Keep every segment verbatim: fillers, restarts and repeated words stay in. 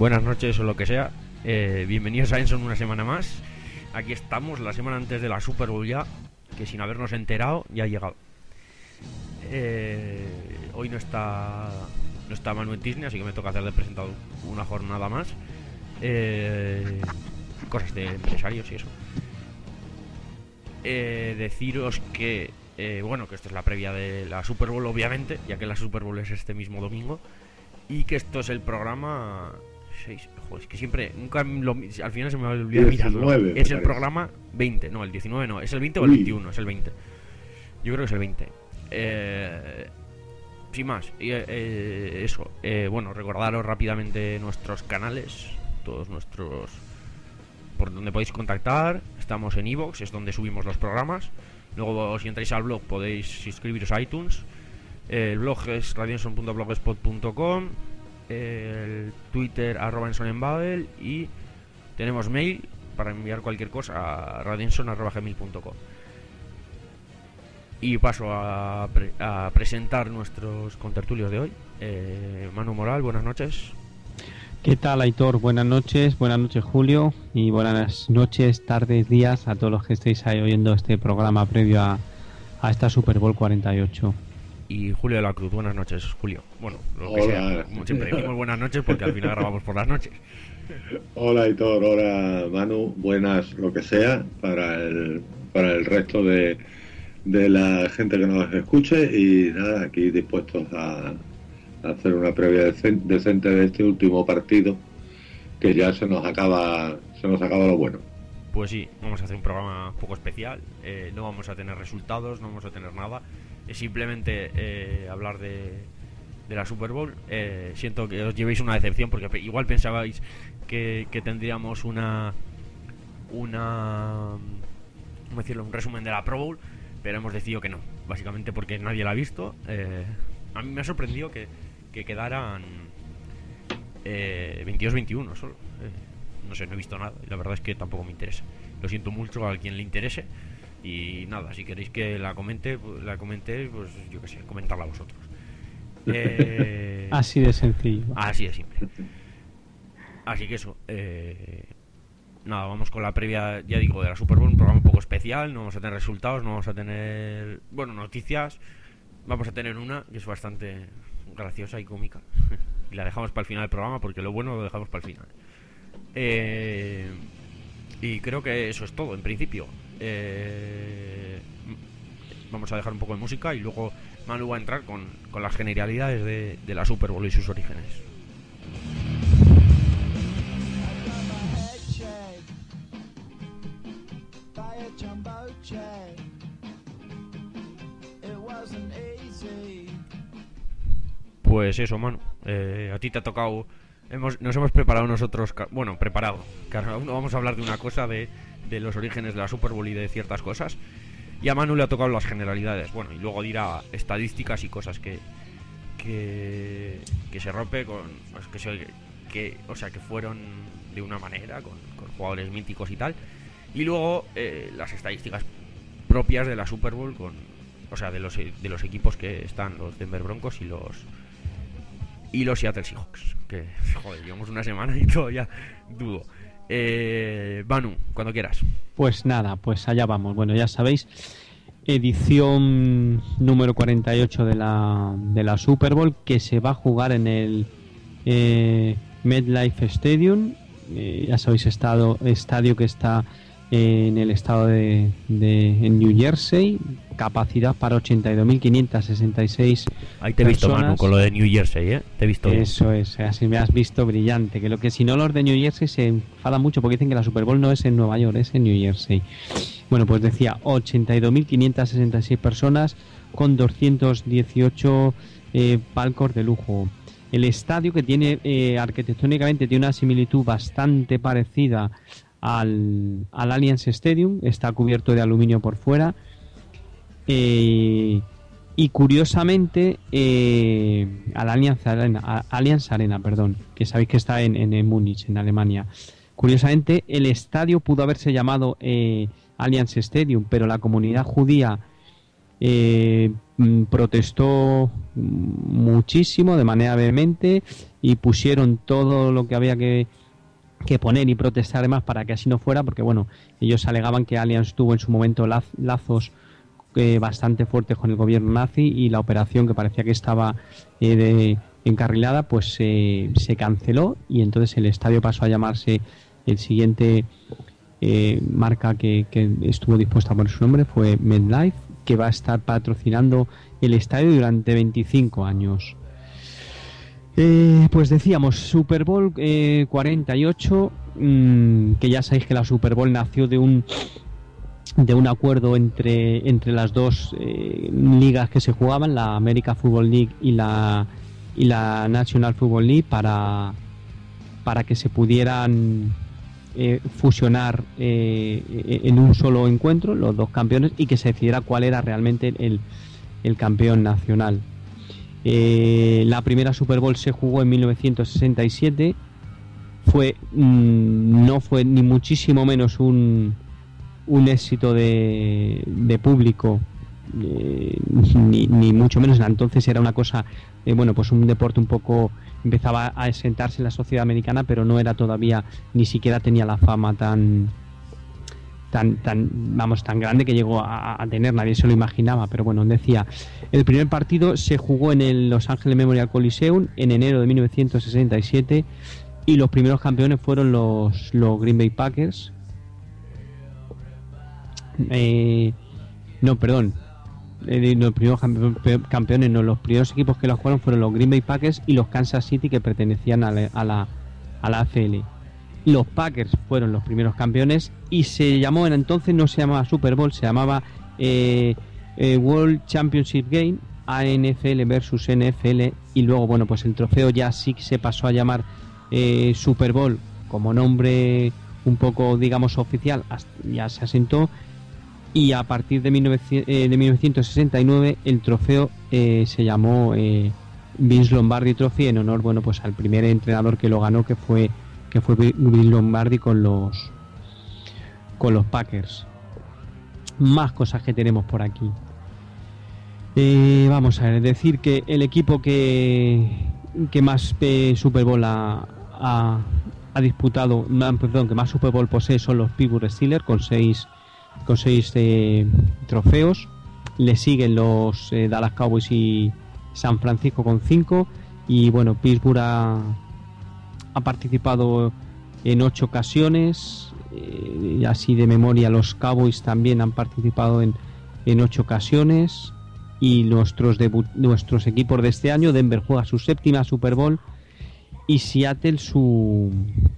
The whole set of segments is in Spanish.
buenas noches o lo que sea. Eh, bienvenidos a Enson una semana más. Aquí estamos, la semana antes de la Super Bowl ya, que sin habernos enterado ya ha llegado. Eh, hoy no está no está Manuel Disney, así que me toca hacer de presentador una jornada más. Eh, cosas de empresarios y eso. Eh, deciros que eh, bueno, que esto es la previa de la Super Bowl, obviamente, ya que la Super Bowl es este mismo domingo, y que esto es el programa seis. Joder, es que siempre nunca lo, al final se me olvida mirarlo. Es el parece. Programa veinte, no, el diecinueve no, es el veinte o el Uy. veintiuno, es el veinte. Yo creo que es el veinte. Eh, sin más, eh, eh, eso. Eh, bueno, recordaros rápidamente nuestros canales, todos nuestros, por donde podéis contactar. Estamos en iVoox, es donde subimos los programas. Luego, si entráis al blog, podéis suscribiros a iTunes. El blog es radioenson punto blogspot punto com. El Twitter arroba enson en babel. Y tenemos mail para enviar cualquier cosa a radioenson arroba gmail punto com. Y paso a, pre- a presentar nuestros contertulios de hoy. eh, Manu Moral, buenas noches. ¿Qué tal, Aitor? Buenas noches, buenas noches, Julio, y buenas noches, tardes, días a todos los que estéis ahí oyendo este programa previo a, a esta Super Bowl cuarenta y ocho. Y Julio de la Cruz, buenas noches, Julio. Bueno, lo que hola. sea, como siempre decimos buenas noches porque al final grabamos por las noches. Hola, Aitor, hola, Manu, buenas lo que sea para el, para el resto de, de la gente que nos escuche, y nada, aquí dispuestos a hacer una previa decente de este último partido, que ya se nos acaba se nos acaba lo bueno. Pues sí, vamos a hacer un programa un poco especial. eh, no vamos a tener resultados, no vamos a tener nada, es simplemente eh, hablar de, de la Super Bowl. eh, siento que os llevéis una decepción porque igual pensabais que, que tendríamos una una ¿cómo decirlo? un resumen de la Pro Bowl, pero hemos decidido que no, básicamente porque nadie la ha visto. eh, a mí me ha sorprendido que que quedaran eh, veintidós veintiuno solo. Eh, no sé, no he visto nada y la verdad es que tampoco me interesa. Lo siento mucho a quien le interese. Y nada, si queréis que la comente, pues, la comente, pues yo qué sé, comentarla a vosotros. Eh, así de sencillo. Así de simple. Así que eso. Eh, nada, vamos con la previa, ya digo, de la Super Bowl, un programa un poco especial. No vamos a tener resultados, no vamos a tener, bueno, noticias. Vamos a tener una que es bastante graciosa y cómica y la dejamos para el final del programa porque lo bueno lo dejamos para el final. eh, y creo que eso es todo en principio. eh, vamos a dejar un poco de música y luego Manu va a entrar con, con las generalidades de, de la Super Bowl y sus orígenes. Pues eso, Manu, eh, a ti te ha tocado. Hemos, nos hemos preparado nosotros, bueno, preparado. Cada uno vamos a hablar de una cosa, de, de los orígenes de la Super Bowl y de ciertas cosas. Y a Manu le ha tocado las generalidades. Bueno, y luego dirá estadísticas y cosas que que, que se rompe con, pues que, se, que, o sea, que fueron de una manera con, con jugadores míticos y tal. Y luego eh, las estadísticas propias de la Super Bowl con, o sea, de los de los equipos que están, los Denver Broncos y los y los Seattle Seahawks, que joder, llevamos una semana y todavía dudo. eh, Manu, cuando quieras. Pues nada, pues allá vamos. Bueno, ya sabéis, edición número cuarenta y ocho de la, de la Super Bowl, que se va a jugar en el eh, MetLife Stadium. eh, ya sabéis, estado, estadio que está en el estado de, de en New Jersey, capacidad para ochenta y dos mil quinientas sesenta y seis Ahí te he visto, personas. Manu, con lo de New Jersey, ¿eh? Te he visto. Eso bien. Es, así me has visto brillante. Que lo que si no, los de New Jersey se enfadan mucho porque dicen que la Super Bowl no es en Nueva York, es en New Jersey. Bueno, pues decía ochenta y dos mil quinientas sesenta y seis personas con doscientos dieciocho eh, palcos de lujo. El estadio, que tiene eh, arquitectónicamente tiene una similitud bastante parecida al, al Allianz Stadium, está cubierto de aluminio por fuera. Eh, y curiosamente eh, al Allianz Arena, a, Allianz Arena, perdón, que sabéis que está en, en, en Múnich, en Alemania. Curiosamente, el estadio pudo haberse llamado eh, Allianz Stadium, pero la comunidad judía eh, protestó muchísimo, de manera vehemente, y pusieron todo lo que había que, que poner y protestar además para que así no fuera, porque bueno, ellos alegaban que Allianz tuvo en su momento laz, lazos eh, bastante fuertes con el gobierno nazi, y la operación, que parecía que estaba eh, de, encarrilada, pues eh, se canceló, y entonces el estadio pasó a llamarse el siguiente eh, marca que, que estuvo dispuesta a poner su nombre fue MetLife, que va a estar patrocinando el estadio durante veinticinco años. Eh, pues decíamos, Super Bowl eh, cuarenta y ocho, mmm, que ya sabéis que la Super Bowl nació de un de un acuerdo entre entre las dos eh, ligas que se jugaban, la American Football League y la y la National Football League, para para que se pudieran eh, fusionar eh, en un solo encuentro los dos campeones, y que se decidiera cuál era realmente el, el campeón nacional. Eh, la primera Super Bowl se jugó en mil novecientos sesenta y siete. Fue mmm, no fue ni muchísimo menos un, un éxito de, de público, eh, ni, ni mucho menos. Entonces era una cosa, eh, bueno, pues un deporte un poco, empezaba a asentarse en la sociedad americana, pero no era todavía, ni siquiera tenía la fama tan tan tan vamos tan grande que llegó a, a tener, nadie se lo imaginaba. Pero bueno, decía, el primer partido se jugó en el Los Angeles Memorial Coliseum en enero de mil novecientos sesenta y siete, y los primeros campeones fueron los, los Green Bay Packers. Eh, no, perdón, eh, los primeros campeones, no, los primeros equipos que lo jugaron fueron los Green Bay Packers y los Kansas City, que pertenecían a la, a la, a la A F L. Los Packers fueron los primeros campeones, y se llamó, en entonces no se llamaba Super Bowl, se llamaba eh, eh, World Championship Game, A N F L versus N F L, y luego, bueno, pues el trofeo ya sí se pasó a llamar eh, Super Bowl como nombre un poco, digamos, oficial, ya se asentó, y a partir de, mil novecientos sesenta y nueve el trofeo eh, se llamó eh, Vince Lombardi Trophy, en honor, bueno, pues al primer entrenador que lo ganó, que fue que fue Vince Lombardi con los con los Packers. Más cosas que tenemos por aquí. Eh, vamos a ver, decir que el equipo que que más eh, Super Bowl ha, ha, ha disputado, perdón, que más Super Bowl posee son los Pittsburgh Steelers con seis con seis eh, trofeos. Le siguen los eh, Dallas Cowboys y San Francisco con cinco, y bueno, Pittsburgh ha ha participado en ocho ocasiones, eh, y así de memoria los Cowboys también han participado en, en ocho ocasiones, y nuestros debut, nuestros equipos de este año, Denver juega su séptima Super Bowl y Seattle su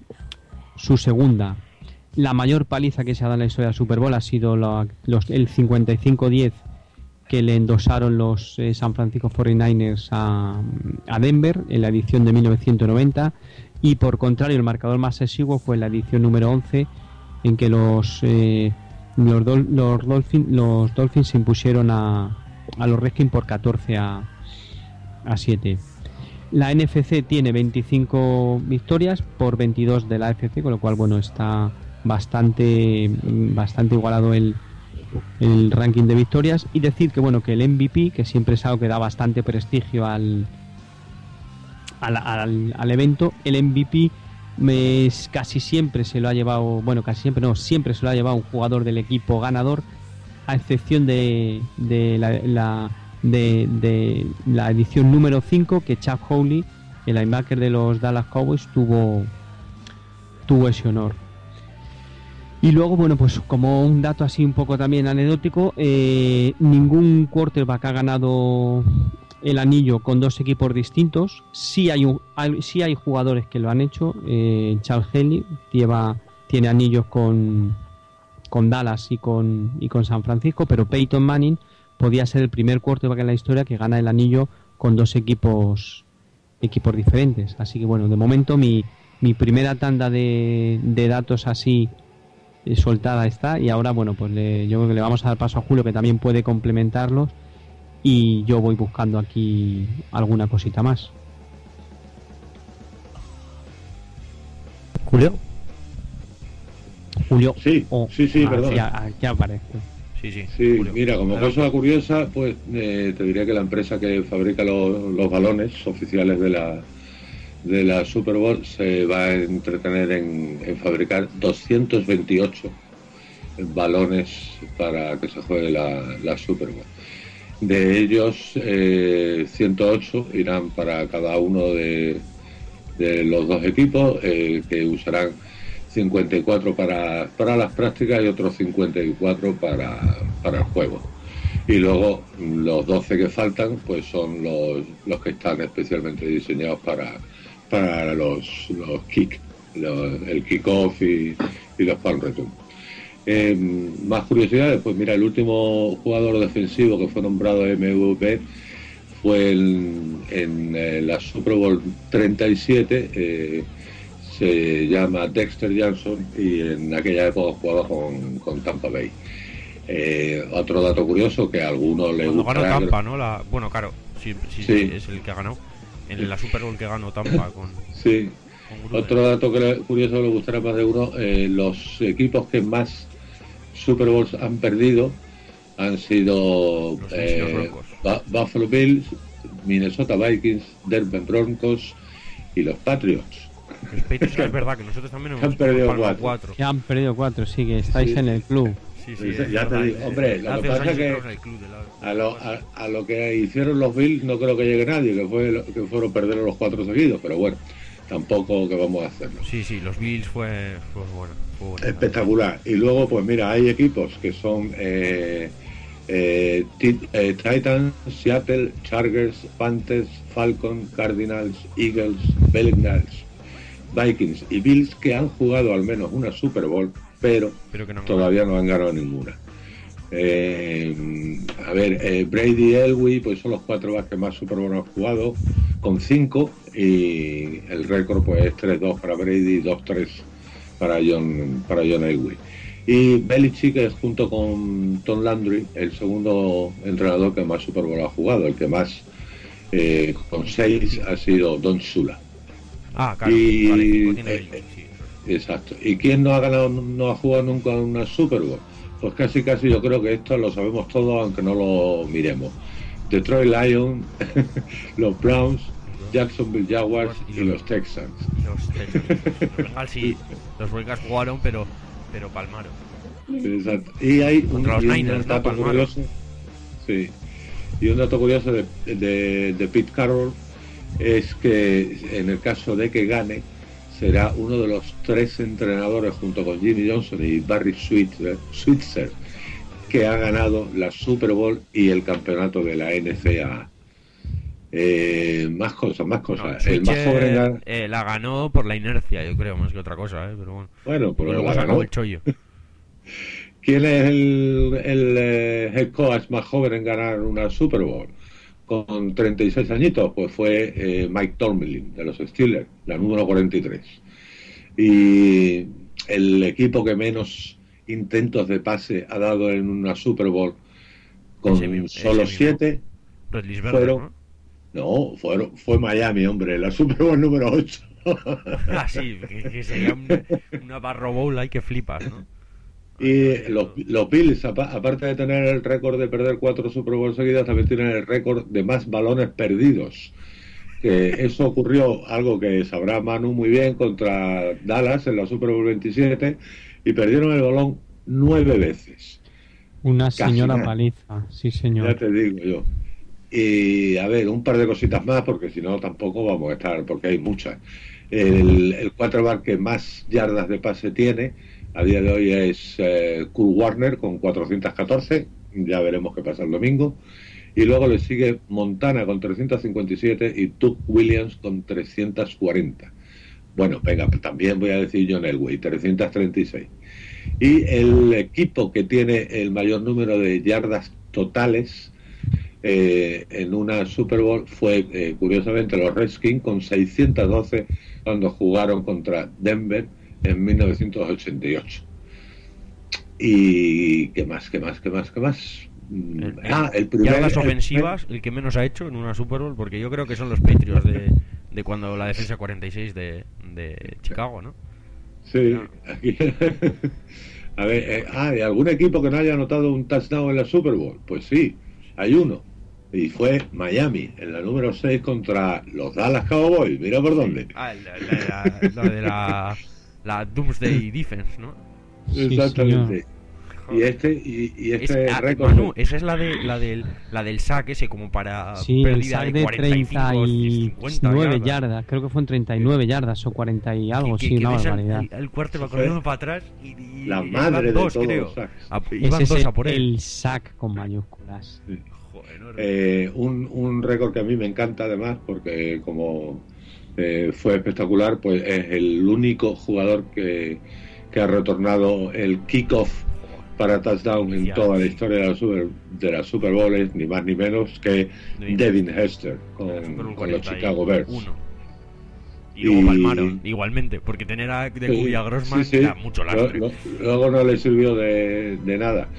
su segunda. La mayor paliza que se ha dado en la historia del Super Bowl ha sido la, los, el cincuenta y cinco diez que le endosaron los eh, San Francisco cuarenta y nueve ers a, a Denver en la edición de mil novecientos noventa. Y por contrario, el marcador más exiguo fue la edición número once, en que los eh, los, Dol- los, Dolphin- los Dolphins se impusieron a, a los Redskins por catorce a siete. La N F C tiene veinticinco victorias por veintidós de la A F C, con lo cual, bueno, está bastante bastante igualado el, el ranking de victorias. Y decir que, bueno, que el M V P, que siempre es algo que da bastante prestigio al Al, al, al evento, el M V P es, casi siempre se lo ha llevado, bueno, casi siempre no, siempre se lo ha llevado un jugador del equipo ganador, a excepción de, de, la, la, de, de la edición número cinco, que Chuck Howley, el linebacker de los Dallas Cowboys, tuvo, tuvo ese honor. Y luego, bueno, pues como un dato así un poco también anecdótico, eh, ningún quarterback ha ganado el anillo con dos equipos distintos. Sí hay, un, hay, sí hay jugadores que lo han hecho. eh, Charles Haley lleva, tiene anillos con, con Dallas y con, y con San Francisco, pero Peyton Manning podía ser el primer quarterback en la historia que gana el anillo con dos equipos equipos diferentes. Así que, bueno, de momento mi, mi primera tanda de, de datos así eh, soltada está, y ahora, bueno, pues le, yo creo que le vamos a dar paso a Julio, que también puede complementarlos, y yo voy buscando aquí alguna cosita más. Julio. Julio. Sí, oh, sí, sí, ah, perdón. Ya, ya aparece. Sí, sí. Sí, Julio. mira, como Adelante. cosa curiosa, pues eh, te diría que la empresa que fabrica los, los balones oficiales de la de la Super Bowl se va a entretener en, en fabricar doscientos veintiocho balones para que se juegue la, la Super Bowl. De ellos, eh, ciento ocho irán para cada uno de, de los dos equipos, eh, que usarán cincuenta y cuatro para, para las prácticas y otros cincuenta y cuatro para, para el juego. Y luego los doce que faltan pues son los, los que están especialmente diseñados para, para los, los kick, los, el kickoff y, y los punt return. Eh, más curiosidades, pues mira, el último jugador defensivo que fue nombrado M V P fue en, en eh, la Super Bowl treinta y siete, eh, se llama Dexter Johnson y en aquella época jugaba con, con Tampa Bay. Eh, otro dato curioso que a algunos les Cuando gustará... ganó Tampa, ¿no? La... Bueno, claro, sí, sí, Sí. sí, es el que ha ganado. En la Super Bowl que ganó Tampa con, Sí. con Gruden. Otro dato que le- curioso que le gustará más de uno, eh, los equipos que más Super Bowls han perdido han sido Los eh, Bills y los Broncos. Ba- Buffalo Bills, Minnesota Vikings, Denver Broncos y los Patriots. Los Patriots es verdad que nosotros también hemos Han perdido palmado cuatro. Que han perdido cuatro, sí, que estáis Sí. en el club. Sí, sí, Ya es te verdad. digo, hombre, lo Hace que dos pasa años que entramos en el club de la- A lo, a, a lo que hicieron los Bills no creo que llegue nadie, que fue lo- que fueron perder los cuatro seguidos, pero bueno, tampoco que vamos a hacerlo. Sí, sí, los Bills fue, fue bueno. Fue bueno. Espectacular. Y luego, pues mira, hay equipos que son eh, eh, Ti- eh, Titans, Seattle, Chargers, Panthers, Falcons, Cardinals, Eagles, Bengals, Vikings y Bills que han jugado al menos una Super Bowl, pero Pero que no han todavía no han ganado ninguna. Eh, a ver, eh, Brady y Elway pues son los cuatro que más Super Bowl han jugado, con cinco, y el récord pues es tres dos para Brady y dos tres para John, para John Elway. Y Belichick es, junto con Tom Landry, el segundo entrenador que más Super Bowl ha jugado, el que más, eh, con seis, ha sido Don Shula. Ah, claro, Y- vale, cinco tiene eh, Belichick, sí. Exacto. ¿Y quién no ha ganado, no ha jugado nunca una Super Bowl? Pues casi casi yo creo que esto lo sabemos todos, aunque no lo miremos. Detroit Lions, los Browns, Jacksonville Jaguars y los Texans. Los Texans. Los Bengals sí, los Bengals jugaron, pero, pero palmaron. Exacto. Y hay un, Contra los y un Niners, ¿no? dato Palmaron. curioso. Sí. Y un dato curioso de, de, de Pete Carroll es que en el caso de que gane, será uno de los tres entrenadores junto con Jimmy Johnson y Barry Switzer, Switzer que ha ganado la Super Bowl y el campeonato de la N F A. Eh, más cosas, más No, cosas. el más Switcher, joven gana- eh, la ganó por la inercia, yo creo, más que otra cosa, ¿eh? Pero bueno. Bueno, Porque pues luego la sacó ganó. el chollo. ¿Quién es el, el eh, head coach más joven en ganar una Super Bowl? Con treinta y seis añitos, pues fue eh, Mike Tomlin de los Steelers, la número cuarenta y tres. Y el equipo que menos intentos de pase ha dado en una Super Bowl, con Ese mismo- solo ese mismo. siete, Roethlisberger, fueron- ¿no? no, fueron, fue Miami, hombre, la Super Bowl número ocho. Ah, sí, que, que sería un- una barro bowl ahí que flipas, ¿no? Y los, los Bills, apa- aparte de tener el récord de perder cuatro Super Bowl seguidas, también tienen el récord de más balones perdidos. Que eso ocurrió, algo que sabrá Manu muy bien, contra Dallas en la Super Bowl veintisiete, y perdieron el balón nueve veces. Una Casi señora nada. paliza, sí Ya señor. te digo yo. Y a ver, un par de cositas más, porque si no tampoco vamos a estar, porque hay muchas. El, el quarterback que más yardas de pase tiene a día de hoy es eh, Kurt Warner con cuatrocientas catorce, ya veremos qué pasa el domingo. Y luego le sigue Montana con trescientas cincuenta y siete y Tuck Williams con trescientas cuarenta. Bueno, venga, también voy a decir John Elway, trescientas treinta y seis. Y el equipo que tiene el mayor número de yardas totales eh, en una Super Bowl fue, eh, curiosamente, los Redskins con seiscientas doce cuando jugaron contra Denver en mil novecientos ochenta y ocho. Y qué más, qué más, qué más, qué más. Mm, El- ah, el primer Yardas el- ofensivas, el que menos ha hecho en una Super Bowl, porque yo creo que son los Patriots de, de cuando la defensa cuarenta y seis de, de Chicago, ¿no? Sí, aquí, A ver, eh, ah, ¿y algún equipo que no haya anotado un touchdown en la Super Bowl? Pues sí, hay uno. Y fue Miami, en la número seis contra los Dallas Cowboys. Mira por dónde. Ah, la, la, la, la de la, la Doomsday Defense, ¿no? Exactamente. Sí, y este, y, y este es, ah, récord. Manu, esa es la de la del, la del sack ese, como para sí, el pérdida sack de de cuarenta y cinco, cincuenta treinta y nueve yardas. yardas. Creo que fue en treinta y nueve yardas o cuarenta y algo, Que- sí, que una ves al- barbaridad. al- al cuarto va corriendo para atrás y, y La y madre iban de dos, todos creo. los sacks. A- Ese iban es dos el, a por él. el sack con mayúsculas. Sí. Joder, no, Eh, un, un récord que a mí me encanta además porque como eh, fue espectacular, pues es el único jugador que, que ha retornado el kickoff para touchdown en toda la historia de la Super, de la Super Bowl, es ni más ni menos que Devin Hester con, con los Chicago Bears. Y luego Y- palmaron, igualmente, porque tener a de Sí, Cubia Grossman sí, sí. da mucho lastre. Lo- lo- luego no le sirvió de, de nada.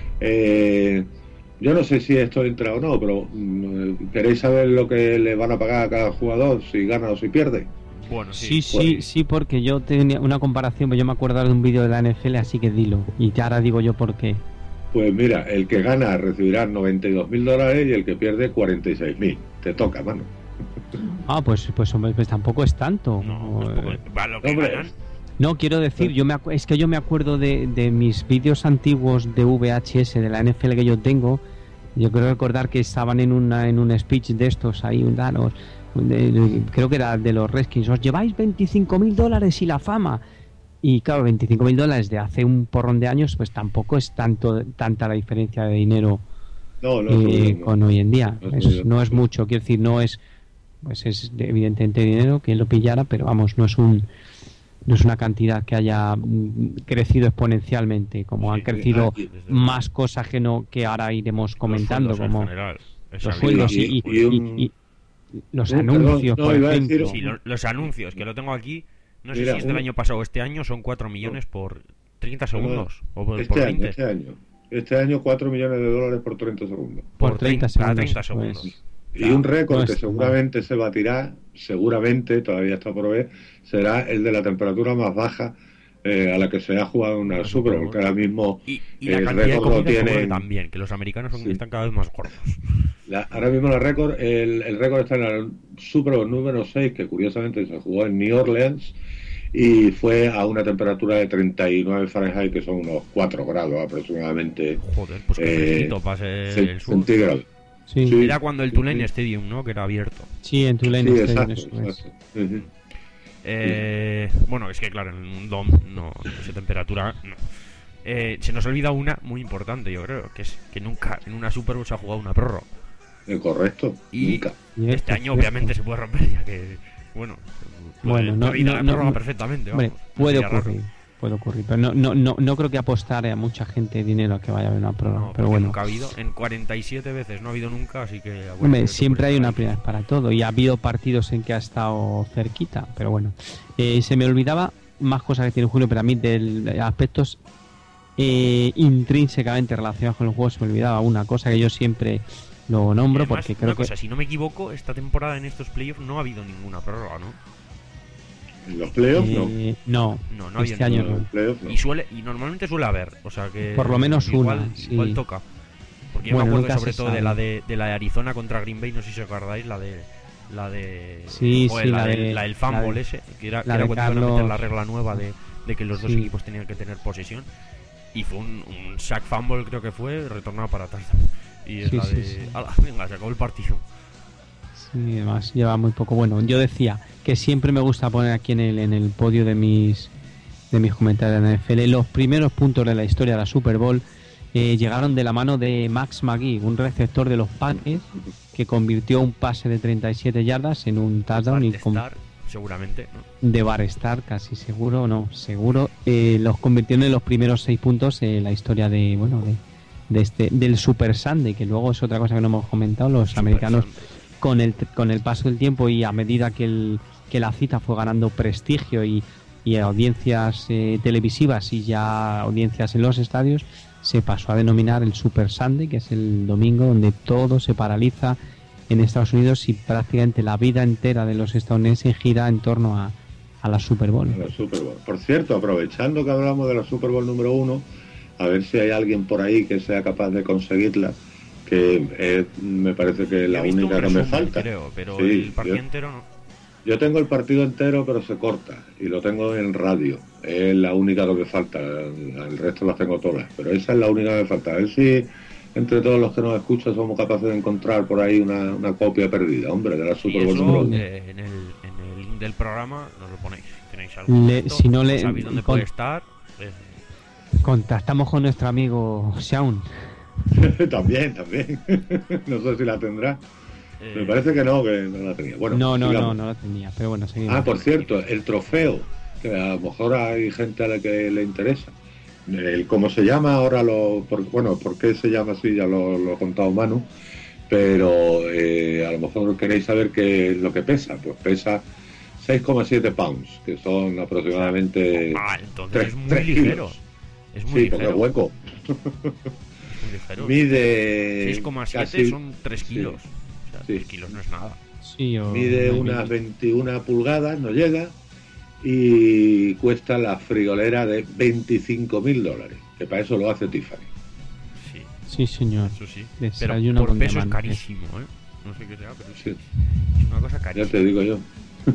Eh, yo no sé si esto entra o no, pero mm, ¿queréis saber lo que le van a pagar a cada jugador si gana o si pierde? Bueno, sí. Sí, sí, pues- sí, porque yo tenía una comparación, pero yo me acuerdo de un vídeo de la N F L, así que dilo. Y ya ahora digo yo por qué. Pues mira, el que gana recibirá noventa y dos mil dólares y el que pierde cuarenta y seis mil. Te toca, mano. Ah, pues, pues, hombre, pues tampoco es tanto. No, Eh, pues, poco- va lo que Hombre, ganan. No, quiero decir, yo me acu- es que yo me acuerdo de, de mis vídeos antiguos de V H S de la N F L que yo tengo. Yo creo recordar que estaban en una en un speech de estos ahí, un danos, de- de- creo que era de los Redskins. Os lleváis veinticinco mil dólares y la fama. Y claro, veinticinco mil dólares de hace un porrón de años, pues tampoco es tanto tanta la diferencia de dinero No, no, eh, no, no. con hoy en día. No es Es- muy bien. no es mucho, quiero decir, no es, pues es de- evidentemente dinero que lo pillara, pero vamos, no es un no es una cantidad que haya mm, crecido exponencialmente, como han Sí, crecido aquí, desde luego. más cosas que no que ahora iremos comentando, Los sueldos en como general. Esa los vida. sueldos y, y- y- y un- y- y los Uh, perdón, anuncios, no, por iba a ejemplo. decir- Sí, lo- los anuncios, que lo tengo aquí. No sé Mira, si es del un- año pasado o este año, son cuatro millones por treinta segundos. O por, Este por año, veinte. este año. Este año cuatro millones de dólares por treinta segundos. por treinta segundos, treinta pues. segundos. Y un récord no que es seguramente se batirá, seguramente, todavía está por ver, será el de la temperatura más baja eh, a la que se ha jugado una Una Super Super Bowl, Bowl. que ahora mismo Y, y la el cantidad de récord lo comida seguro que tienen. también, que los americanos son- Sí. están cada vez más gordos. La- ahora mismo la récord, el, el récord está en el Super Bowl número seis, que curiosamente se jugó en New Orleans y fue a una temperatura de treinta y nueve Fahrenheit, que son unos cuatro grados aproximadamente Joder, pues qué Eh, fresquito para ser cen- el sur. centígrados. Sí, Sí. Era cuando el Tulane Stadium, ¿no? Que era abierto. sí, en Tulane Sí, Stadium, exacto, eso es. exacto. Ujú. Eh, bueno, es que claro, en un dom no, esa temperatura no. Eh, se nos olvida una muy importante, yo creo, que es que nunca en una Super Bowl se ha jugado una prórroga. Eh, Correcto, Y nunca. Y este esto, año cierto. obviamente se puede romper, ya que, bueno, Bueno, puede, no- puede ir a no- la no- prórroga no- perfectamente, Hombre, vamos. puede Sería raro. ocurrir, puede ocurrir, pero no, no, no, no creo que apostaré a mucha gente dinero a que vaya a ver una prueba, No, pero porque bueno. nunca ha habido, en cuarenta y siete veces no ha habido nunca, así que... bueno, Hombre, eso siempre puede hay una estar ahí. primera vez para todo y ha habido partidos en que ha estado cerquita, pero bueno. Eh, se me olvidaba más cosas que tiene Julio, pero a mí del de aspectos eh, intrínsecamente relacionados con el juego se me olvidaba una cosa que yo siempre lo Y nombro además, porque creo una que cosa, si no me equivoco, esta temporada en estos playoffs no ha habido ninguna prórroga, ¿no? En los playoffs no. eh, no, No, no ha este habido año En no. los playoffs no. Y suele y normalmente suele haber, o sea que Por lo menos igual, una, sí. igual toca. Porque yo Bueno, me nunca acuerdo sobre se todo de sabe. la de, de la de Arizona contra Green Bay, no sé si os acordáis, la de la de Sí, joder, sí, la, la de- de- la del la fumble de- ese, que era, que la era de cuando iban a meter Carlos. la regla nueva de, de que los dos Sí. equipos tenían que tener posesión. Y fue un, un sack fumble, creo que fue, retornado para atrás. Y es Sí, la sí, de sí. ala, venga, se acabó el partido. Sí, además lleva muy poco. Bueno, yo decía que siempre me gusta poner aquí en el, en el podio de mis de mis comentarios de N F L los primeros puntos de la historia de la Super Bowl eh, llegaron de la mano de Max McGee, un receptor de los Packers que convirtió un pase de treinta y siete yardas en un touchdown y con, Estar, seguramente, ¿no? de Barestar, casi seguro, no, seguro, eh, los convirtió en los primeros seis puntos en la historia de, bueno, de, de este del Super Sunday, que luego es otra cosa que no hemos comentado, los Super americanos Sunday. con el con el paso del tiempo y a medida que el que la cita fue ganando prestigio y, y audiencias eh, televisivas y ya audiencias en los estadios, se pasó a denominar el Super Sunday, que es el domingo donde todo se paraliza en Estados Unidos y prácticamente la vida entera de los estadounidenses gira en torno a, a la Super Bowl. A la Super Bowl. Por cierto, aprovechando que hablamos de la Super Bowl número uno, a ver si hay alguien por ahí que sea capaz de conseguirla, que es, me parece que es la única que me falta. Creo, pero sí, el partido yo, entero no. Yo tengo el partido entero, pero se corta, y lo tengo en radio. Es la única que me falta, el resto las tengo todas, pero esa es la única que me falta. A ver si entre todos los que nos escuchan somos capaces de encontrar por ahí una, una copia perdida, hombre, de la Super Bowl número uno. Eh, en, el, en el link del programa nos lo ponéis. Tenéis algo. Le, si no le, sabéis dónde con, puede estar. Eh. Contactamos con nuestro amigo Shaun. también, también. No sé si la tendrá. Eh. Me parece que no, que no la tenía. Bueno, no, no, sigamos. no, no la tenía. Pero bueno, seguimos. Ah, por cierto, el trofeo, que a lo mejor hay gente a la que le interesa. El, ¿Cómo se llama ahora? Lo, por, bueno, ¿por qué se llama así? Ya lo, lo ha contado Manu. Pero eh, a lo mejor queréis saber qué es lo que pesa. Pues pesa seis coma siete pounds, que son aproximadamente Ah, entonces tres, es muy tres ligero. kilos. Es muy Sí, ligero. porque es hueco. Es muy ligero. Mide seis coma siete casi- son tres kilos. sí. O sea, Sí. tres kilos no es nada. Sí, o- Mide no, unas mide- veintiuna pulgadas, no llega, y cuesta la frigolera de veinticinco mil dólares, que para eso lo hace Tiffany. Sí, Sí, señor. eso sí. Desayuno Pero por con peso es diamantes. carísimo, ¿eh? No sé qué sea, pero sí. Sí, Es una cosa ya carísima. te digo yo.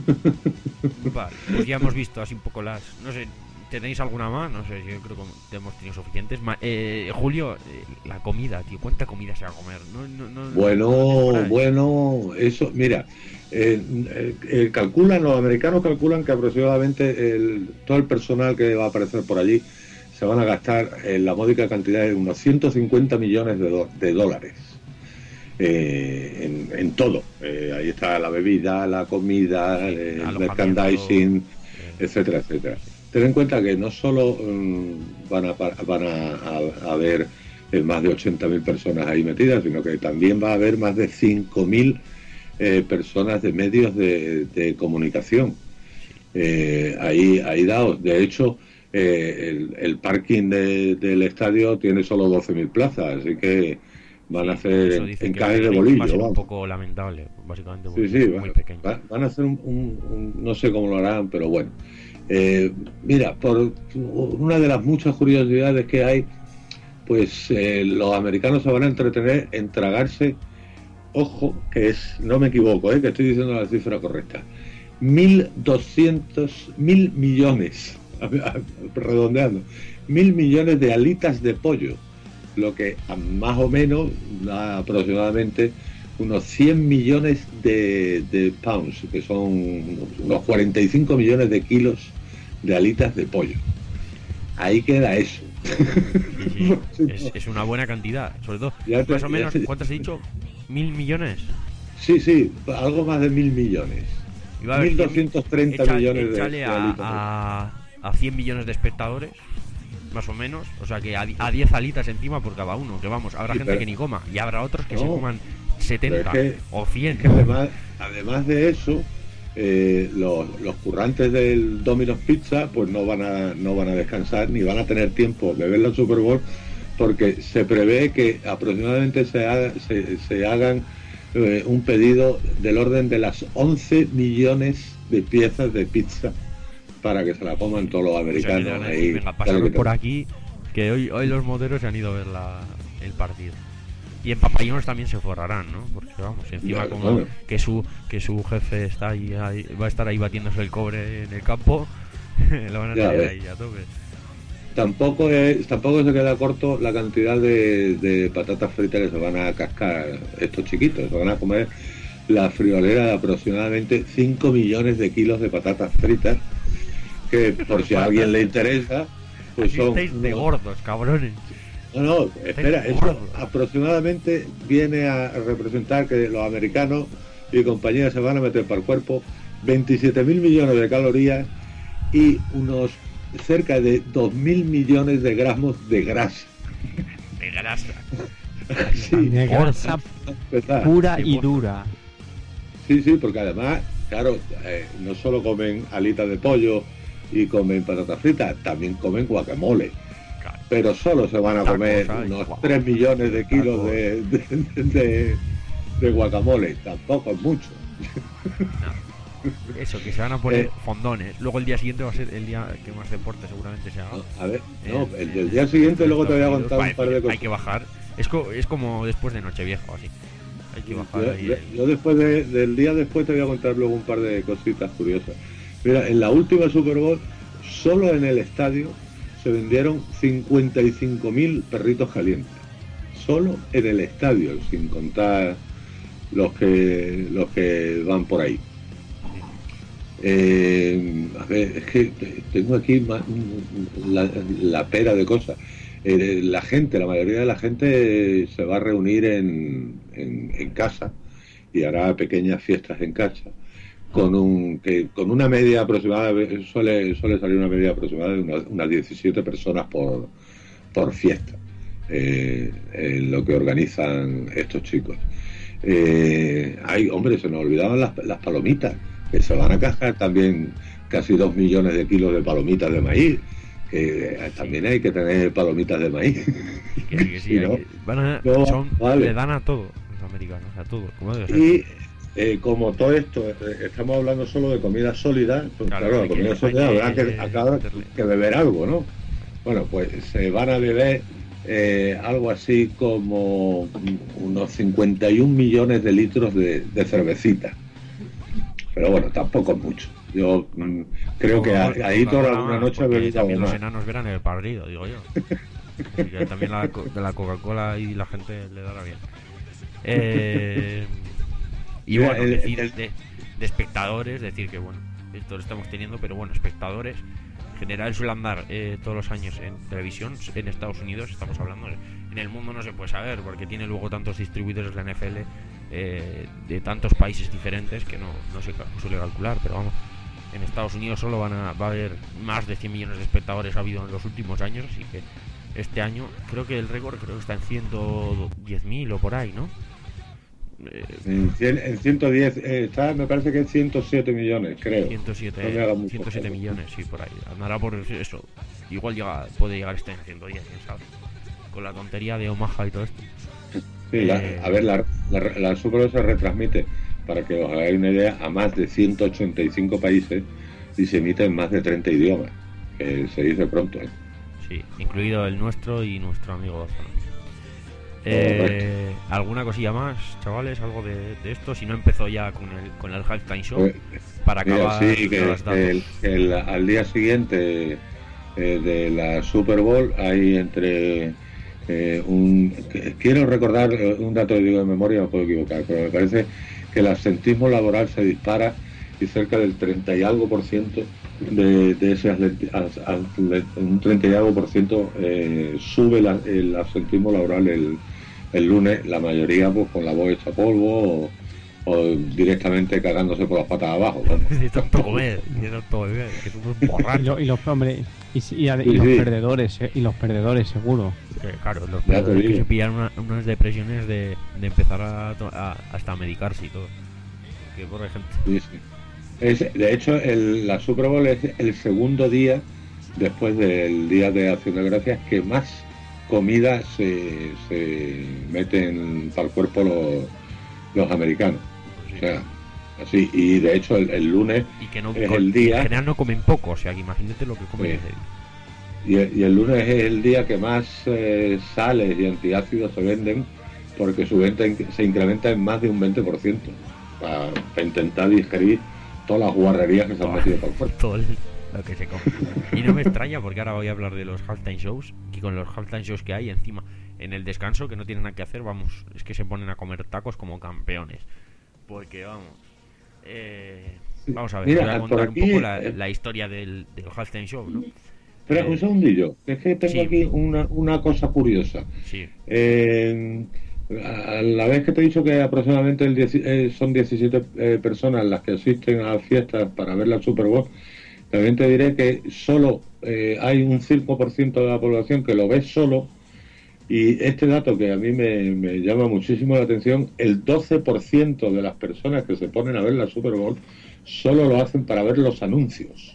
Vale, pues ya hemos visto así un poco las... No sé, ¿tenéis alguna más? No sé, yo creo que hemos tenido suficientes. Ma- eh, Julio, eh, la comida, tío. ¿Cuánta comida se va a comer? No, no, no, no- Bueno, no es bueno, eso, mira, eh, eh, eh, calculan, los americanos calculan que aproximadamente el, todo el personal que va a aparecer por allí se van a gastar en la módica cantidad de unos ciento cincuenta millones de, do- de dólares. Eh, en, en todo. Eh, ahí está la bebida, la comida, Sí, el alojamiento, merchandising, eh, etcétera, etcétera. Ten en cuenta que no solo um, van a par- van a, a- a haber eh, más de ochenta mil personas ahí metidas, sino que también va a haber más de cinco mil eh, personas de medios de, de comunicación. Eh, ahí, ahí dados. De hecho, eh, el, el parking de- del estadio tiene solo doce mil plazas, así que van a sí, hacer eso en- dicen que encajes de va a ser bolillo. un Vamos. poco lamentable, básicamente, Sí, porque sí, es muy van, pequeño. va- van a hacer un, un- un- no sé cómo lo harán, pero bueno. Eh, mira, por una de las muchas curiosidades que hay, pues eh, los americanos se van a entretener en tragarse, ojo, que es, no me equivoco, eh, que estoy diciendo la cifra correcta, mil doscientos, mil millones, redondeando, mil millones de alitas de pollo, lo que a más o menos da aproximadamente unos cien millones de, de pounds, que son unos cuarenta y cinco millones de kilos de alitas de pollo. Ahí queda eso. Sí, sí, es, es una buena cantidad, sobre todo. Ya te- Más o ya menos, te- ¿cuántos he dicho? ¿Mil millones? Sí, sí, algo más de mil millones. Iba a haber mil cien doscientos treinta echa- millones de, échale de a, alitas. a, a cien millones de espectadores, más o menos. O sea que a, di- a diez alitas encima por cada uno. Que vamos, habrá Sí, gente pero- que ni coma. Y habrá otros que No, se coman setenta pero es que- o cien. Que además, además de eso, eh, los, los currantes del Domino's Pizza pues no van a no van a descansar ni van a tener tiempo de ver la Super Bowl, porque se prevé que aproximadamente se, haga- se, se hagan eh, un pedido del orden de las once millones de piezas de pizza para que se la coman todos los O sea, que le americanos. van a ahí, decir, venga, tal pasaros que por tal. aquí, que hoy, hoy los moteros se han ido a ver la, el partido. Y en Papayón también se forrarán, ¿no? Porque vamos, encima Claro, como claro. que su que su jefe está ahí, ahí- va a estar ahí batiéndose el cobre en el campo, lo van a Ya tener ves. ahí a tope. Tampoco es, tampoco se queda corto la cantidad de, de patatas fritas que se van a cascar estos chiquitos. Se van a comer la friolera de aproximadamente cinco millones de kilos de patatas fritas, que por si a alguien le interesa, pues Aquí son... estáis de unos- gordos, cabrones. No, no, espera, Estáis eso gordos. aproximadamente viene a representar que los americanos y compañía se van a meter para el cuerpo veintisiete mil millones de calorías y unos cerca de dos mil millones de gramos de grasa. De grasa. Sí, De grasa empezar. pura Sí, y por- dura. Sí, sí, porque además, claro, eh, no solo comen alitas de pollo y comen patatas fritas, también comen guacamole. Claro. Pero solo se van a Tacos, comer ¿sabes? unos Guau. tres millones de kilos Tacos. de, de, de- de guacamole. Tampoco es mucho. Eso, que se van a poner Eh. fondones. Luego el día siguiente va a ser el día que más deporte seguramente se haga. A ver, no, En- el del en- día siguiente en luego te voy a Estados contar Unidos. un par de Hay cosas. que bajar. Es, co- es como después de Nochevieja o así. Hay que bajar Yo, ahí. yo- el- yo después de- del día después te voy a contar luego un par de cositas curiosas. Mira, en la última Super Bowl, solo en el estadio se vendieron cincuenta y cinco mil perritos calientes. Solo en el estadio, sin contar los que los que van por ahí. Eh, a ver, es que tengo aquí ma- la, la pera de cosas. Eh, la gente, la mayoría de la gente se va a reunir en, en, en casa y hará pequeñas fiestas en casa con un que con una media aproximada, suele suele salir una media aproximada de unas, unas diecisiete personas por, por fiesta, eh, en lo que organizan estos chicos. Eh, ay, hombre, se nos olvidaban las, las palomitas, que se van a cascar también casi dos millones de kilos de palomitas de maíz, que eh, también hay que tener palomitas de maíz. que, que sí, Si hay no, que- van a- no, son- vale. le dan a todo los americanos, a todo. Como debe ser. Y eh, como todo esto, eh, estamos hablando solo de comida sólida, pues Claro, claro, hay la que- comida hay sólida que habrá que, acaba meterle. que beber algo, ¿no? Bueno, pues se van a beber eh, algo así como unos cincuenta y un millones de litros de, de cervecita. Pero bueno, tampoco es mucho. Yo mm, creo que a- Coca-Cola- ahí toda Coca-Cola alguna más, noche he porque bebido también algo los más. enanos verán el partido, digo yo. Así que también la, co- de la Coca-Cola y la gente le dará bien. Eh, y Mira, bueno, el- decir el- de, de espectadores, decir que bueno, esto lo estamos teniendo, pero bueno, espectadores en general suelen dar eh, todos los años en televisión, en Estados Unidos, estamos hablando, en el mundo no se puede saber, porque tiene luego tantos distribuidores la N F L eh, de tantos países diferentes que no, no se ca- suele calcular, pero vamos, en Estados Unidos solo van a, va a haber más de cien millones de espectadores ha habido en los últimos años, así que este año creo que el récord creo que está en ciento diez mil o por ahí, ¿no? Eh, En, cien- en ciento diez, eh, está, me parece que es ciento siete millones, creo. ciento siete, No me haga mucho ciento siete caso. millones, sí, por ahí. Andará por eso. Igual llega, puede llegar este año a ciento diez, quién sabe. Con la tontería de Omaha y todo esto. Sí, la- Eh, a ver, la, la, la Super Bowl se retransmite, para que os hagáis una idea, a más de ciento ochenta y cinco países y se emite en más de treinta idiomas, que se dice pronto, ¿eh? Sí, incluido el nuestro y nuestro amigo Ozano. Eh, ¿Alguna cosilla más, chavales? ¿Algo de, de esto? Si no empezó ya con el, con el Halftime Show, Pues, para mira, acabar sí, que, los datos. que el- que el- al día siguiente eh, de la Super Bowl hay entre eh, un... que- quiero recordar eh, un dato que digo de memoria, me puedo equivocar, pero me parece que el absentismo laboral se dispara y cerca del treinta y algo por ciento de, de ese atleti- as- atlet- un treinta y algo por ciento eh, sube la- el absentismo laboral el, el lunes, la mayoría pues con la voz hecha polvo o, o directamente cagándose por las patas abajo. Vamos. De tanto comer, de tanto beber, que somos Y, borrachos. lo- y los hombre, y, si- y a- y Sí, los sí. perdedores, eh, y los perdedores seguro. Que, claro, los Ya te perdedores que digo. se pillan una- unas depresiones de, de empezar a, to- a- hasta a medicarse y todo. Que por ejemplo. Sí, sí. Es, de hecho, el- la Super Bowl es el segundo día después del Día de Acción de Gracias que más comida se, se meten para el cuerpo los, los americanos. O sea, así. Y de hecho, el, el lunes Y que no, es co- el día- en general no comen poco, o sea que imagínate lo que comen Sí. ese día. y el, y el lunes es el día que más eh, sales y antiácidos se venden porque su venta in- se incrementa en más de un veinte por ciento para, para intentar digerir todas las guarrerías que se han metido para el cuerpo. Todo el- lo que se come. Y no me extraña porque ahora voy a hablar de los halftime shows, que con los halftime shows que hay encima en el descanso que no tienen nada que hacer, vamos, es que se ponen a comer tacos como campeones. Porque vamos, eh, vamos a ver, Mira, voy a por contar aquí, un poco la, eh, la historia del, del halftime show, ¿no? Espera, Eh, un segundillo, que es que tengo sí. aquí una, una cosa curiosa. Sí, Eh, a la vez que te he dicho que aproximadamente el dieci- eh, son diecisiete eh, personas las que asisten a las fiestas para ver la Super Bowl, también te diré que solo eh, hay un cinco por ciento de la población que lo ve solo, y este dato que a mí me, me llama muchísimo la atención, el doce por ciento de las personas que se ponen a ver la Super Bowl solo lo hacen para ver los anuncios.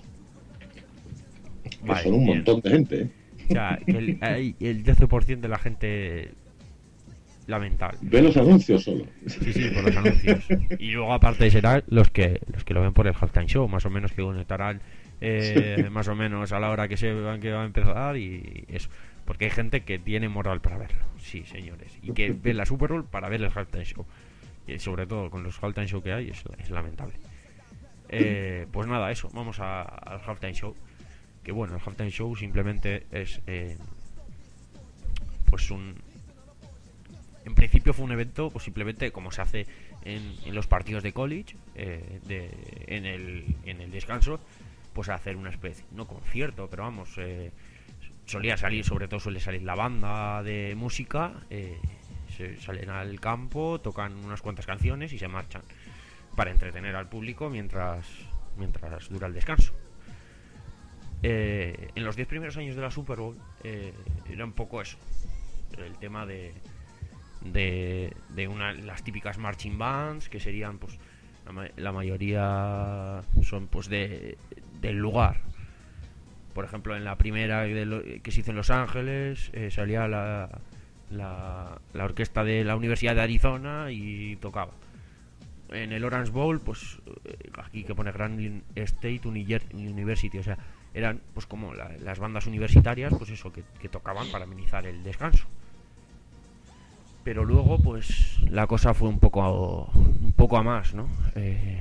Que Vale, son un bien. montón de gente, ¿eh? o sea, que el, hay el doce por ciento de la gente lamentable. Ve los anuncios solo. Sí, sí, por los anuncios. Y luego aparte serán los que los que lo ven por el halftime show, más o menos, que conectarán eh, sí. más o menos a la hora que se que va a empezar y eso. Porque hay gente que tiene moral para verlo, sí, señores, y que ve la Super Bowl para ver el halftime show. Y sobre todo con los halftime show que hay es, es lamentable. Eh, pues nada, eso, vamos a, al halftime show. Que bueno, el halftime show simplemente es eh, pues un... En principio fue un evento, pues simplemente como se hace en, en los partidos de college, eh, de, en, el, en el descanso, pues hacer una especie, no concierto, pero vamos, eh, solía salir, sobre todo suele salir la banda de música, eh, se salen al campo, tocan unas cuantas canciones y se marchan para entretener al público mientras, mientras dura el descanso. Eh, en los diez primeros años de la Super Bowl eh, era un poco eso, el tema de de, de una, las típicas marching bands, que serían pues la, la mayoría son pues de del lugar. Por ejemplo, en la primera de lo, que se hizo en Los Ángeles eh, salía la, la la orquesta de la Universidad de Arizona y tocaba. En el Orange Bowl, pues aquí que pone Grambling State University, o sea, eran pues como la, las bandas universitarias, pues eso, que, que tocaban para amenizar el descanso. Pero luego, pues la cosa fue un poco un poco a más, ¿no? Eh,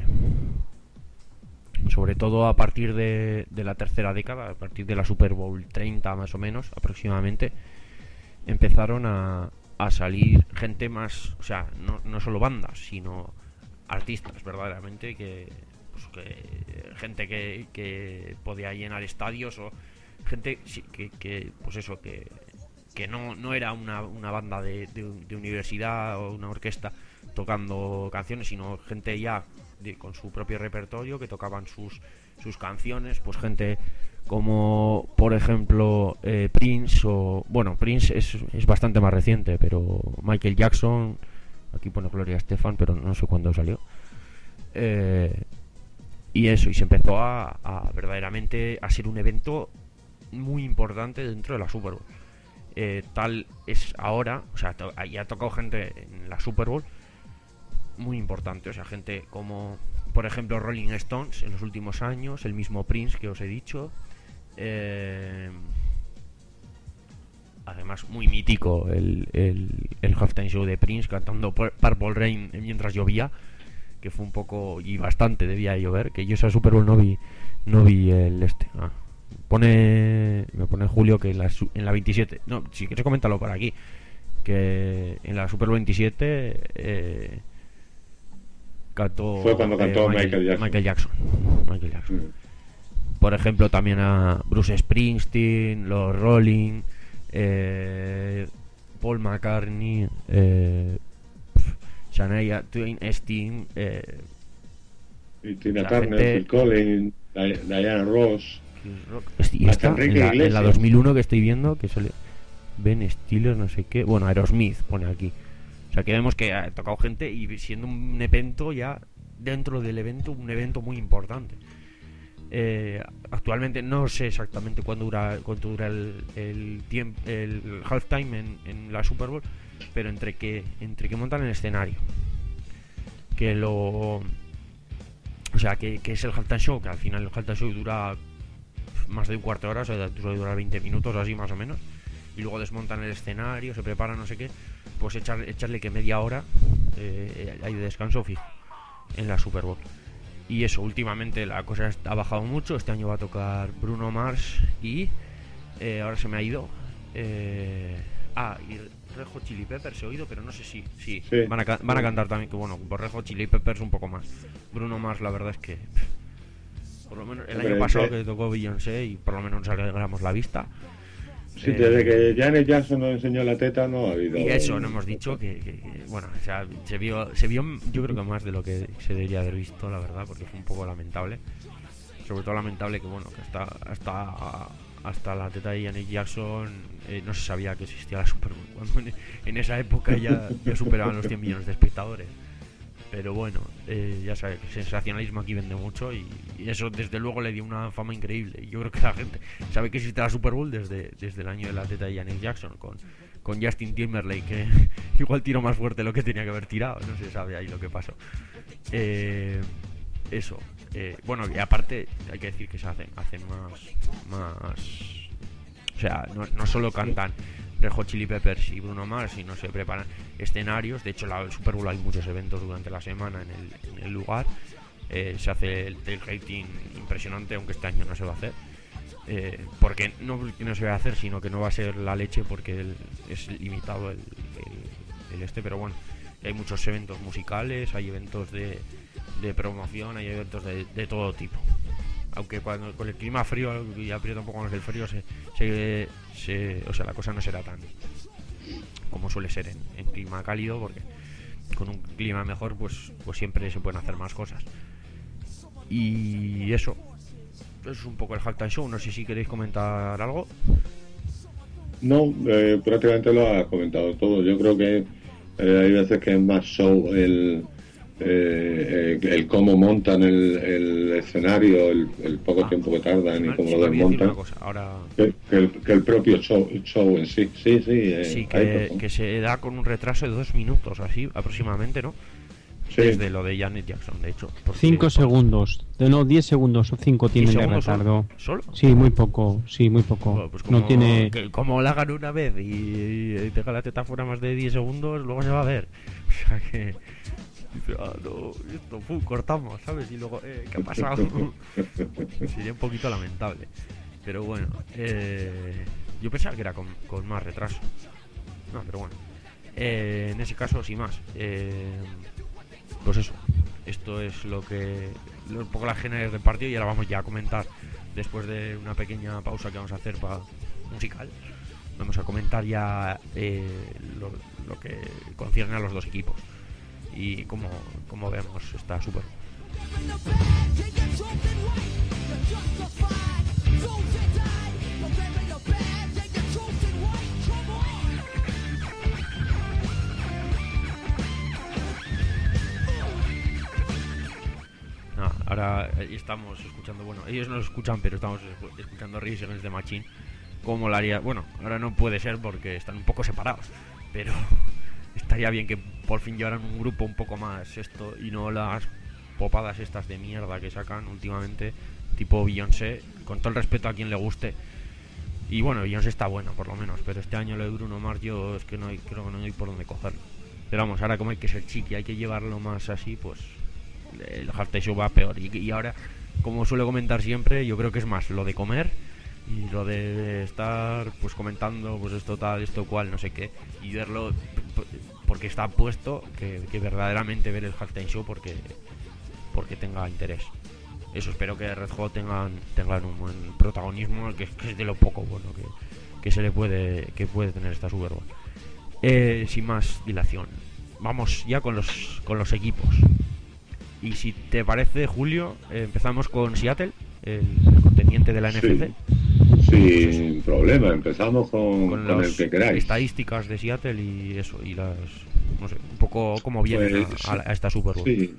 sobre todo a partir de, de la tercera década, a partir de la Super Bowl treinta más o menos, aproximadamente, empezaron a, a salir gente más, o sea, no, no solo bandas, sino artistas verdaderamente, que, pues, que gente que, que podía llenar estadios, o gente que, que pues eso, que que no, no era una, una banda de, de, de universidad o una orquesta tocando canciones, sino gente ya de, con su propio repertorio, que tocaban sus, sus canciones, pues gente como por ejemplo eh, Prince, o bueno, Prince es, es bastante más reciente, pero Michael Jackson, aquí pone Gloria Estefan, pero no sé cuándo salió, eh, y eso, y se empezó a, a verdaderamente a ser un evento muy importante dentro de la Super Bowl. Eh, tal es ahora, o sea, to- ya ha tocado gente en la Super Bowl muy importante, o sea, gente como por ejemplo Rolling Stones en los últimos años, el mismo Prince que os he dicho, eh, además muy mítico el, el, el halftime show de Prince cantando Purple Rain mientras llovía, que fue un poco y bastante, debía llover, que yo esa Super Bowl no vi no vi el este ah. Pone, me pone Julio que en la, en la veintisiete, no, si quieres coméntalo por aquí, que en la Super Bowl veintisiete eh, cantó, fue cuando cantó eh, Michael, Michael Jackson. Michael Jackson, Michael Jackson. Mm. Por ejemplo, también a Bruce Springsteen, los Rolling, eh, Paul McCartney, eh, Shania Twain, Sting, eh, y Tina Turner, gente... Phil Collins, Diana Ross. Y esta, en, la, en la dos mil uno que estoy viendo, que sale Ben Stiller, no sé qué, bueno, Aerosmith pone aquí. O sea, que vemos que ha tocado gente y siendo un evento ya dentro del evento, un evento muy importante. Eh, actualmente no sé exactamente cuándo dura cuánto dura el, el tiempo, el halftime en, en la Super Bowl, pero entre que entre que montan el escenario, que lo, o sea, que, que es el halftime show, que al final el halftime show dura más de un cuarto de hora, o sea, suele durar veinte minutos así más o menos, y luego desmontan el escenario, se preparan, no sé qué, pues echar, echarle que media hora eh, hay de descanso fijo en la Super Bowl. Y eso, últimamente la cosa ha bajado mucho. Este año va a tocar Bruno Mars y eh, ahora se me ha ido eh, ah, y Red Hot Chili Peppers he oído, pero no sé si sí, sí. Van, a, van a cantar también, que bueno, por Red Hot Chili Peppers un poco más. Bruno Mars la verdad es que por lo menos el año pasado que tocó Beyoncé y por lo menos nos alegramos la vista. Sí, eh, desde que Janet Jackson nos enseñó la teta no ha habido. Y eso, no hemos dicho que, que, que bueno, o sea, se vio, se vio, yo creo que más de lo que se debería haber visto, la verdad, porque fue un poco lamentable. Sobre todo lamentable que, bueno, que hasta hasta hasta la teta de Janet Jackson eh, no se sabía que existía la Super Bowl. Cuando en, en esa época ya, ya superaban los cien millones de espectadores. Pero bueno, eh, ya sabes, el sensacionalismo aquí vende mucho y, y eso desde luego le dio una fama increíble. Y yo creo que la gente sabe que existe la Super Bowl desde, desde el año de la teta de Janet Jackson con, con Justin Timberlake, que igual tiró más fuerte de lo que tenía que haber tirado, no se sabe ahí lo que pasó. Eh, eso, eh, bueno, y aparte hay que decir que se hacen, hacen más, más, o sea, no, no solo cantan Red Hot Chili Peppers y Bruno Mars, sino se preparan escenarios. De hecho, la, el Super Bowl hay muchos eventos durante la semana en el, en el lugar. Eh, se hace el tailgating impresionante, aunque este año no se va a hacer. Eh, porque no porque no se va a hacer, sino que no va a ser la leche porque el, es limitado el, el, el este. Pero bueno, hay muchos eventos musicales, hay eventos de, de promoción, hay eventos de, de todo tipo. Aunque cuando con el clima frío y aprieta un poco más el frío, se, se, se, o sea, la cosa no será tan como suele ser en, en clima cálido, porque con un clima mejor pues, pues siempre se pueden hacer más cosas. Y eso, eso es un poco el Halftime Show. No sé si queréis comentar algo. No, eh, prácticamente lo has comentado todo. Yo creo que eh, hay veces que es más show el... Eh, eh, el cómo montan el, el escenario, el, el poco ah, tiempo que tardan y cómo lo desmontan, ahora... que, que, el, que el propio show, show en sí. Sí, sí, eh, sí que, que se da con un retraso de dos minutos, así aproximadamente, ¿no? Sí. Desde lo de Janet Jackson, de hecho. cinco segundos, de no, diez segundos o cinco tienen de retardo. ¿Solo? Sí, muy poco, sí, muy poco. Bueno, pues como, no tiene... que, como la hagan una vez y, y deja la teta fuera más de diez segundos, luego se va a ver. O sea que... Dice, ah, no, esto, pum, cortamos, ¿sabes? Y luego, eh, ¿qué ha pasado? Sería un poquito lamentable. Pero bueno, eh, yo pensaba que era con, con más retraso. No, pero bueno. Eh, en ese caso, sin más. Eh, pues eso. Esto es lo que... Un poco las géneros del partido. Y ahora vamos ya a comentar, después de una pequeña pausa que vamos a hacer para musical. Vamos a comentar ya eh, lo, lo que concierne a los dos equipos. Y como, como vemos esta Super Bowl. No, ahora estamos escuchando, bueno, ellos no lo escuchan, pero estamos escuchando Rage Against the Machine. Como lo haría, bueno, ahora no puede ser porque están un poco separados, pero estaría bien que por fin llevaran un grupo un poco más esto y no las popadas estas de mierda que sacan últimamente, tipo Beyoncé, con todo el respeto a quien le guste. Y bueno, Beyoncé está buena por lo menos, pero este año lo de Bruno Mars yo es que no hay, creo que no hay por dónde cogerlo. Pero vamos, ahora como hay que ser chiqui, hay que llevarlo más así, pues el Halftime Show va peor. Y, y ahora, como suelo comentar siempre, yo creo que es más lo de comer y lo de estar pues comentando pues esto tal, esto cual, no sé qué, y verlo porque está puesto, que, que verdaderamente ver el Halftime Show porque porque tenga interés. Eso, espero que Red Hot tengan tengan un buen protagonismo, que, que es de lo poco bueno que, que se le puede que puede tener esta Super Bowl. Eh, sin más dilación, vamos ya con los con los equipos. Y si te parece, Julio, eh, empezamos con Seattle, el, el contendiente de la N F C. Sí, sin problema, empezamos con, con, con el que queráis. Estadísticas de Seattle y eso, y las, no sé, un poco cómo viene pues, a, a, a esta Super Bowl. Sí.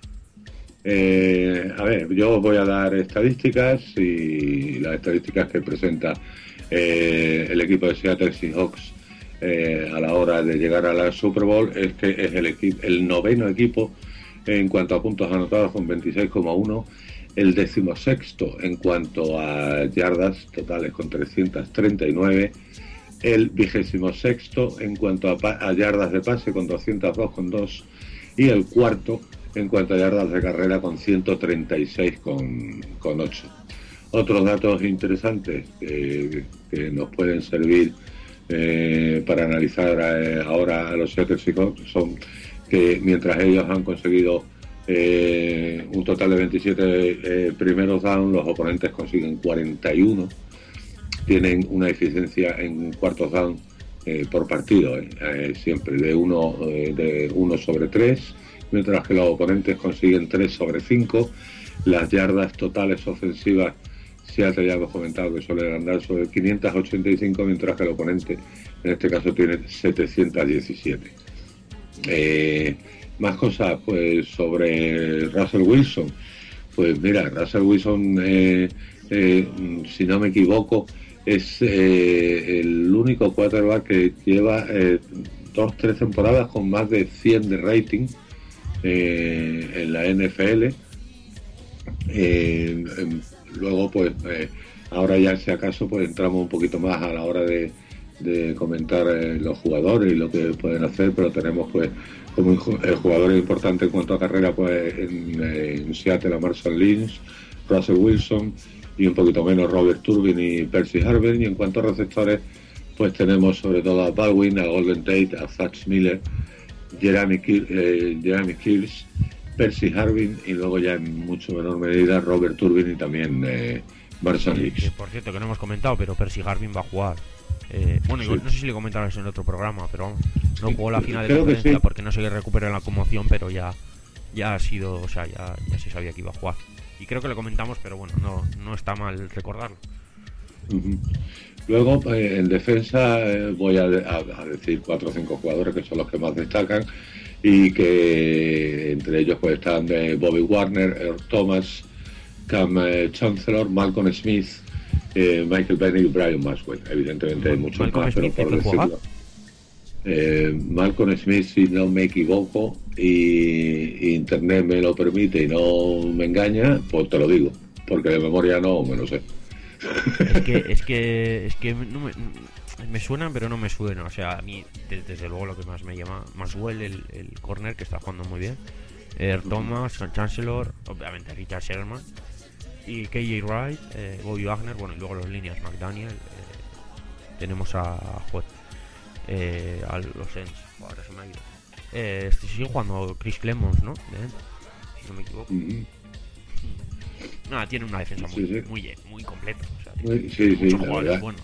Eh, a ver, yo os voy a dar estadísticas y las estadísticas que presenta eh, el equipo de Seattle Seahawks eh, a la hora de llegar a la Super Bowl es que es el, equipo, el noveno equipo en cuanto a puntos anotados con veintiséis coma uno, el decimosexto en cuanto a yardas totales con trescientos treinta y nueve, el vigésimo sexto en cuanto a, pa- a yardas de pase con doscientos dos coma dos y el cuarto en cuanto a yardas de carrera con ciento treinta y seis coma ocho. Otros datos interesantes que, que nos pueden servir eh, para analizar eh, ahora a los Seattle Seahawks son que mientras ellos han conseguido eh, un total de veintisiete eh, primeros down, los oponentes consiguen cuarenta y uno, tienen una eficiencia en cuartos down eh, por partido, eh, eh, siempre de uno eh, de uno sobre tres, mientras que los oponentes consiguen tres sobre cinco. Las yardas totales ofensivas, Seattle ya hemos comentado que suelen andar sobre quinientos ochenta y cinco, mientras que el oponente en este caso tiene setecientos diecisiete. Eh, más cosas pues sobre Russell Wilson. Pues mira, Russell Wilson, eh, eh, si no me equivoco, es eh, el único quarterback que lleva eh, dos, tres temporadas con más de cien de rating eh, en la N F L. Eh, eh, luego, pues, eh, ahora ya si acaso, pues entramos un poquito más a la hora de, de comentar eh, los jugadores y lo que pueden hacer, pero tenemos, pues, como el jugador importante en cuanto a carrera, pues en, en Seattle a Marshawn Lynch, Russell Wilson y un poquito menos Robert Turbin y Percy Harvin. Y en cuanto a receptores, pues tenemos sobre todo a Baldwin, a Golden Tate, a Fats Miller, Jeremy, eh, Jeremy Kills, Percy Harvin y luego ya en mucho menor medida Robert Turbin y también eh, Marshawn Lynch. Que, por cierto, que no hemos comentado, pero Percy Harvin va a jugar. Eh, bueno, sí. igual, no sé si le comentaron eso en otro programa, pero vamos, no jugó la final de Creo conferencia sí. porque no se le recupera la conmoción, pero ya ya ha sido, o sea, ya, ya se sabía que iba a jugar. Y creo que lo comentamos, pero bueno, no, no está mal recordarlo. Uh-huh. Luego, eh, en defensa, eh, voy a, a, a decir cuatro o cinco jugadores que son los que más destacan y que entre ellos pues están eh, Bobby Warner, Earl Thomas, Cam eh, Chancellor, Malcolm Smith, eh, Michael Bennett y Brian Maxwell. Evidentemente hay muchos Malcolm más, Smith, pero por decirlo. Eh, Malcolm Smith, si no me equivoco, y, y Internet me lo permite y no me engaña, pues te lo digo, porque de memoria no me lo sé. Es que, es que, es que no me, me suena, pero no me suena. O sea, a mí, desde, desde luego, lo que más me llama, Maxwell, el, el corner, que está jugando muy bien. Er Thomas, Chancellor, obviamente Richard Sherman. Y K J Wright, eh, Bobby Wagner, bueno, y luego los líneas, McDaniel. Eh, tenemos a, joder, eh, a los Ents, ahora se me ha ido. Eh, sigue jugando Chris Clemons, ¿no? De, si no me equivoco. Mm-hmm. Nada, tiene una defensa muy, sí, sí. muy, muy completa. O sea, tiene sí, muchos sí, jugadores buenos.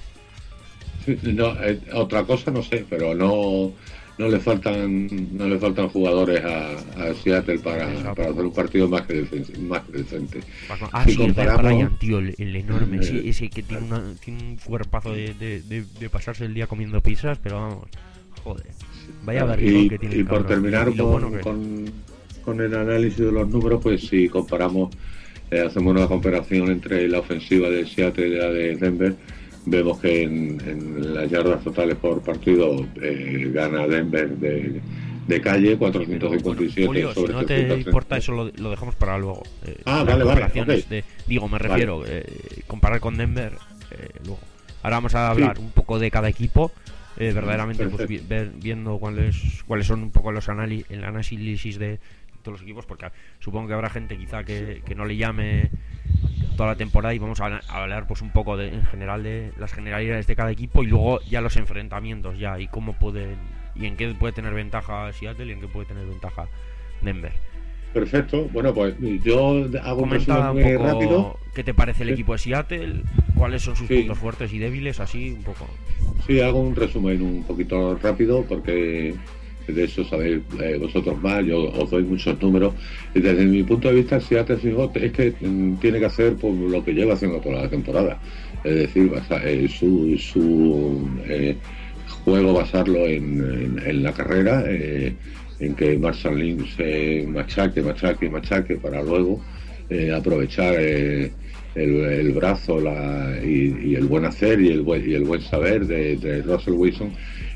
Sí, no, eh, otra cosa no sé, pero no no le faltan no le faltan jugadores a, a Seattle para, para hacer un partido más que decente. Más que decente. Ah, si sí, comparamos... el Brian, tío, el, el enorme, eh, sí, ese que tiene, una, tiene un cuerpazo de, de, de, de pasarse el día comiendo pizzas, pero vamos, joder. Vaya barrigón que tiene y el por cabrón, terminar y con, bueno que... con, con el análisis de los números, pues si comparamos, eh, hacemos una comparación entre la ofensiva de Seattle y la de Denver, vemos que en, en las yardas totales por partido eh, gana Denver de, de calle cuatrocientos cincuenta y siete. Julio, sobre si no te importa eso lo, lo dejamos para luego. Eh, ah, vale, vale. Okay. De, digo, me refiero, vale. eh, comparar con Denver eh, luego. Ahora vamos a hablar sí. un poco de cada equipo. Eh, verdaderamente pues, vi, ver, viendo cuáles cuáles son un poco los análisis, el análisis de todos los equipos, porque supongo que habrá gente quizá que, que no le llame toda la temporada y vamos a, a hablar pues un poco de, en general de las generalidades de cada equipo y luego ya los enfrentamientos ya y cómo pueden y en qué puede tener ventaja Seattle y en qué puede tener ventaja Denver. Perfecto, bueno pues yo hago Comenta un un poco rápido. ¿Qué te parece el sí. equipo de Seattle? ¿Cuáles son sus sí. puntos fuertes y débiles? Así un poco. Sí, hago un resumen un poquito rápido porque de eso sabéis eh, vosotros más, yo os doy muchos números. Y desde mi punto de vista, Seattle es que mm, tiene que hacer pues, lo que lleva haciendo toda la temporada. Es decir, basar, eh, su, su eh, juego basarlo en, en, en la carrera, eh, en que Marshawn Lynch eh, machaque, machaque, machaque para luego eh, aprovechar eh, el, el brazo la, y, y el buen hacer y el buen, y el buen saber de, de Russell Wilson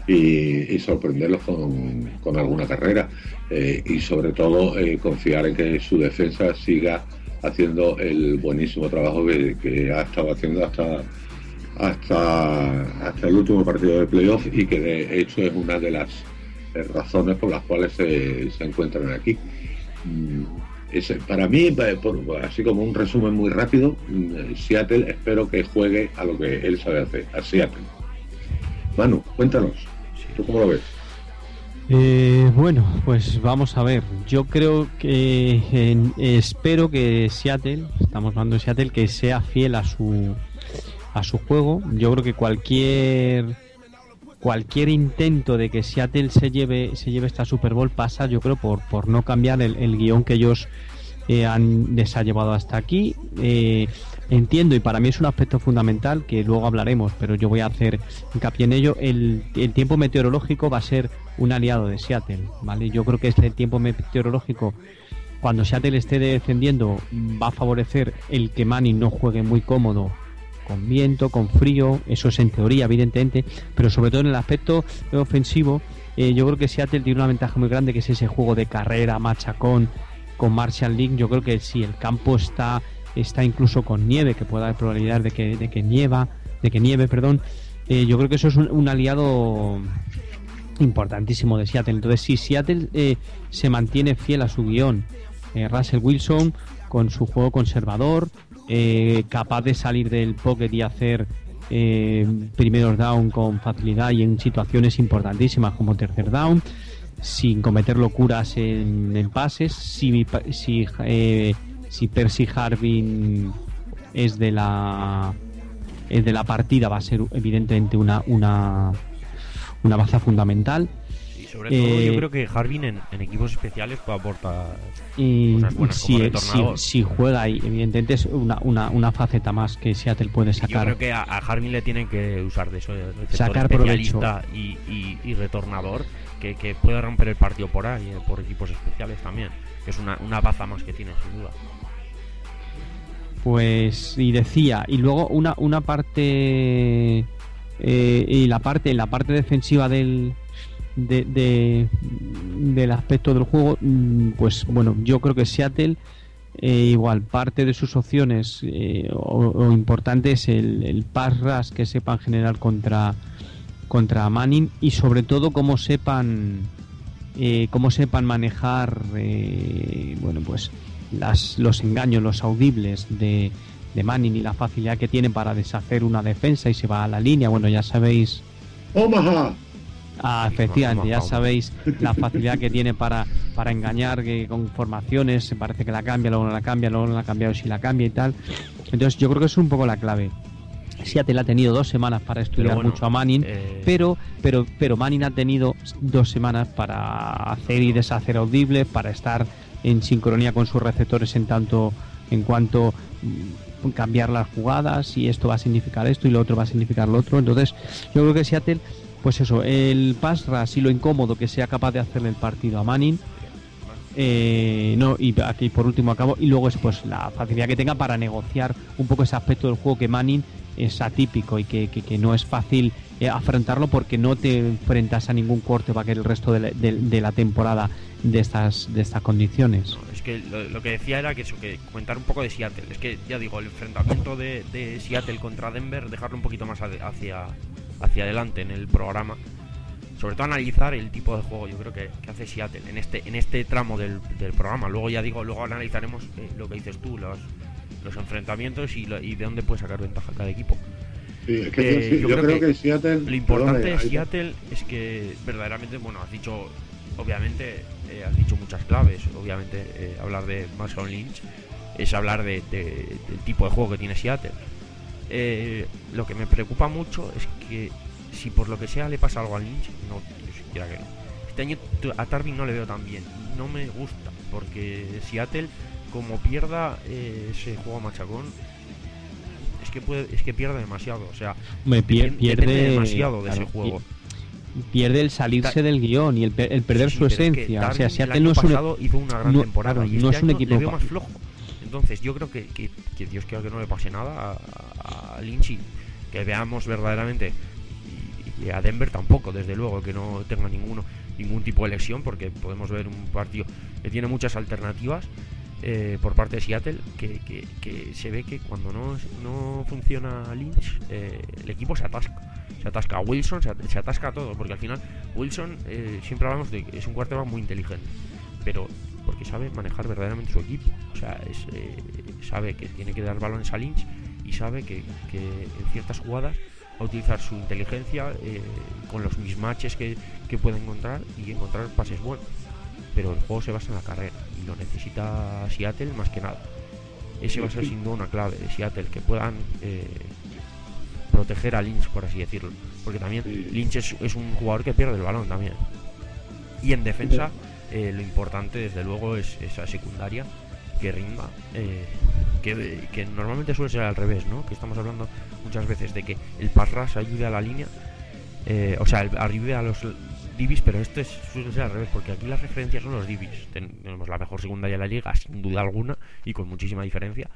y, y sorprenderlos con, con alguna carrera eh, y sobre todo eh, confiar en que su defensa siga haciendo el buenísimo trabajo que, que ha estado haciendo hasta hasta hasta el último partido de playoff y que de hecho es una de las razones por las cuales se, se encuentran aquí. Es, para mí, por, así como un resumen muy rápido, Seattle espero que juegue a lo que él sabe hacer, a Seattle. Manu, cuéntanos, ¿tú cómo lo ves? Eh, bueno, pues vamos a ver. Yo creo que eh, espero que Seattle, estamos hablando de Seattle, que sea fiel a su a su juego. Yo creo que cualquier cualquier intento de que Seattle se lleve se lleve esta Super Bowl pasa, yo creo, por por no cambiar el, el guión que ellos eh, han les ha llevado hasta aquí. Eh, entiendo, y para mí es un aspecto fundamental que luego hablaremos, pero yo voy a hacer hincapié en ello. El, el tiempo meteorológico va a ser un aliado de Seattle, ¿vale? Yo creo que este tiempo meteorológico, cuando Seattle esté defendiendo, va a favorecer el que Manning no juegue muy cómodo, con viento, con frío. Eso es en teoría, evidentemente, pero sobre todo en el aspecto ofensivo, eh, yo creo que Seattle tiene una ventaja muy grande, que es ese juego de carrera, machacón, con Marshall Lynch. Yo creo que si el campo está está incluso con nieve, que puede haber probabilidad de que, de que nieva, de que nieve, perdón, eh, yo creo que eso es un, un aliado importantísimo de Seattle. Entonces, si Seattle eh, se mantiene fiel a su guión, eh, Russell Wilson con su juego conservador, eh, capaz de salir del pocket y hacer eh, primeros down con facilidad y en situaciones importantísimas como tercer down, sin cometer locuras en, en pases, si, si eh, si Percy Harvin es de la es de la partida, va a ser evidentemente una una una baza fundamental. Y sobre todo eh, yo creo que Harvin en, en equipos especiales puede aportar y cosas buenas si, como retornador. Si, si juega ahí, evidentemente es una, una, una faceta más que Seattle puede sacar. Yo creo que a, a Harvin le tienen que usar de eso, de sacar provecho y, y, y retornador, que, que puede romper el partido por ahí, por equipos especiales también, que es una, una baza más que tiene, sin duda. Pues, y decía, y luego una, una parte eh, y la parte, la parte defensiva del de, de, del aspecto del juego, pues bueno, yo creo que Seattle eh, igual parte de sus opciones eh, o, o importante es el, el pass rush que sepan generar contra contra Manning, y sobre todo cómo sepan eh, cómo sepan manejar eh, bueno pues Las, los engaños, los audibles de, de Manning y la facilidad que tiene para deshacer una defensa y se va a la línea. Bueno, ya sabéis. Omaha. Ah, efectivamente, ya sabéis la facilidad que tiene para, para engañar, que con formaciones se parece que la cambia, luego no la cambia, luego no la ha cambiado, si la cambia y tal. Entonces yo creo que es un poco la clave. Seattle ha tenido dos semanas para estudiar bueno, mucho a Manning, eh... pero, pero, pero Manning ha tenido dos semanas para hacer y deshacer audibles, para estar en sincronía con sus receptores en tanto en cuanto mm, cambiar las jugadas, y esto va a significar esto y lo otro va a significar lo otro. Entonces yo creo que Seattle, pues eso, el pass rush y lo incómodo que sea capaz de hacerle el partido a Manning, eh, no, y aquí por último acabo, y luego es pues la facilidad que tenga para negociar un poco ese aspecto del juego que Manning es atípico y que, que, que no es fácil eh, afrontarlo, porque no te enfrentas a ningún quarterback el resto de la, de, de la temporada de estas de estas condiciones. No, es que lo, lo que decía era que eso, que comentar un poco de Seattle. Es que ya digo, el enfrentamiento de, de Seattle contra Denver, dejarlo un poquito más hacia hacia adelante en el programa, sobre todo analizar el tipo de juego yo creo que, que hace Seattle en este en este tramo del, del programa. Luego ya digo, luego analizaremos eh, lo que dices tú, los los enfrentamientos y, lo, y de dónde puede sacar ventaja cada equipo. Sí, es que eh, yo, yo, yo creo, creo que, que Seattle, lo importante perdón, de Seattle es que verdaderamente, bueno, has dicho, obviamente, eh, has dicho muchas claves. Obviamente, eh, hablar de Marshall Lynch es hablar de, de, del tipo de juego que tiene Seattle. Eh, lo que me preocupa mucho es que si por lo que sea le pasa algo a Lynch, no, yo siquiera que no. Este año a Tarvin no le veo tan bien, no me gusta, porque Seattle, como pierda eh, ese juego machacón, es que puede, es que pierde demasiado, o sea, me pier, pierde demasiado de claro, ese juego. Pierde el salirse Ta del guión y el, el perder sí, su esencia. Es que o sea, Seattle no es un hizo una gran no, temporada claro, y este no es un año equipo le veo más flojo. Entonces yo creo que, que, que Dios quiera que no le pase nada a, a Lynch, y que veamos verdaderamente, y, y a Denver tampoco, desde luego, que no tenga ninguno ningún tipo de lesión, porque podemos ver un partido que tiene muchas alternativas. Eh, por parte de Seattle, que, que, que se ve que cuando no, no funciona Lynch, eh, el equipo se atasca. Se atasca a Wilson, se, se atasca a todo, porque al final Wilson, eh, siempre hablamos de que es un quarterback muy inteligente, pero porque sabe manejar verdaderamente su equipo. O sea, es, eh, sabe que tiene que dar balones a Lynch, y sabe que, que en ciertas jugadas va a utilizar su inteligencia eh, con los mismatches que, que puede encontrar, y encontrar pases buenos. Pero el juego se basa en la carrera y lo necesita Seattle más que nada. Ese va a ser sin duda una clave de Seattle, que puedan eh, proteger a Lynch, por así decirlo, porque también Lynch es, es un jugador que pierde el balón también. Y en defensa eh, lo importante desde luego es esa secundaria que rinda, eh, que, que normalmente suele ser al revés, ¿no? Que estamos hablando muchas veces de que el pass rush ayude a la línea, eh, o sea, el, ayude a los D Bs, pero esto es, suele ser al revés, porque aquí las referencias son los D Bs. Tenemos la mejor secundaria de la liga, sin duda alguna, y con muchísima diferencia.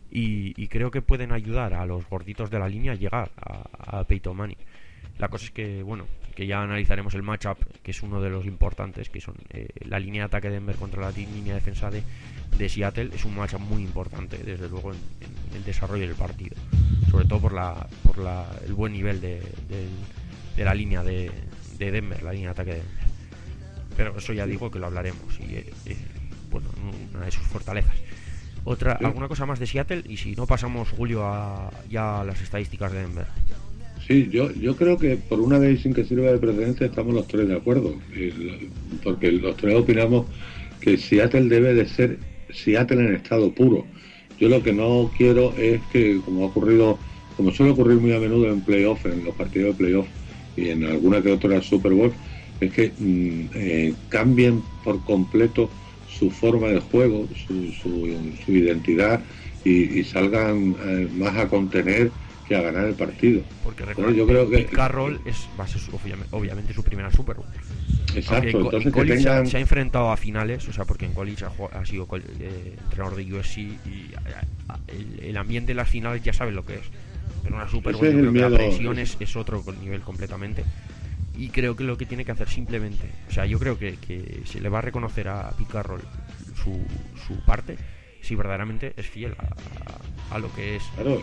Y, y creo que pueden ayudar a los gorditos de la línea a llegar a, a Peyton Manning. La cosa es que, bueno, que ya analizaremos el matchup, que es uno de los importantes, que son eh, la línea de ataque de Denver contra la línea de defensa de, de Seattle. Es un matchup muy importante, desde luego, en, en el desarrollo del partido, sobre todo por la por la, el buen nivel de, de, de la línea de, de Denver, la línea de ataque de Denver. Pero eso ya digo que lo hablaremos, y eh, eh, bueno, una de sus fortalezas. Otra, alguna cosa más de Seattle, y si no pasamos, Julio, a ya a las estadísticas de Denver. Sí, yo yo creo que por una vez, sin que sirva de precedente, estamos los tres de acuerdo, porque los tres opinamos que Seattle debe de ser Seattle en estado puro. Yo lo que no quiero es que, como ha ocurrido, como suele ocurrir muy a menudo en playoff, en los partidos de playoff y en alguna que otra Super Bowl, es que mmm, eh, cambien por completo su forma de juego, su, su, su identidad, y, y salgan eh, más a contener que a ganar el partido. Porque recuerda, yo creo que Pete Carroll es, va a ser obviamente, obviamente su primera Super Bowl. Exacto. Aunque entonces en college que tengan... se ha enfrentado a finales, o sea, porque en college ha, ha sido eh, entrenador de U S C, y a, a, el, el ambiente de las finales ya saben lo que es. Pero una Super Bowl, yo creo que la presión es, es otro nivel completamente. Y creo que lo que tiene que hacer simplemente, o sea, yo creo que, que se le va a reconocer a Pete Carroll su, su parte si verdaderamente es fiel a, a, a lo que es. Claro,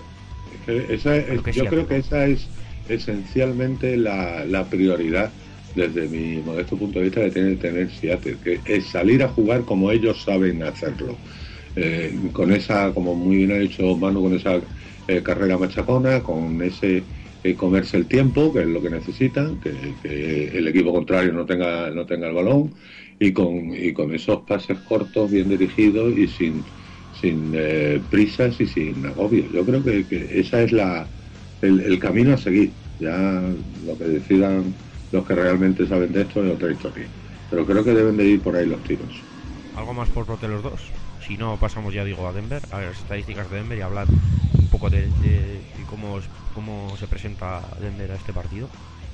esa es, que es yo creo que esa es esencialmente la, la prioridad, desde mi modesto punto de vista, que tiene que tener Seattle, que es salir a jugar como ellos saben hacerlo. Eh, con esa, como muy bien ha dicho Manu, con esa eh, carrera machacona, con ese eh, comerse el tiempo, que es lo que necesitan, que, que el equipo contrario no tenga no tenga el balón, y con y con esos pases cortos, bien dirigidos y sin sin eh, prisas y sin agobios. Yo creo que, que esa es la el, el camino a seguir. Ya lo que decidan los que realmente saben de esto es otra historia, pero creo que deben de ir por ahí los tiros. ¿Algo más por parte de los dos? Si no, pasamos, ya digo, a Denver, a las estadísticas de Denver, y hablar un poco de, de, de cómo, cómo se presenta Denver a este partido.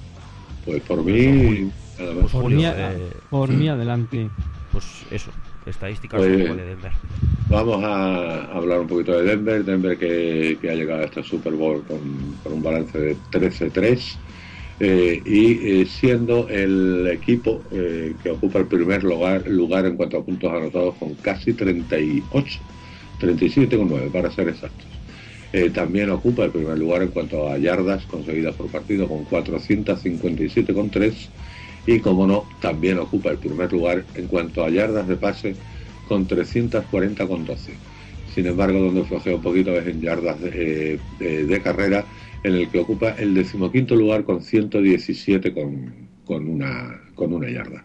Pues por mí, nada más. Por, Julio, mí, eh, por mí adelante. Pues eso, estadísticas pues, de Denver. Vamos a hablar un poquito de Denver. Denver que, que ha llegado a esta Super Bowl con, con un balance de trece tres. Eh, y eh, siendo el equipo eh, que ocupa el primer lugar, lugar en cuanto a puntos anotados, con casi treinta y ocho, treinta y siete coma nueve para ser exactos. Eh, también ocupa el primer lugar en cuanto a yardas conseguidas por partido, con cuatrocientos cincuenta y siete coma tres, y como no, también ocupa el primer lugar en cuanto a yardas de pase, con trescientos cuarenta coma doce. Sin embargo, donde flojea un poquito es en yardas de, de, de carrera, en el que ocupa el decimoquinto lugar con ciento diecisiete con, con, una, con una yarda.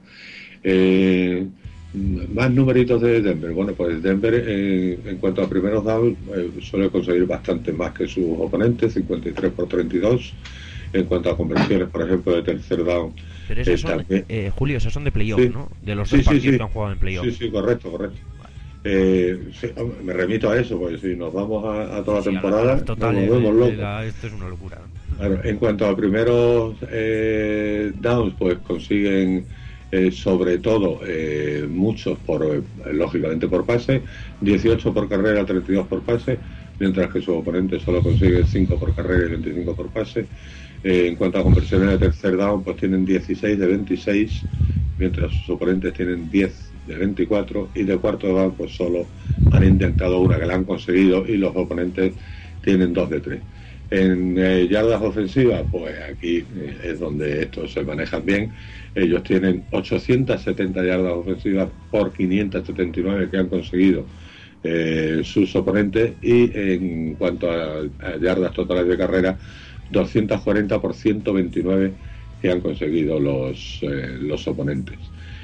Eh, más numeritos de Denver. Bueno, pues Denver eh, en cuanto a primeros downs eh, suele conseguir bastante más que sus oponentes, cincuenta y tres por treinta y dos. En cuanto a conversiones, por ejemplo, de tercer down. Pero esas son, también... eh, Julio, esas son de playoff, sí. ¿no? De los sí, dos sí, partidos sí. que han jugado en playoff. Sí, sí, correcto, correcto. Eh, sí, me remito a eso, porque si nos vamos a, a toda sí, la temporada, total, nos vemos locos. La, esto es una locura. Claro, en cuanto a primeros eh, downs, pues consiguen eh, sobre todo eh, muchos, por eh, lógicamente por pase, dieciocho por carrera, treinta y dos por pase, mientras que su oponente solo consigue cinco por carrera y veinticinco por pase. Eh, en cuanto a conversiones de tercer down, pues tienen dieciséis de veintiséis, mientras sus oponentes tienen diez de veinticuatro, y de cuarto down pues solo han intentado una, que la han conseguido, y los oponentes tienen dos de tres. En eh, yardas ofensivas, pues aquí eh, es donde estos se manejan bien. Ellos tienen ochocientas setenta yardas ofensivas por quinientas setenta y nueve que han conseguido eh, sus oponentes, y en cuanto a, a yardas totales de carrera, doscientas cuarenta por ciento veintinueve que han conseguido los, eh, los oponentes.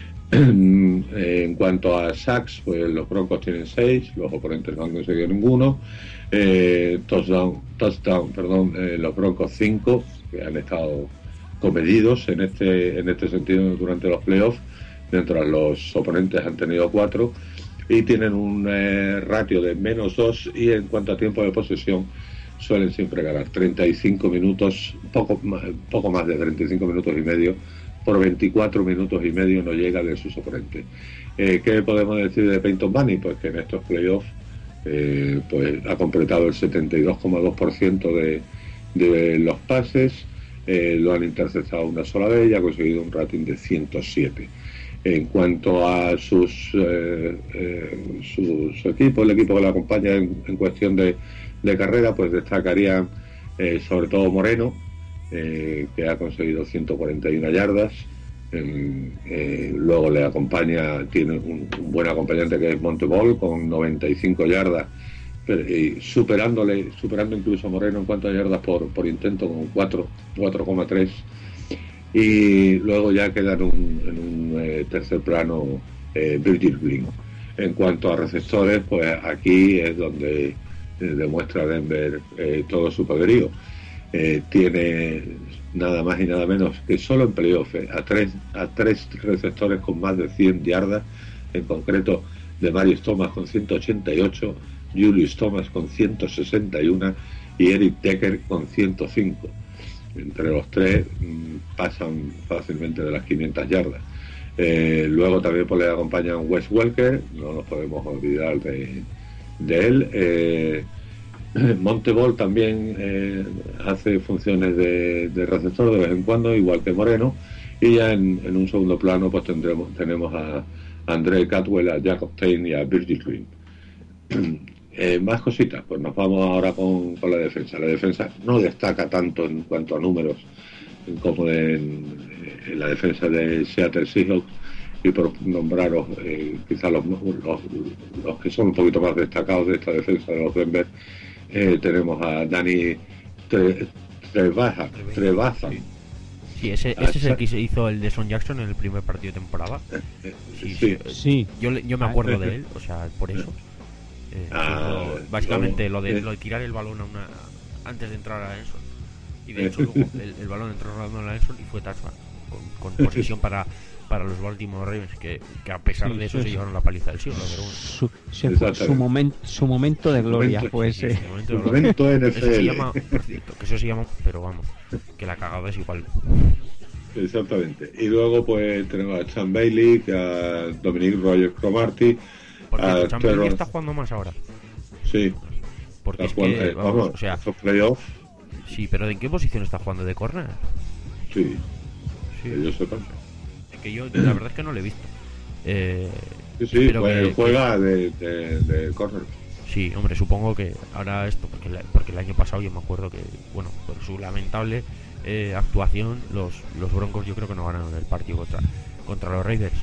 En cuanto a sacks, pues los Broncos tienen seis, los oponentes no han conseguido ninguno. Eh, touchdown, touchdown, perdón, eh, los Broncos cinco, que han estado comedidos en este en este sentido durante los playoffs, mientras los oponentes han tenido cuatro. y tienen un eh, ratio de menos dos, y en cuanto a tiempo de posesión suelen siempre ganar treinta y cinco minutos, poco, poco más de treinta y cinco minutos y medio, por veinticuatro minutos y medio no llega de sus oponentes. Eh, ¿Qué podemos decir de Peyton Manning? Pues que en estos playoffs eh, pues ha completado el setenta y dos coma dos por ciento de, de los pases, eh, lo han interceptado una sola vez y ha conseguido un rating de ciento siete. En cuanto a sus, eh, eh, sus equipos, el equipo que le acompaña en, en cuestión de, de carrera, pues destacarían eh, sobre todo Moreno, eh, que ha conseguido ciento cuarenta y una yardas. Eh, eh, luego le acompaña, tiene un, un buen acompañante que es Monteball con noventa y cinco yardas, pero, y superándole, superando incluso a Moreno en cuanto a yardas por, por intento con cuatro coma tres. Y luego ya queda en un, en un eh, tercer plano eh, Virgil Green. En cuanto a receptores, pues aquí es donde eh, demuestra Denver eh, todo su poderío. Eh, tiene nada más y nada menos que solo en playoff eh, a tres a tres receptores con más de cien yardas, en concreto de Marius Thomas con ciento ochenta y ocho, Julius Thomas con ciento sesenta y uno y Eric Decker con ciento cinco. Entre los tres mmm, pasan fácilmente de las quinientas yardas. Eh, luego también pues, le acompañan Wes Welker, no nos podemos olvidar de, de él. Eh, Monteball también eh, hace funciones de, de receptor de vez en cuando, igual que Moreno. Y ya en, en un segundo plano pues tendremos tenemos a André Catwell, a Jacob Tain y a Virgil Green. Eh, más cositas, pues nos vamos ahora con, con la defensa. La defensa no destaca tanto en cuanto a números como en, en la defensa de Seattle Seahawks, y por nombraros eh, quizás los, los, los que son un poquito más destacados de esta defensa de los Denver, eh, tenemos a Danny Trevathan. Trevathan. Sí, ese, ese es el que se hizo el de Son Jackson en el primer partido de temporada. Sí, sí. sí. Yo, yo me acuerdo de él, o sea, por eso. Eh, ah, básicamente lo de, lo de tirar el balón a una, antes de entrar a Enson, y de hecho luego el, el balón entró rodando a Enson y fue touchdown con, con posesión para, para los Baltimore Ravens, que, que a pesar sí, de eso sí, se llevaron la paliza del siglo, pero bueno. su, fue, su, momen, su momento de gloria fue ese. Sí, momento de momento N F L. Eso se llama, por cierto, que eso se llama, pero vamos, que la cagada es igual. Exactamente. Y luego pues tenemos a Chan Bailey, a Dominique Rogers Cromartie. Porque uh, Chamberlain está jugando más ahora. Sí. Porque es que, eh, vamos, vamos, o sea, playoffs. Sí, pero ¿en qué posición está jugando? ¿De corner? Sí. Sí. Yo sé tanto. Es que yo, la verdad es que no lo he visto. Eh, sí, sí, pues que, juega que... de, de, de corner. Sí, hombre, supongo que ahora esto, porque, la, porque el año pasado yo me acuerdo que, bueno, por su lamentable eh, actuación, los, los Broncos yo creo que no ganaron el partido contra, contra los Raiders.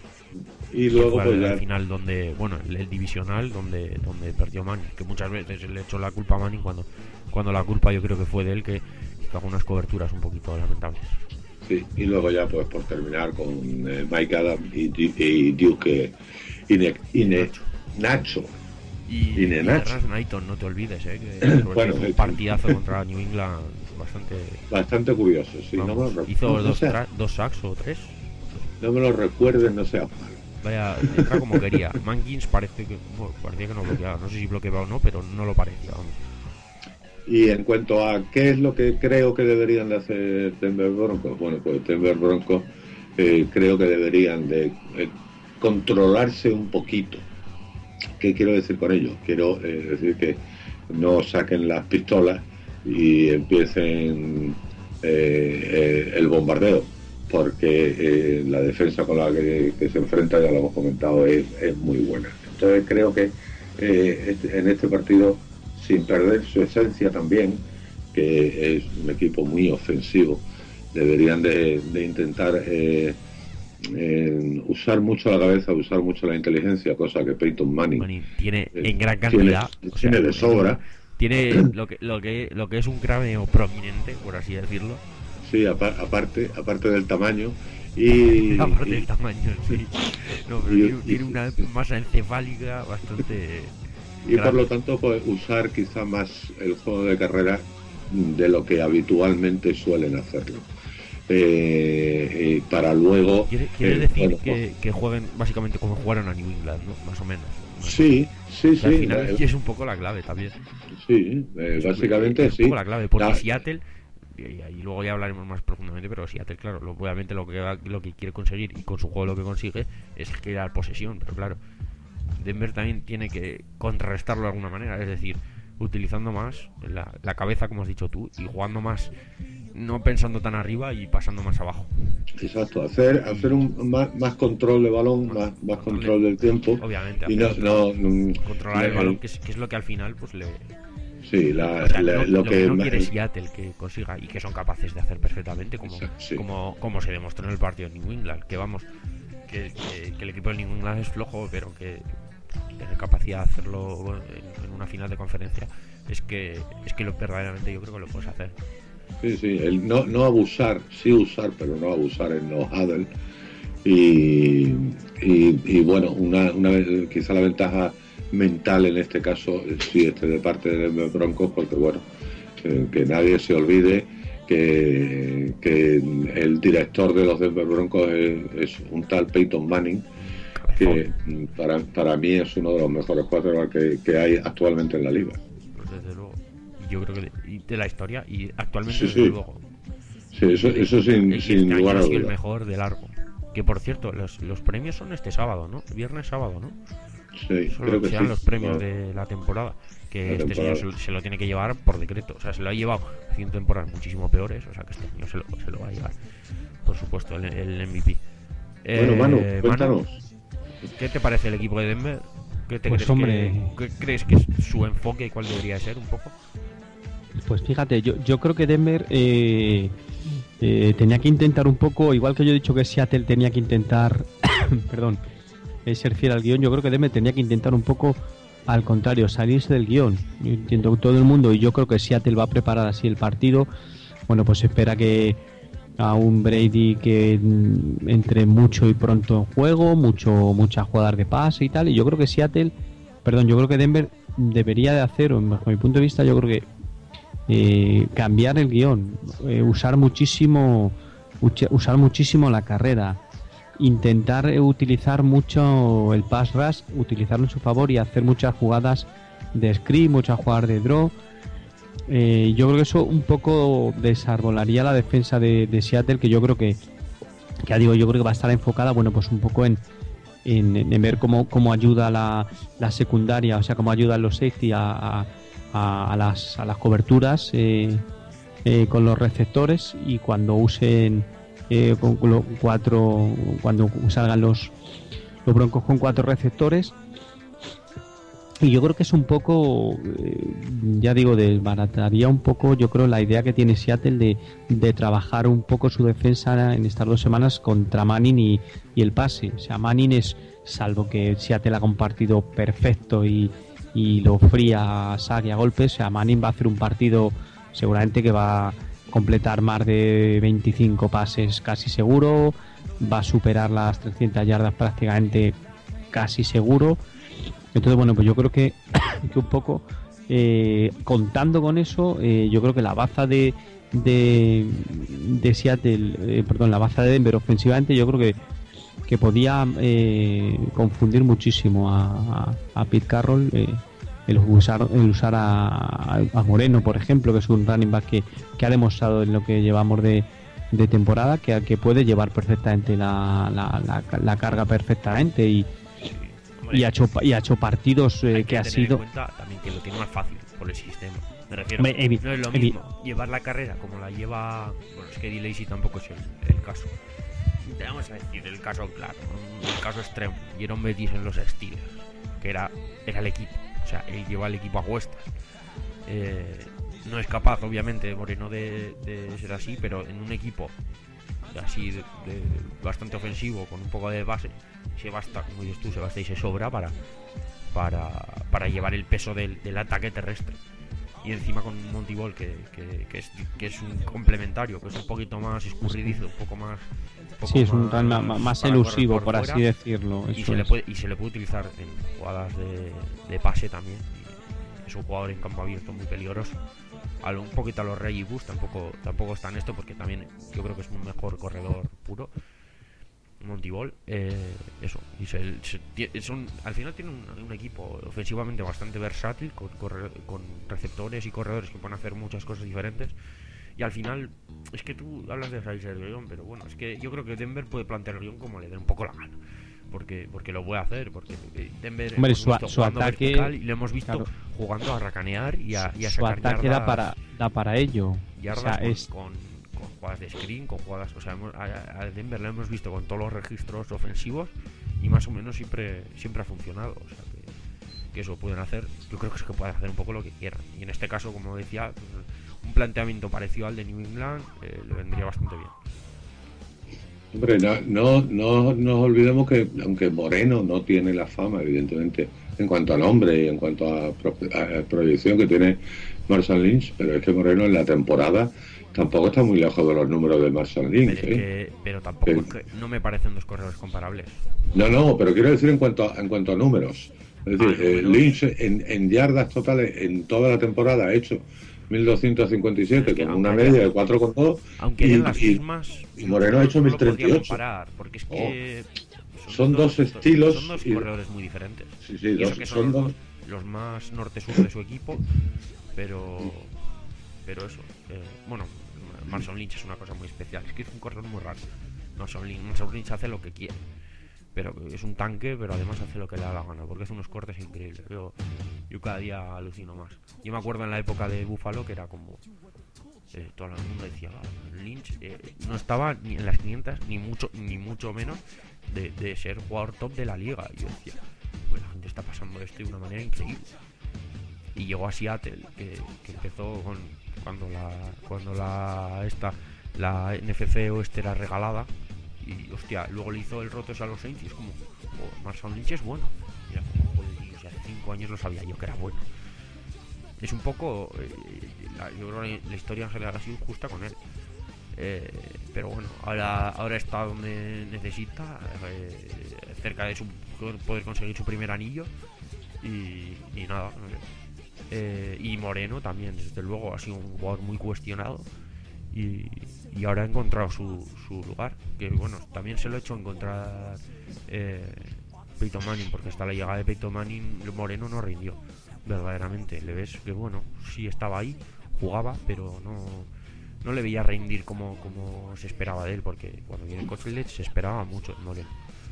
Y luego fue pues al, ya... al final donde, bueno, el, el divisional donde donde perdió Manning, que muchas veces le echó la culpa a Manning cuando cuando la culpa yo creo que fue de él, que hizo unas coberturas un poquito lamentables. Sí, y luego ya pues por terminar con eh, Mike Adams y, y Duke Ine, Ine, Nacho. Nacho. Y, y Ras Knighton, no te olvides, eh, que bueno, hizo un partidazo contra New England bastante bastante curioso, sí. Vamos, no me lo hizo no, dos, no sea, dos sacks o tres. No me lo recuerdes, no sea malo. Vaya, entra como quería. Mankins parece que, bueno, parecía que no bloqueaba. No sé si bloqueaba o no, pero no lo parecía. Vamos. Y en cuanto a qué es lo que creo que deberían de hacer Denver Broncos, bueno, pues Denver Broncos eh, creo que deberían de eh, controlarse un poquito. ¿Qué quiero decir con ello? Quiero eh, decir que no saquen las pistolas y empiecen eh, eh, el bombardeo, porque eh, la defensa con la que, que se enfrenta, ya lo hemos comentado, es, es muy buena. Entonces creo que eh, este, en este partido, sin perder su esencia también, que es un equipo muy ofensivo, deberían de, de intentar eh, eh, usar mucho la cabeza, usar mucho la inteligencia, cosa que Peyton Manning, Manning tiene eh, en gran cantidad, tiene, o sea, tiene de sobra. Tiene lo que, lo que lo que es un cráneo prominente, por así decirlo. Sí, aparte, aparte del tamaño y... aparte y, del tamaño, sí. No, pero y, tiene, y, tiene una masa encefálica bastante... Y grande. Por lo tanto, pues usar quizá más el juego de carrera de lo que habitualmente suelen hacerlo. eh, eh, para luego... ¿Quiere, quiere eh, decir bueno, que, que jueguen básicamente como jugaron a New England, ¿no? Más o menos. Sí, sí, que sí. Al final eh, es un poco la clave también. Sí, eh, básicamente es un sí. poco la clave, porque La- Seattle, y, y luego ya hablaremos más profundamente, pero Seattle, claro, lo- obviamente lo que, va- lo que quiere conseguir y con su juego lo que consigue es crear posesión, pero claro, Denver también tiene que contrarrestarlo de alguna manera, es decir, utilizando más la, la cabeza, como has dicho tú, y jugando más, no pensando tan arriba y pasando más abajo. Exacto, hacer hacer un más, más control de balón, más, más control del tiempo. Obviamente, Y no, hacer- no, no- controlar el no- balón, que es, que es lo que al final pues le... Sí, la, O sea, la- no- lo, que, no ma- quiere Seattle que consiga y que son capaces de hacer perfectamente, como, Sí. como, como se demostró en el partido de New England, que vamos, que, que- que el equipo de New England es flojo, pero que tiene capacidad de hacerlo bueno, en, en una final de conferencia, es que es que lo verdaderamente yo creo que lo puedes hacer. Sí, sí, el no, no abusar, sí usar, pero no abusar en no huddle. Y, y, y bueno, una, una vez, quizá la ventaja mental en este caso eh, sí esté de parte de Denver Broncos, porque bueno, eh, que nadie se olvide que, que el director de los Denver Broncos es, es un tal Peyton Manning, que mm, para, para mí es uno de los mejores quarterbacks que, que hay actualmente en la liga. Pues desde luego. Y yo creo que de, y de la historia, y actualmente Sí, desde sí. luego. Sí, eso, eso sin, Y sin este año lugar ha a sido el dudas. mejor de largo. Que por cierto, los, los premios son este sábado, ¿no? Viernes sábado, ¿no? Sí, Son creo que serán sí. los premios No, de la temporada. Que La este temporada. señor se, se lo tiene que llevar por decreto. O sea, se lo ha llevado cien temporadas muchísimo peores. O sea, que este año se lo, se lo va a llevar. Por supuesto, el, el M V P. Bueno, Eh, Manu, Manu, cuéntanos. ¿qué te parece el equipo de Denver? ¿Qué, te Pues, crees hombre. que, qué crees que es su enfoque y cuál debería ser un poco? Pues fíjate, yo, yo creo que Denver eh, eh, tenía que intentar un poco, igual que yo he dicho que Seattle tenía que intentar, perdón, eh, ser fiel al guión, yo creo que Denver tenía que intentar un poco al contrario, salirse del guión. Yo entiendo que todo el mundo, y yo creo que Seattle va a preparar así el partido, bueno, pues espera que a un Brady que mm, entre mucho y pronto en juego, mucho muchas jugadas de pase y tal, y yo creo que Seattle, perdón, yo creo que Denver debería de hacer, o bajo mi punto de vista, yo creo que eh, cambiar el guión, eh, usar muchísimo ucha- usar muchísimo la carrera, intentar eh, utilizar mucho el pass rush, utilizarlo en su favor y hacer muchas jugadas de screen, muchas jugadas de draw. Eh, yo creo que eso un poco desarbolaría la defensa de, de Seattle, que yo creo que, que ya digo, yo creo que va a estar enfocada, bueno, pues un poco en, en, en ver cómo, cómo ayuda la, la secundaria, o sea, cómo ayudan los safety a, a, a- a las, a las coberturas eh, eh, con los receptores, y cuando usen eh, con lo- cuatro, cuando salgan los, los Broncos con cuatro receptores. Y yo creo que es un poco, eh, ya digo, desbarataría un poco, yo creo, la idea que tiene Seattle de, de trabajar un poco su defensa en estas dos semanas contra Manning y, y el pase. O sea, Manning es, salvo que Seattle haga un partido perfecto y, y lo fría a saque y a golpes, o sea, Manning va a hacer un partido seguramente que va a completar más de veinticinco pases casi seguro, va a superar las trescientas yardas prácticamente casi seguro. Entonces, bueno, pues yo creo que, que un poco eh, contando con eso, eh, yo creo que la baza de de, de Seattle, eh, perdón, la baza de Denver ofensivamente, yo creo que, que podía eh, confundir muchísimo a, a, a Pete Carroll, eh, el usar, el usar a, a Moreno, por ejemplo, que es un running back que, que ha demostrado en lo que llevamos de, de temporada, que, que puede llevar perfectamente la, la, la, la carga perfectamente y Hombre, y ha hecho, y ha hecho partidos eh, hay que, ha tener sido en cuenta también que lo tiene más fácil por el sistema. Me refiero, Hombre, evi- no es lo evi- mismo llevar la carrera como la lleva. Bueno, es que Eddie Lacy tampoco es el, el caso. Te vamos a decir el caso claro, el caso extremo. Jerome Bettis en los Steelers, que era, era el equipo. O sea, él lleva el equipo a cuestas. Eh, no es capaz, obviamente, Moreno de, de ser así, pero en un equipo así de, de bastante ofensivo, con un poco de base, se basta, como dices tú, se basta y se sobra para para, para llevar el peso del, del ataque terrestre. Y encima con Monty Ball que, que, que, es, que es un complementario, que es un poquito más escurridizo, un poco más un poco sí, es un más, run ma- ma- más para elusivo, correr por, fuera, así decirlo. y Eso se, le es. puede, y se le puede utilizar en jugadas de, de pase también. Y es un jugador en campo abierto muy peligroso. a lo, un poquito a los Reggie Bush, tampoco, tampoco está en esto porque también yo creo que es un mejor corredor puro. Monty Ball, eh, eso, y se, se, son, al final tiene un, un equipo ofensivamente bastante versátil, con, corre, con receptores y corredores que pueden hacer muchas cosas diferentes. Y al final, es que tú hablas de salirse del guión, pero bueno, es que yo creo que Denver puede plantear el guión como le dé un poco la gana. Porque, porque lo puede hacer, porque Denver Hombre, hemos su, visto su ataque y lo hemos visto claro, jugando a racanear y a, y a su sacar ataque yardas, da para, da para ello. yardas O sea, con, es... con, con jugadas de screen, con jugadas, o sea, hemos, a, a Denver lo hemos visto con todos los registros ofensivos y más o menos siempre siempre ha funcionado, o sea que, que eso pueden hacer, yo creo que es que pueden hacer un poco lo que quieran, y en este caso, como decía, pues, un planteamiento parecido al de New England eh, le vendría bastante bien. Hombre, no, no, no nos olvidemos que aunque Moreno no tiene la fama, evidentemente, en cuanto a nombre y en cuanto a, pro, a proyección que tiene Marshawn Lynch, pero es que Moreno en la temporada tampoco está muy lejos de los números de Marshawn Lynch. Pero, es ¿eh? que, pero tampoco es que no me parecen dos corredores comparables. No, no, pero quiero decir en cuanto a, en cuanto a números. Es decir, ah, eh, Lynch en, en yardas totales en toda la temporada ha hecho mil doscientos cincuenta y siete con una media de cuatro coma dos, aunque en las mismas, y Moreno ha hecho mil treinta y ocho. Comparar, porque es que oh, son, son dos, dos estilos, son dos corredores muy diferentes. Sí, sí, y eso dos, que son, son los, dos los más norte-sur de su equipo, pero pero eso, eh, bueno, Marshawn Lynch es una cosa muy especial, es que es un corredor muy raro. Marshawn Lynch, Marshawn Lynch hace lo que quiere, pero es un tanque, pero además hace lo que le da la gana, porque hace unos cortes increíbles. Yo, yo cada día alucino más. Yo me acuerdo en la época de Buffalo que era como eh, todo el mundo decía, ah, Lynch eh, no estaba ni en las quinientas ni mucho ni mucho menos de, de ser jugador top de la liga. Y yo decía, pues la gente está pasando esto de una manera increíble. Y llegó a Seattle, que, que empezó con cuando la cuando la esta la N F C oeste era regalada. Y hostia, luego le hizo el roto a los Saints y es como, oh, Marshawn Lynch es bueno. Y era como, joder, y, o sea, hace cinco años lo sabía yo que era bueno. Es un poco, eh, la, yo creo que la historia en general ha sido injusta con él. Eh, pero bueno, ahora ahora está donde necesita, eh, cerca de su poder conseguir su primer anillo. Y, y nada, eh, y Moreno también, desde luego, ha sido un jugador muy cuestionado. Y, y ahora ha encontrado su, su lugar, que bueno, también se lo ha hecho encontrar eh, Peyton Manning, porque hasta la llegada de Peyton Manning Moreno no rindió verdaderamente. Le ves que bueno, sí estaba ahí, jugaba, pero no, no le veía rendir como, como se esperaba de él, porque cuando viene el coach Leach se esperaba mucho de Moreno,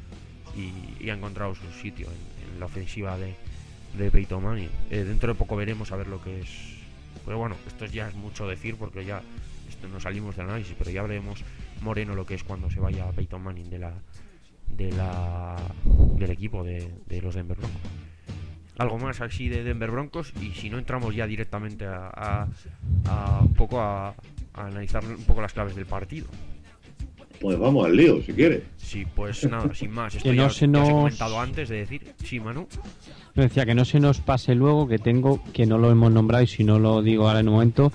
y, y ha encontrado su sitio en, en la ofensiva de, de Peyton Manning. Eh, dentro de poco veremos a ver lo que es, pero bueno, esto ya es mucho decir porque ya no salimos del análisis, pero ya veremos Moreno lo que es cuando se vaya Peyton Manning de la de la del equipo de, de los Denver Broncos. Algo más así de Denver Broncos, y si no entramos ya directamente a, a, a un poco a, a analizar un poco las claves del partido. Pues vamos al lío, si quieres. Sí, pues nada, sin más. Esto que ya, no os, se ya nos... os he comentado antes de decir. Sí, Manu. Me decía que no se nos pase luego, que tengo, que no lo hemos nombrado y si no lo digo ahora en un momento,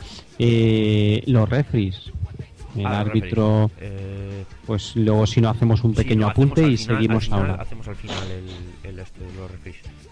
eh, los referees. El ah, árbitro, eh... pues luego si no hacemos un pequeño sí, apunte y final, seguimos final, ahora. Hacemos al final el, el este de los referees.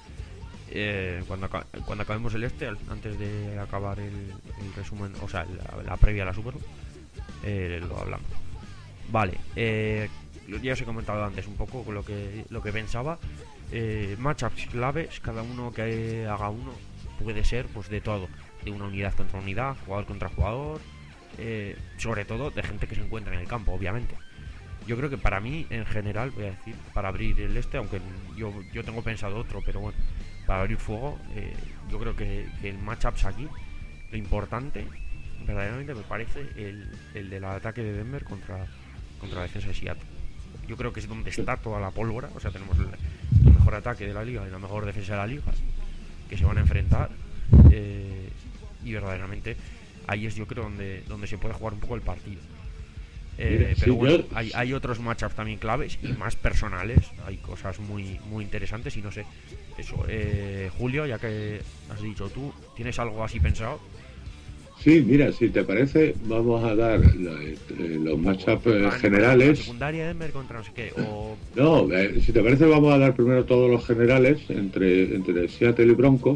Eh, cuando, cuando acabemos el este, antes de acabar el, el resumen, o sea, la, la previa a la Super Bowl, eh, lo hablamos. Vale, eh, ya os he comentado antes un poco lo que lo que pensaba. Eh, matchups claves, cada uno que haga uno puede ser pues de todo, de una unidad contra unidad, jugador contra jugador, eh, sobre todo de gente que se encuentra en el campo, obviamente. Yo creo que para mí, en general, voy a decir, para abrir el este, aunque yo, yo tengo pensado otro, pero bueno, para abrir fuego, eh, yo creo que, que el matchups aquí, lo importante, verdaderamente me parece el, el del ataque de Denver contra contra la defensa de Seattle. Yo creo que es donde está toda la pólvora. O sea, tenemos el, el mejor ataque de la liga y la mejor defensa de la liga, que se van a enfrentar, eh, y verdaderamente ahí es, yo creo, donde, donde se puede jugar un poco el partido. Eh, pero sí, bueno, yo... hay, hay otros matchups también claves y más personales. Hay cosas muy muy interesantes y no sé, eso, eh, Julio, ya que has dicho tú, ¿tienes algo así pensado? Sí, mira, si te parece, vamos a dar la, eh, los matchups eh, generales. Secundaria de Denver contra no sé qué. O... No, eh, si te parece, vamos a dar primero todos los generales entre, entre Seattle y Broncos.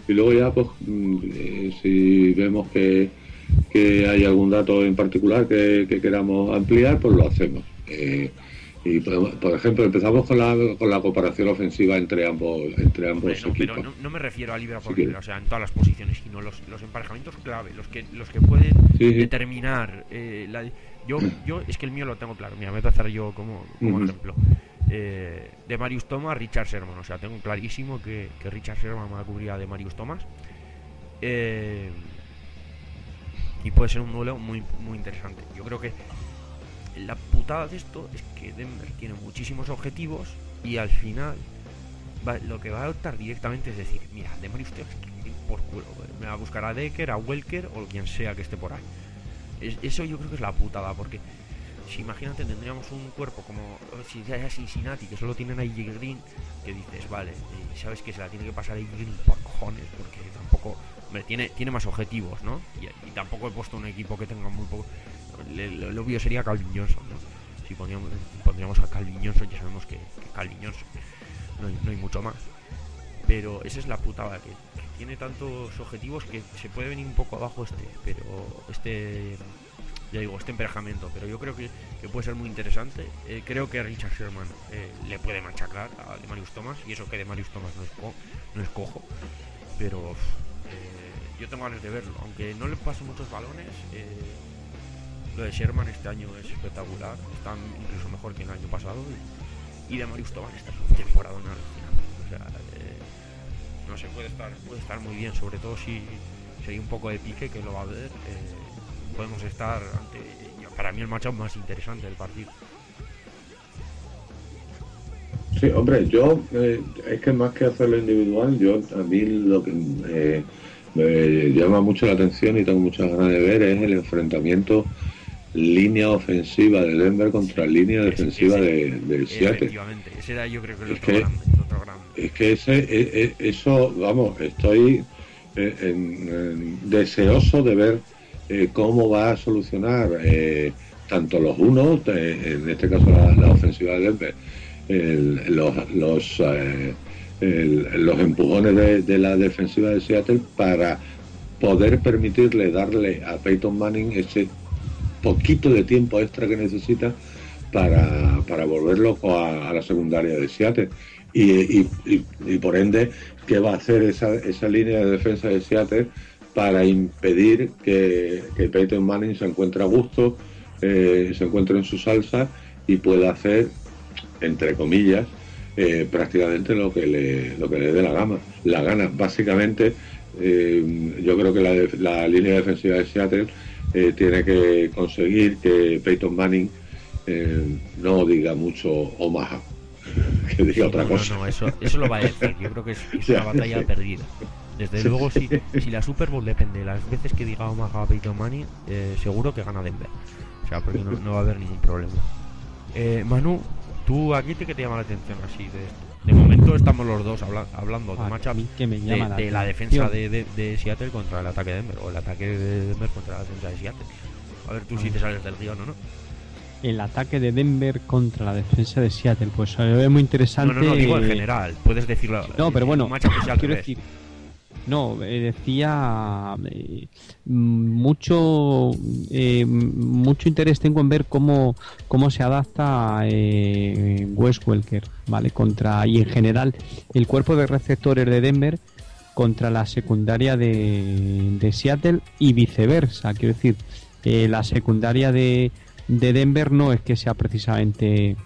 y luego ya pues eh, si vemos que, que hay algún dato en particular que, que queramos ampliar, pues lo hacemos. Eh, y por, por ejemplo empezamos con la con la comparación ofensiva entre ambos entre ambos Hombre, no, equipos. pero no, no me refiero a libra por Sí, libra, o sea, en todas las posiciones, sino los, los emparejamientos clave, los que los que pueden Sí, sí. determinar eh, la, yo yo es que el mío lo tengo claro. Mira, me voy a hacer yo como, como Ujú. ejemplo eh, de Marius Thomas, Richard Sherman, o sea, tengo clarísimo que, que Richard Sherman va a cubrir a de Marius Thomas, eh, y puede ser un duelo muy muy interesante. Yo creo que la putada de esto es que Denver tiene muchísimos objetivos y al final va, lo que va a optar directamente es decir, mira, de Marius Thomas por culo, me va a buscar a Decker, a Welker o quien sea que esté por ahí. Es, eso yo creo que es la putada, porque si imagínate tendríamos un cuerpo como si sea Cincinnati, que solo tienen a A J Green, que dices, vale, eh, sabes que se la tiene que pasar a A J Green por cojones, porque tampoco, hombre, tiene, tiene más objetivos, ¿no? Y, y tampoco he puesto un equipo que tenga muy poco. Lo, lo obvio sería Calvin Johnson, ¿no? Si poníamos, pondríamos a Calvin Johnson, ya sabemos que, que Calvin Johnson, no hay, no hay mucho más. Pero esa es la putada, que, que tiene tantos objetivos que se puede venir un poco abajo este, pero este, ya digo, este emparejamiento, pero yo creo que, que puede ser muy interesante. Eh, creo que Richard Sherman eh, le puede machacar a de Marius Thomas, y eso que de Marius Thomas no es, co no es cojo, pero eh, yo tengo ganas de verlo, aunque no le paso muchos balones. Eh, lo de Sherman este año es espectacular, está incluso mejor que el año pasado, y, y de Marius Thomas esta es una temporada una alucinante. O sea, eh, no sé, puede estar, puede estar muy bien, sobre todo si, si hay un poco de pique, que lo va a ver. Eh, podemos estar ante, para mí, el matchup más interesante del partido. Sí, hombre, yo eh, es que más que hacerlo individual, yo a mí lo que eh, me llama mucho la atención y tengo muchas ganas de ver es el enfrentamiento línea ofensiva de Denver contra línea defensiva ese, de, de Seattle. Efectivamente, ese era, yo creo que es, es otro, que, grande, el otro grande. Es que ese, es, es, eso, vamos, estoy eh, en, en, deseoso de ver eh, cómo va a solucionar eh, tanto los unos, eh, en este caso la, la ofensiva de Denver, el, los, los, eh, el, los empujones de, de la defensiva de Seattle para poder permitirle darle a Peyton Manning ese poquito de tiempo extra que necesita para, para volver loco a, a la secundaria de Seattle. Y, y, y, y por ende, ¿qué va a hacer esa, esa línea de defensa de Seattle para impedir que, que Peyton Manning se encuentre a gusto, eh, se encuentre en su salsa y pueda hacer, entre comillas, eh, prácticamente lo que le lo que le dé la gana? La gana, básicamente, eh, yo creo que la, la línea defensiva de Seattle eh, tiene que conseguir que Peyton Manning eh, no diga mucho Omaha, que diga sí, otra no, cosa. No, no, eso, eso lo va a decir. Yo creo que es, es una batalla sí. perdida. Desde sí, luego, sí. si, si la Super Bowl depende de las veces que diga Omaha a Peyton Manning, eh, seguro que gana Denver. O sea, porque no, no va a haber ningún problema. Eh, Manu, ¿tú aquí te, qué te llama la atención así de esto? De momento estamos los dos habla, hablando de matchup que me llama de, la, de la defensa de, de, de Seattle contra el ataque de Denver, o el ataque de Denver contra la defensa de Seattle. A ver tú a si ver. te sales del guión o no. El ataque de Denver contra la defensa de Seattle, pues se ve muy interesante. No, no, no, digo en general, puedes decirlo. No, pero bueno, que sea quiero decir, no, eh, decía eh, mucho eh, mucho interés tengo en ver cómo cómo se adapta eh, Wes Welker, vale, contra y en general el cuerpo de receptores de Denver contra la secundaria de, de Seattle y viceversa. Quiero decir, eh, la secundaria de de Denver no es que sea precisamente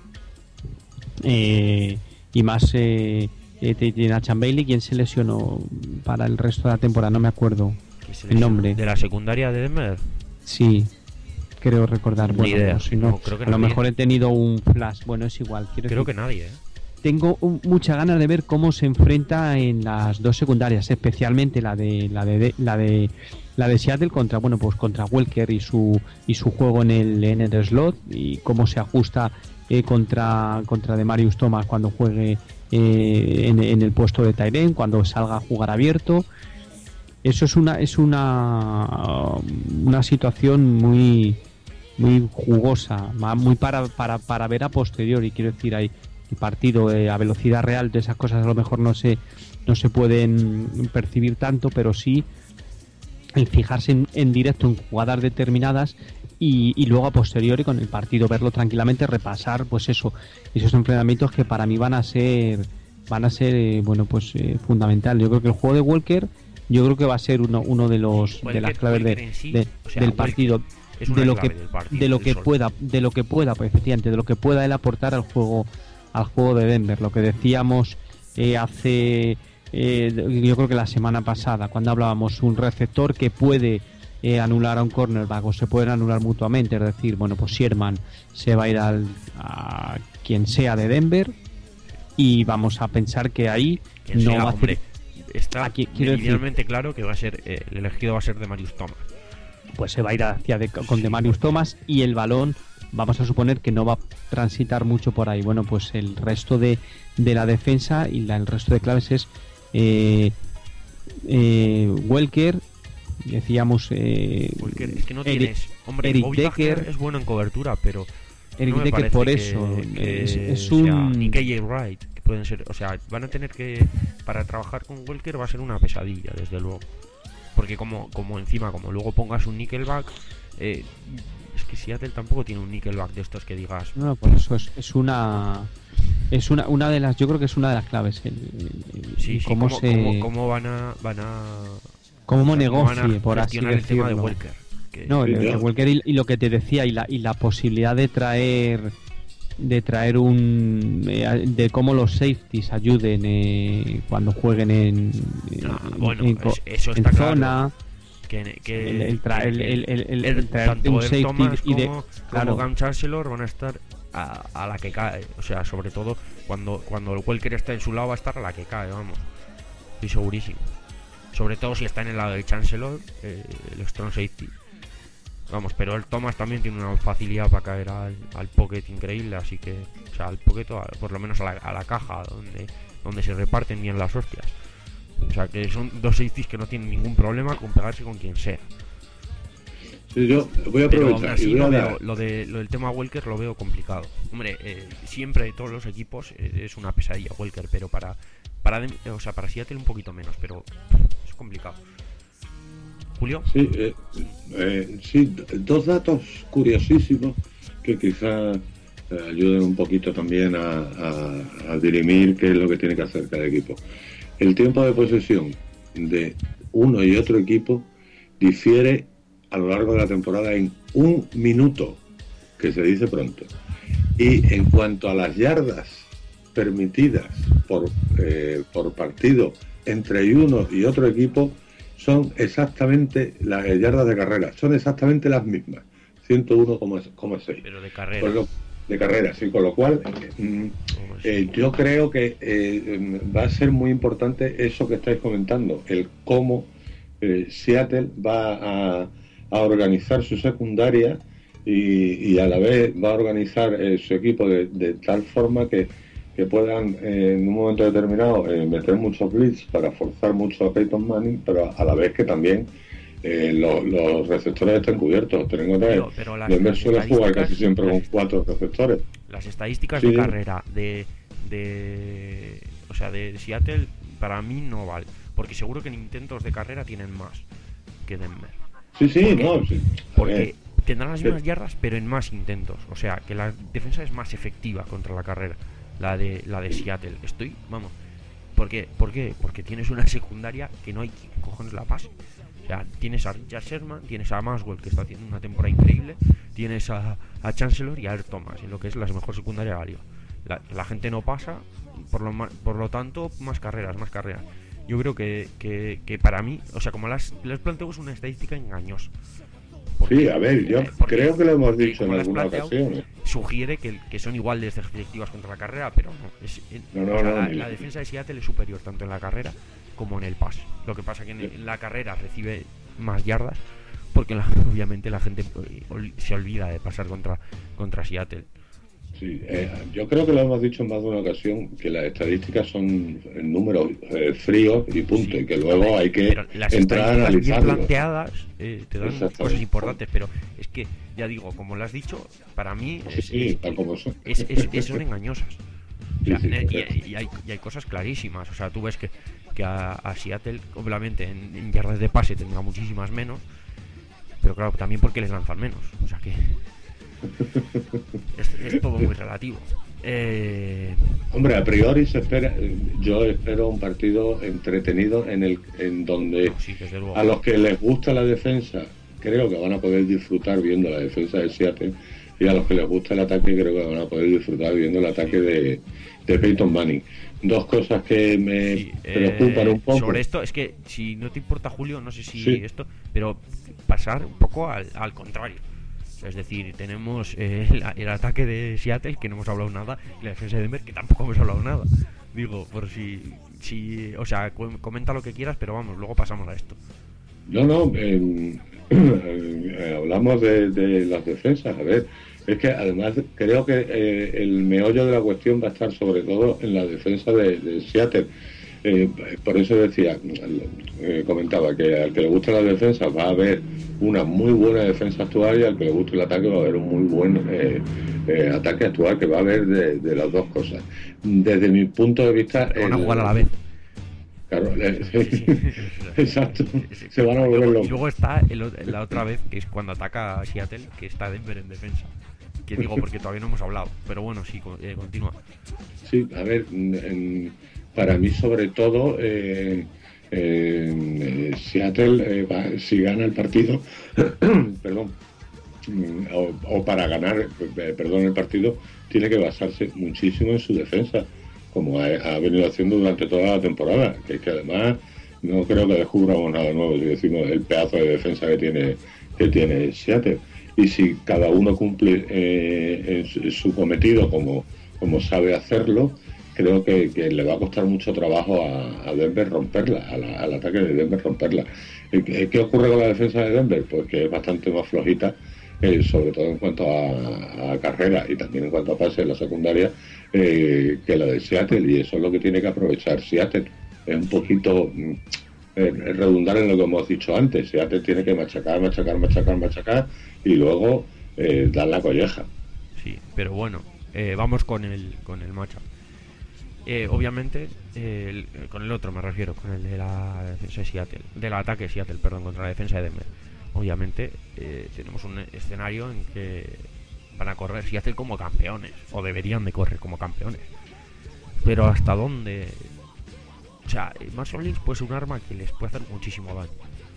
eh, y más eh, eh, tiene a Chan Bailey, quien se lesionó para el resto de la temporada, no me acuerdo el nombre. ¿De la secundaria de Denver? Sí, creo recordar. Ni bueno, idea. No, si no, No, creo que a lo nadie. mejor he tenido un flash, bueno, es igual. Quiero creo decir, que nadie, ¿eh? Tengo un, muchas ganas de ver cómo se enfrenta en las dos secundarias, especialmente la de la de, de la de la de Seattle contra, bueno, pues contra Welker y su y su juego en el en el slot, y cómo se ajusta eh, contra contra de Marius Thomas cuando juegue eh, en, en el puesto de tight end, cuando salga a jugar abierto. Eso es una es una una situación muy muy jugosa, muy para para para ver a posteriori. Quiero decir, hay el partido eh, a velocidad real, de esas cosas a lo mejor no se, no se pueden percibir tanto, pero sí el fijarse en, en directo en jugadas determinadas y, y luego a posteriori con el partido verlo tranquilamente, repasar pues eso, esos enfrentamientos que para mí van a ser van a ser eh, bueno pues eh, fundamental. Yo creo que el juego de Walker yo creo que va a ser uno, uno de los Walker, de las claves de, sí, de, o sea, del partido. Es una de lo clave que del partido, de lo que solo. pueda de lo que pueda pues, efectivamente de lo que pueda él aportar al juego al juego de Denver, lo que decíamos eh, hace eh, yo creo que la semana pasada cuando hablábamos un receptor que puede eh, anular a un cornerback o se pueden anular mutuamente, es decir, bueno pues Sherman se va a ir al, a quien sea de Denver y vamos a pensar que ahí Quien no sea, va a hombre, hacer, está aquí, quiero decir, meridianamente claro que va a ser eh, el elegido va a ser de Marius Thomas. pues se va a ir hacia de, con Demarius Thomas y el balón vamos a suponer que no va a transitar mucho por ahí. Bueno, pues el resto de, de la defensa y la, el resto de claves es eh, eh, Welker, decíamos eh, Walker, es que no Eric, tienes, hombre, Eric Bobby Wagner Decker es bueno en cobertura, pero Eric no me Decker parece por que- eso que es, es sea, un ni K J Wright, que pueden ser, o sea, van a tener que para trabajar con Walker va a ser una pesadilla, desde luego. Porque como como encima como luego pongas un nickelback, eh, es que Seattle tampoco tiene un nickelback de estos que digas, no, por eso es, es una es una una de las yo creo que es una de las claves el, el- el- sí, sí, cómo cómo, se cómo- cómo van a van a cómo o sea, cómo van a negocie por así gestionar el tema de decirlo. Walker. Que- No, Sí, el, el no. Walker y, y lo que te decía y la y la posibilidad de traer de traer un eh, de cómo los safeties ayuden eh, cuando jueguen en, Ah, en- bueno, en co- es- eso en está claro. zona que, que- el, el, tra- que- el, el, el- el- el- el traerte tanto un Earl safety Thomas y de como, claro. como Cam Chancellor van a estar a, a la que cae, o sea, sobre todo cuando cuando el Walker está en su lado va a estar a la que cae, vamos, estoy segurísimo, sobre todo si está en el lado del Chancellor, eh, el strong safety, vamos, pero el Thomas también tiene una facilidad para caer al, al pocket increíble, así que, o sea, al pocket, o a- por lo menos a la, a la caja donde donde se reparten bien las hostias, o sea, que son dos safeties que no tienen ningún problema con pegarse con quien sea. Sí, yo voy a Pero aún aprovechar así y voy a lo, dar- veo, lo, de, lo del tema Walker lo veo complicado. Hombre, eh, siempre todos los equipos eh, es una pesadilla Walker, pero para para Dem- o sea, para Seattle un poquito menos, pero es complicado. Julio, Sí, eh, eh, sí, d- dos datos curiosísimos que quizás eh, ayuden un poquito también a, a- a dirimir qué es lo que tiene que hacer cada equipo. El tiempo de posesión de uno y otro equipo difiere a lo largo de la temporada en un minuto, que se dice pronto. Y en cuanto a las yardas permitidas por, eh, por partido entre uno y otro equipo, son exactamente las yardas de carrera, son exactamente las mismas, ciento uno coma seis pero de carrera. Con lo- de carrera, sí, con lo cual mm, Como es- eh, yo creo que eh, va a ser muy importante eso que estáis comentando, el cómo eh, Seattle va a, a organizar su secundaria y, y a la vez va a organizar eh, su equipo de, de tal forma que, que puedan eh, en un momento determinado eh, meter muchos blitz para forzar mucho a Peyton Manning, pero a la vez que también eh, lo- los receptores estén cubiertos. Ten en cuenta pero, que pero las, Denver las suele jugar estadísticas- casi siempre con las- cuatro receptores. las estadísticas Sí. de carrera de, de o sea de Seattle para mí no vale, porque seguro que en intentos de carrera tienen más que Denver, Sí, sí, Porque- no, sí. porque Eh, tendrán las sí. mismas yardas pero en más intentos, o sea que la defensa es más efectiva contra la carrera, la de la de Seattle. Estoy, vamos, ¿por qué? ¿Por qué? Porque tienes una secundaria que no hay quien cojones la pase. O sea, tienes a Richard Sherman, tienes a Maswell, que está haciendo una temporada increíble, tienes a, a Chancellor y a Earl Thomas, en lo que es la mejor secundaria de la liga. La, la gente no pasa, por lo, ma- por lo tanto, más carreras, más carreras. Yo creo que, que, que para mí, o sea, como las, les planteo, es una estadística engañosa. Porque- Sí, a ver, yo eh, porque- creo que lo hemos porque dicho en como lo has alguna planteado, ocasión. ¿eh? Sugiere que, que son igual de efectivas contra la carrera, pero no. Es, en- No, no, o sea, no, la, ni- la defensa de Seattle es superior tanto en la carrera como en el pase. Lo que pasa que en, Sí. en la carrera recibe más yardas, porque la- obviamente la gente eh, ol- se olvida de pasar contra, contra Seattle. Sí, eh, yo creo que lo hemos dicho en más de una ocasión, que las estadísticas son en números eh, fríos y punto, Sí. y que luego hay que Pero las entrar a estadísticas bien analizarlo. planteadas eh, te dan Exactamente. cosas importantes, pero es que, ya digo, como lo has dicho, para mí Sí, es, sí, es- tal como son. es- es- es- son engañosas. Sí, O sea, Sí, sí, y, y hay, y hay cosas clarísimas. O sea, tú ves que, que a, a Seattle, obviamente, en, en yardas de pase tendrá muchísimas menos. Pero claro, también porque les lanzan menos. O sea que es, es todo muy relativo. Eh... Hombre, a priori se espera, yo espero un partido entretenido en el en donde No, sí, desde luego. a los que les gusta la defensa creo que van a poder disfrutar viendo la defensa de Seattle, y a los que les gusta el ataque creo que van a poder disfrutar viendo el ataque de, de Peyton Manning. Dos cosas que me Sí, preocupan eh, un poco. sobre esto, es que si no te importa, Julio, no sé si Sí. esto, pero pasar un poco al, al contrario. Es decir, tenemos eh, el, el ataque de Seattle, que no hemos hablado nada, y la defensa de Denver, que tampoco hemos hablado nada. Digo, por si, si o sea, cu- comenta lo que quieras, pero vamos, luego pasamos a esto. No, no, eh, eh, hablamos de, de las defensas. A ver, es que además creo que eh, el meollo de la cuestión va a estar sobre todo en la defensa de, de Seattle. Eh, por eso decía, eh, comentaba que al que le guste la defensa va a haber una muy buena defensa actual, y al que le guste el ataque va a haber un muy buen eh, eh, ataque actual, que va a haber de, de las dos cosas. Desde mi punto de vista... Van a el- jugar a la vez. Claro, eh, Sí, sí. exacto. Sí, Se van a y volver luego, locos. y luego está el o- la otra vez, que es cuando ataca a Seattle, que está Denver en defensa. Que digo porque todavía no hemos hablado. Pero bueno, sí, co- eh, continúa. Sí, a ver, en- para mí sobre todo, eh, eh, Seattle, eh, va- si gana el partido, perdón, mm, o, o para ganar, eh, perdón, el partido, tiene que basarse muchísimo en su defensa, como ha, ha venido haciendo durante toda la temporada, que es que además no creo que descubramos nada nuevo si decimos el pedazo de defensa que tiene, que tiene Seattle. Y si cada uno cumple eh, en su, en su cometido como, como sabe hacerlo, creo que, que le va a costar mucho trabajo a, a Denver romperla, a la- al ataque de Denver romperla. Eh, ¿Qué, qué ocurre con la defensa de Denver? Pues que es bastante más flojita, eh, sobre todo en cuanto a, a carrera y también en cuanto a pase en la secundaria, eh, que la de Seattle, y eso es lo que tiene que aprovechar Seattle. Es un poquito mm, eh, redundar en lo que hemos dicho antes. Seattle tiene que machacar, machacar, machacar, machacar, y luego eh, dar la colleja. Sí, pero bueno, eh, vamos con el, con el matchup. Eh, obviamente, eh, el- con el otro me refiero, con el de la defensa de Seattle, del ataque de Seattle, perdón, contra la defensa de Denver. Obviamente, eh, tenemos un escenario en que van a correr Seattle como campeones, o deberían de correr como campeones. Pero hasta dónde, o sea, eh, Marshall Lynch puede ser un arma que les puede hacer muchísimo daño.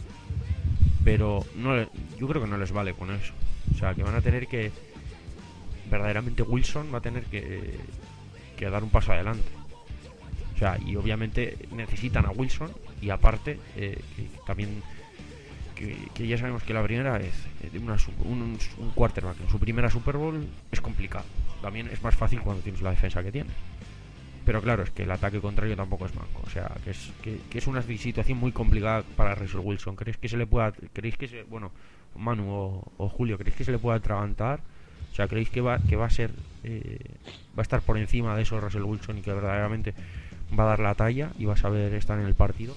Pero no, le- yo creo que no les vale con eso. O sea, que van a tener que, verdaderamente Wilson va a tener que, que dar un paso adelante. O sea, y obviamente necesitan a Wilson, y aparte, eh, que también, que, que ya sabemos que la primera vez de una, su- un, un quarterback en su primera Super Bowl es complicado. También es más fácil cuando tienes la defensa que tienes. Pero claro, es que el ataque contrario tampoco es manco. O sea, que es, que, que es una situación muy complicada para Russell Wilson. ¿Creéis que se le pueda, creéis que se, bueno, Manu o, o Julio, creéis que se le pueda atragantar? O sea, ¿creéis que va, que va a ser, eh, va a estar por encima de eso Russell Wilson, y que verdaderamente va a dar la talla y va a saber estar en el partido?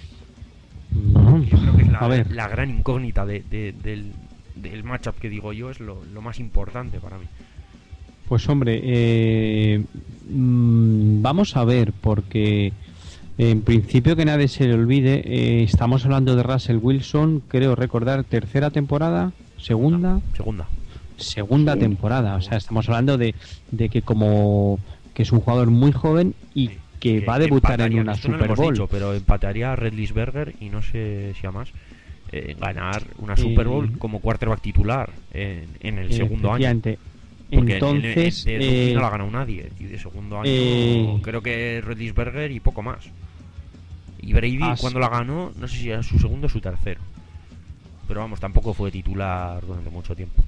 No, Yo creo que es la, a ver, la gran incógnita de, de- del, del matchup que digo yo, es lo, lo más importante para mí. pues hombre, eh, mm, vamos a ver, porque en principio que nadie se le olvide, eh, estamos hablando de Russell Wilson, creo recordar, tercera temporada, segunda, Segunda. segunda Sí. temporada, o sea, estamos hablando de, de que como que es un jugador muy joven y Sí. que va a debutar en empataría, una esto no lo Super hemos Bowl. dicho, pero empataría a Redlisberger y no sé si a más, eh, ganar una Eh, Super Bowl como quarterback titular en, en el segundo año. Efectivamente. Porque Entonces, en- en- de rookie eh, no la ha ganado nadie, y de segundo año eh, creo que Redlisberger y poco más. Y Brady, as- cuando la ganó, no sé si era su segundo o su tercero. Pero vamos, tampoco fue titular durante mucho tiempo.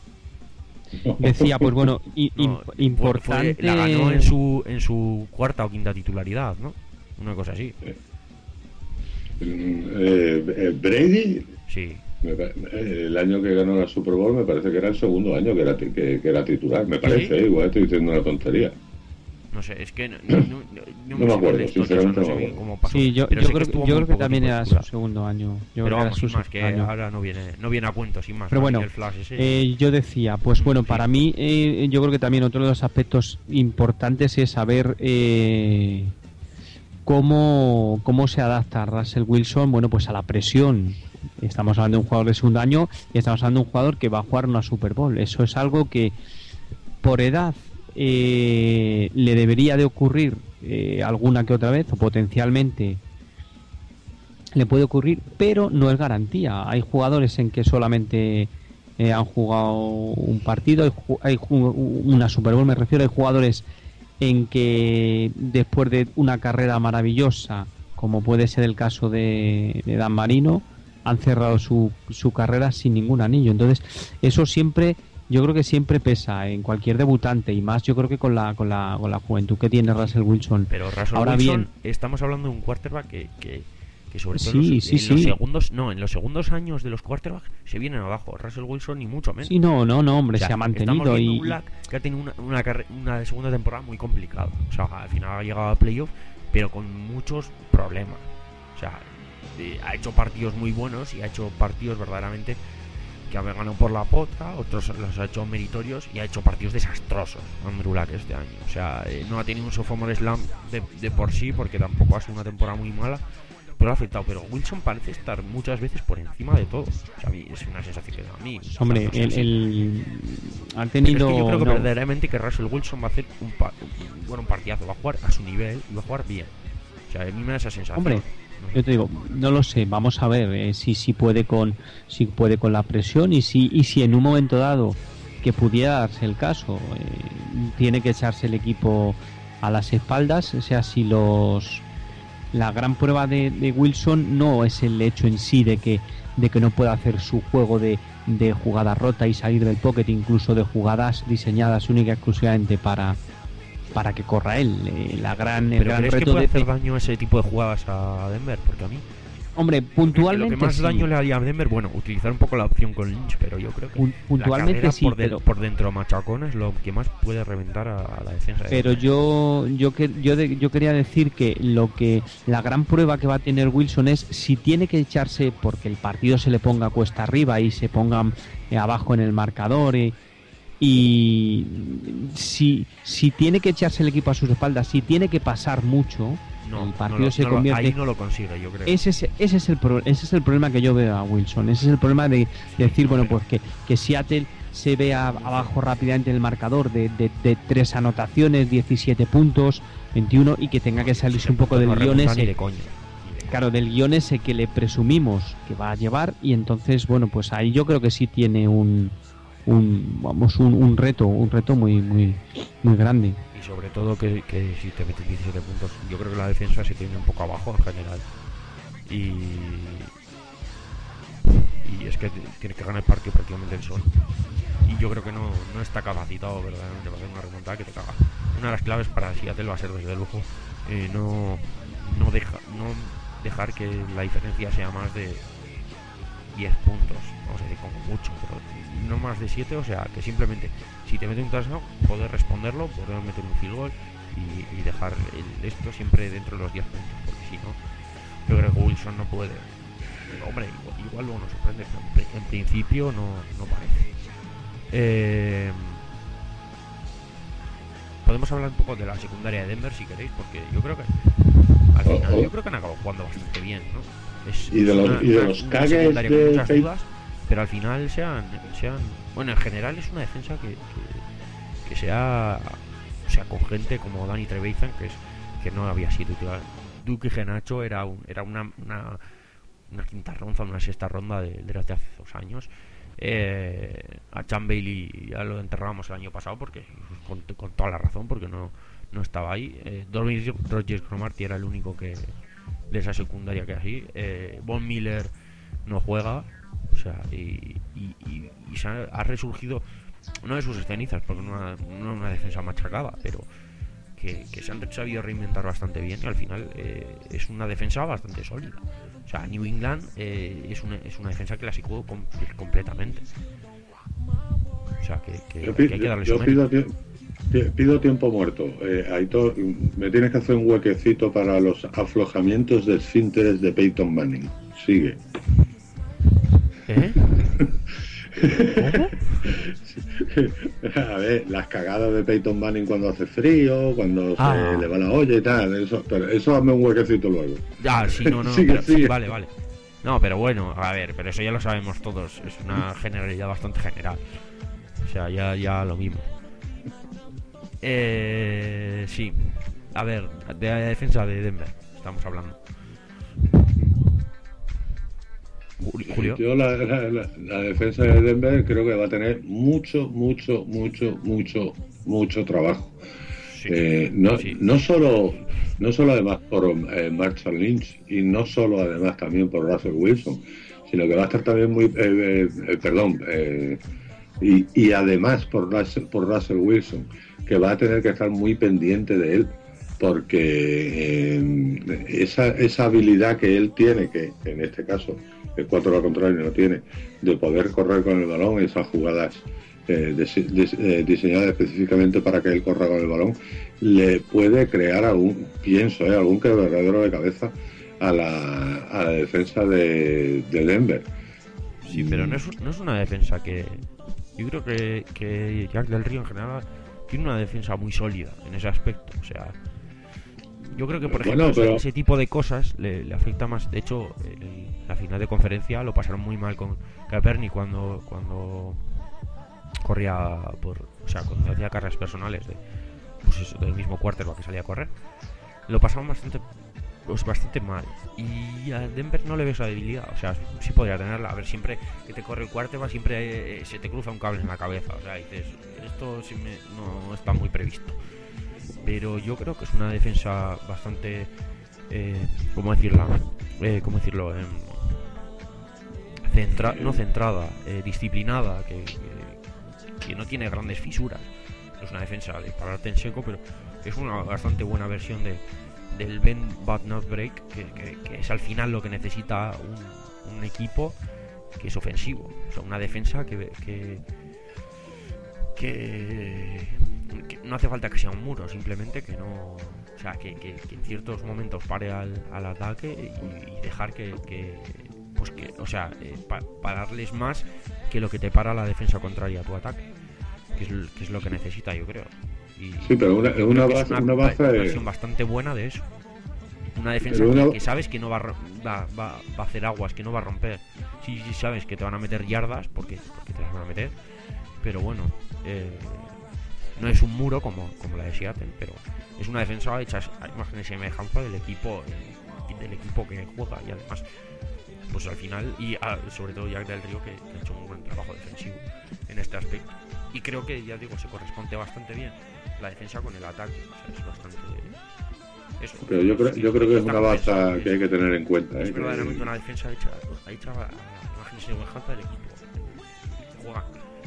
decía, pues bueno, i- No, im- fue- importante. fue- la ganó en su, en su cuarta o quinta titularidad, ¿no? Una cosa así. Eh, eh, Brady, Sí. me pa- eh, el año que ganó la Super Bowl, me parece que era el segundo año que era, ti- que, que era titular. Me parece, ¿Sí? igual estoy diciendo una tontería. No sé, es que no, no, no, no, no me acuerdo, historia, sinceramente no sé no bien me cómo pasó. Sí, yo, pero yo sé creo, que, yo creo que también era su película. segundo año. Yo Pero creo vamos, que era sin su más, que segundo año. ahora no viene, no viene a cuento, sin más. Pero ¿no? bueno, El Flash ese, eh, yo decía, pues bueno, sí. para mí eh, yo creo que también otro de los aspectos importantes es saber eh, cómo, cómo se adapta Russell Wilson, bueno, pues a la presión. Estamos hablando de un jugador de segundo año y estamos hablando de un jugador que va a jugar una Super Bowl. Eso es algo que por edad eh, le debería de ocurrir eh, alguna que otra vez o potencialmente le puede ocurrir, pero no es garantía. Hay jugadores en que solamente eh, han jugado un partido, hay, ju- hay ju- una Super Bowl, me refiero, hay jugadores en que después de una carrera maravillosa, como puede ser el caso de, de Dan Marino, han cerrado su, su carrera sin ningún anillo. Entonces, eso siempre, yo creo que siempre pesa en cualquier debutante, y más yo creo que con la, con la, con la juventud que tiene Russell Wilson. Pero Russell Ahora Wilson, bien, estamos hablando de un quarterback que, que, que sobre todo Sí, en, los, sí, en los sí. segundos, no, en los segundos años de los quarterbacks se vienen abajo. Russell Wilson ni mucho menos. sí, no, no, no, hombre, O sea, se ha mantenido estamos viendo y... un Black que ha tenido una, una, carre- una de segunda temporada muy complicada. O sea, al final ha llegado a playoff, pero con muchos problemas. O sea, eh, ha hecho partidos muy buenos y ha hecho partidos verdaderamente que ha ganado por la potra, otros los ha hecho meritorios y ha hecho partidos desastrosos Andrew Luck este año. O sea, eh, no ha tenido un sophomore slam de, de por sí, porque tampoco ha sido una temporada muy mala, pero ha afectado. Pero Wilson parece estar muchas veces por encima de todo. O sea, a mí es una sensación que da a mí. Hombre, no sé el, si- el... ha Pero tenido... es que yo creo que no, verdaderamente que Russell Wilson va a hacer un, pa- un, bueno, un partidazo, va a jugar a su nivel y va a jugar bien. O sea, a mí me da esa sensación. Hombre, yo te digo, no lo sé, vamos a ver eh, si, si puede con si puede con la presión y si y si en un momento dado que pudiera darse el caso eh, tiene que echarse el equipo a las espaldas. O sea, si los la gran prueba de, de Wilson no es el hecho en sí de que de que no pueda hacer su juego de, de jugada rota y salir del pocket, incluso de jugadas diseñadas única y exclusivamente para para que corra él. Eh, la gran, el ¿Pero gran crees que reto puede de hacer daño ese tipo de jugadas a Denver? Porque a mí hombre, que lo puntualmente que más sí. daño le haría a Denver, bueno, utilizar un poco la opción con Lynch, pero yo creo que Pun- puntualmente la carrera sí, por, de- pero- por dentro machacón es lo que más puede reventar a, a la defensa de Pero Denver. yo yo que yo de- yo quería decir que lo que la gran prueba que va a tener Wilson es si tiene que echarse porque el partido se le ponga cuesta arriba y se pongan eh, abajo en el marcador eh, y si si tiene que echarse el equipo a sus espaldas, si tiene que pasar mucho, no, el no partido lo- se no lo- convierte. ahí no lo consigue, yo creo. Ese es, ese, es el pro- ese es el problema que yo veo a Wilson. Ese es el problema de, de decir, bueno, pues que, que Seattle se vea abajo rápidamente en el marcador de, de, de tres anotaciones, diecisiete puntos, veintiuno, y que tenga que salirse un poco del No guión remonta ni ese. de coña. Claro, del guión ese que le presumimos que va a llevar, y entonces, bueno, pues ahí yo creo que sí tiene un, un vamos, un, un reto, un reto muy, muy, muy grande. Y sobre todo que, que si te metes diecisiete puntos, yo creo que la defensa se tiene un poco abajo en general. Y, y es que t- tiene que ganar el partido prácticamente el solo. Y yo creo que no, no está capacitado verdaderamente para hacer una remontada que te caga. Una de las claves para Seattle va a ser desde lujo eh, no, no, deja, no dejar que la diferencia sea más de diez puntos, vamos a decir como mucho, pero no más de siete. O sea, que simplemente si te mete un touchdown, poder responderlo, poder meter un field goal y, y dejar el, esto siempre dentro de los diez puntos, porque si no, yo creo que Wilson no puede. Hombre, igual, igual luego nos sorprende, pero en, pri- en principio no, no parece. Eh, podemos hablar un poco de la secundaria de Denver si queréis, porque yo creo que al Oh, final oh. yo creo que han acabado jugando bastante bien, ¿no? Es, Y de es los- una- y de una- los una cagues secundaria con de muchas Fate- dudas, pero al final se han, se han- bueno, en general es una defensa que, que, que sea, o sea, con gente como Danny Trevathan, que es que no había sido titular. Duke Genacho era un, era una, una una quinta ronda, una sexta ronda de, de hace dos años. Eh, a Chan Bailey ya lo enterrábamos el año pasado porque con, con toda la razón, porque no, no estaba ahí. eh, Dormis Rogers Cromartie era el único que de esa secundaria que así. eh, Von Miller no juega, o sea, y, y, y, y se ha, ha resurgido no de sus cenizas, porque no es una, no una defensa machacada, pero que, que se han sabido reinventar bastante bien y al final eh, es una defensa bastante sólida. O sea, New England eh, es, una, es una defensa que la sacó com completamente. O sea, que, que, Yo, que pi- hay que darle yo su pido, mérito. tío, pido tiempo muerto. Eh, Aitor, me tienes que hacer un huequecito para los aflojamientos de esfínteres de Peyton Manning. Sigue. ¿Eh? ¿Cómo? A ver, las cagadas de Peyton Manning cuando hace frío, cuando Ah. se le va la olla y tal. Eso, pero eso hazme un huequecito luego. Ah, sí, no, no, Sigue, pero- sí, sigue. vale, vale. No, pero bueno, a ver, pero eso ya lo sabemos todos. Es una generalidad bastante general. O sea, ya, ya lo mismo. Eh, sí. A ver, de la defensa de Denver estamos hablando. Juli- Julio. Yo la, la- la- la defensa de Denver creo que va a tener mucho, mucho, mucho, mucho, mucho trabajo. Sí, Eh, no, sí. no solo no solo además por eh, Marshall Lynch y no solo además también por Russell Wilson, sino que va a estar también muy eh, eh, eh, perdón eh, y, y además por Russell, por Russell Wilson, que va a tener que estar muy pendiente de él, porque eh, esa, esa habilidad que él tiene, que en este caso el cuatro al contrario no tiene, de poder correr con el balón, esas jugadas eh, dise- dis- eh, diseñadas específicamente para que él corra con el balón, le puede crear algún, pienso, eh, algún quebradero de cabeza a la, a la defensa de, de Denver. Sí, pero no es, no es una defensa que... Yo creo que, que Jack del Río en general tiene una defensa muy sólida en ese aspecto. O sea, yo creo que, por ejemplo, Bueno, ese- pero- ese tipo de cosas le, le afecta más. De hecho, el- la final de conferencia lo pasaron muy mal con Kaepernick cuando, cuando corría por... O sea, cuando hacía carreras personales de, pues eso, del mismo quarterback que salía a correr. Lo pasaban bastante... Pues bastante mal. Y a Denver no le ves esa debilidad. O sea, sí podría tenerla. A ver, siempre que te corre el quarterback, siempre eh, se te cruza un cable en la cabeza. O sea, dices, esto sí me- no está muy previsto. Pero yo creo que es una defensa bastante... Eh, ¿Cómo decirla? Eh, ¿Cómo decirlo? Em, centra- no centrada, eh, disciplinada, que, que, que no tiene grandes fisuras. No es una defensa de pararte en seco, pero es una bastante buena versión de del bend but not break, que, que- que es al final lo que necesita un, un equipo que es ofensivo. O sea, una defensa que, que, que, que no hace falta que sea un muro, simplemente que no... O sea, que, que- que en ciertos momentos pare al, al ataque y, y dejar que, que, pues que, o sea, eh, pa- pararles más que lo que te para la defensa contraria a tu ataque, que es, l- que es lo que necesita, yo creo. Y Sí, pero una, creo una que es base, una, una base de- versión bastante buena de eso. Una defensa Pero una- que, que sabes que no va a, ro- va, va- va a hacer aguas, que no va a romper. Sí, sí sabes que te van a meter yardas, porque, porque te las van a meter. Pero bueno, eh, no es un muro como, como la de Seattle, pero es una defensa hecha a imagen y semejanza del equipo, eh, del equipo que juega. Y además, pues al final, y ah, sobre todo Jack del Río, que, que ha hecho un buen trabajo defensivo en este aspecto. Y creo que, ya digo, se corresponde bastante bien la defensa con el ataque. O sea, es bastante... Eso, Pero yo creo, yo creo que es está una baza compensado, que hay que tener en cuenta. es ¿eh? verdaderamente Que- una defensa hecha, hecha a la imagen y semejanza del equipo que juega.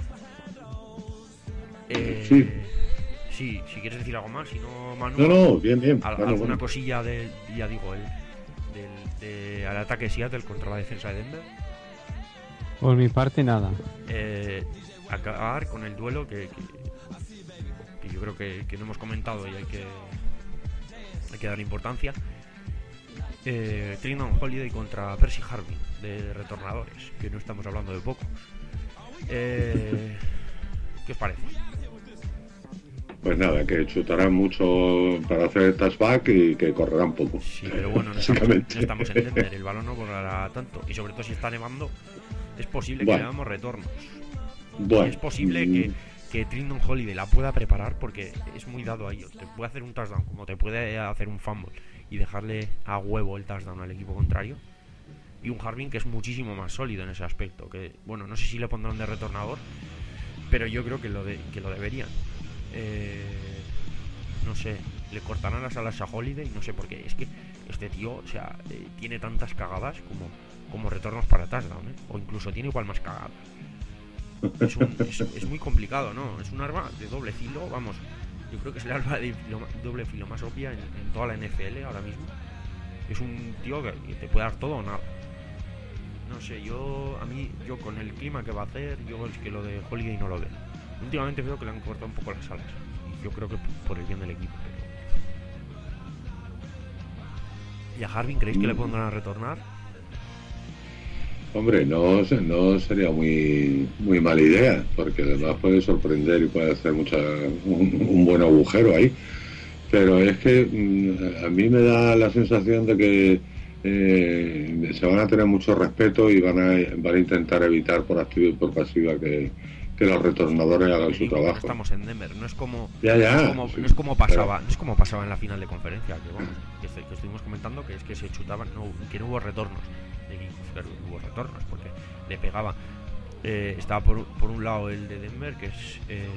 Eh, Sí. sí, si quieres decir algo más, si no, Manu, No, no, bien, bien. al- Bueno, alguna bueno. cosilla del, ya digo, el, del, de, al ataque de Seattle contra la defensa de Denver. Por mi parte, nada. Eh, acabar con el duelo que, que, que yo creo que, que no hemos comentado y hay que hay que darle importancia. eh, Trindon Holiday contra Percy Harvin de retornadores, que no estamos hablando de poco. eh, ¿Qué os parece? Pues nada, que chutarán mucho para hacer el touchback y que correrán poco. Sí, pero bueno, no estamos, no Básicamente. estamos en Denver, el balón no volará tanto y sobre todo si está nevando es posible que Bueno. veamos retornos. Bueno, Y es posible mm, que, que Trindon Holiday la pueda preparar porque es muy dado a ello. Te puede hacer un touchdown como te puede hacer un fumble y dejarle a huevo el touchdown al equipo contrario. Y un Harvin que es muchísimo más sólido en ese aspecto. Que bueno, no sé si le pondrán de retornador, pero yo creo que lo, de, que lo deberían. Eh, no sé, le cortarán las alas a Holiday, no sé por qué. Es que este tío, o sea, eh, tiene tantas cagadas como, como retornos para touchdown, ¿eh? O incluso tiene igual más cagadas. Es, un- es- es muy complicado, ¿no? Es un arma de doble filo, vamos. Yo creo que es el arma de filo- doble filo más obvia en, en toda la N F L ahora mismo. Es un tío que, que te puede dar todo o nada. No sé, yo a mí, yo con el clima que va a hacer, yo es que lo de Holiday no lo veo. Últimamente veo que le han cortado un poco las alas y yo creo que por el bien del equipo. Pero... ¿Y a Harbin creéis que le pondrán a retornar? Hombre, no, no sería muy muy mala idea, porque además puede sorprender y puede hacer mucha, un, un buen agujero ahí. Pero es que mmm, a mí me da la sensación de que eh, se van a tener mucho respeto y van a, van a intentar evitar por activa y por pasiva que, que los retornadores hagan su trabajo. No estamos en Denver, no es como, ya, ya, no es como, sí, no es como pasaba, pero... no es como pasaba en la final de conferencia, que vamos, que, que estuvimos comentando que es que se chutaban, no, que no hubo retornos. Claro, hubo retornos porque le pegaba. Eh, estaba por, por un lado el de Denver, que es, eh,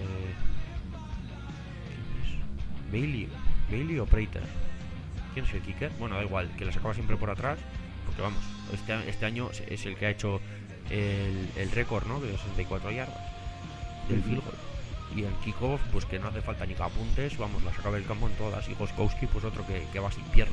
¿quién es? Bailey, Bailey o Prater. ¿Quién es el kicker? Bueno, da igual, que la sacaba siempre por atrás, porque vamos, este, este año es el que ha hecho el, el récord, ¿no? De sesenta y cuatro yardas del field goal. Y el kickoff, pues que no hace falta ni que apuntes, vamos, la sacaba del campo en todas. Y Goskowski, pues otro que, que va sin pierna.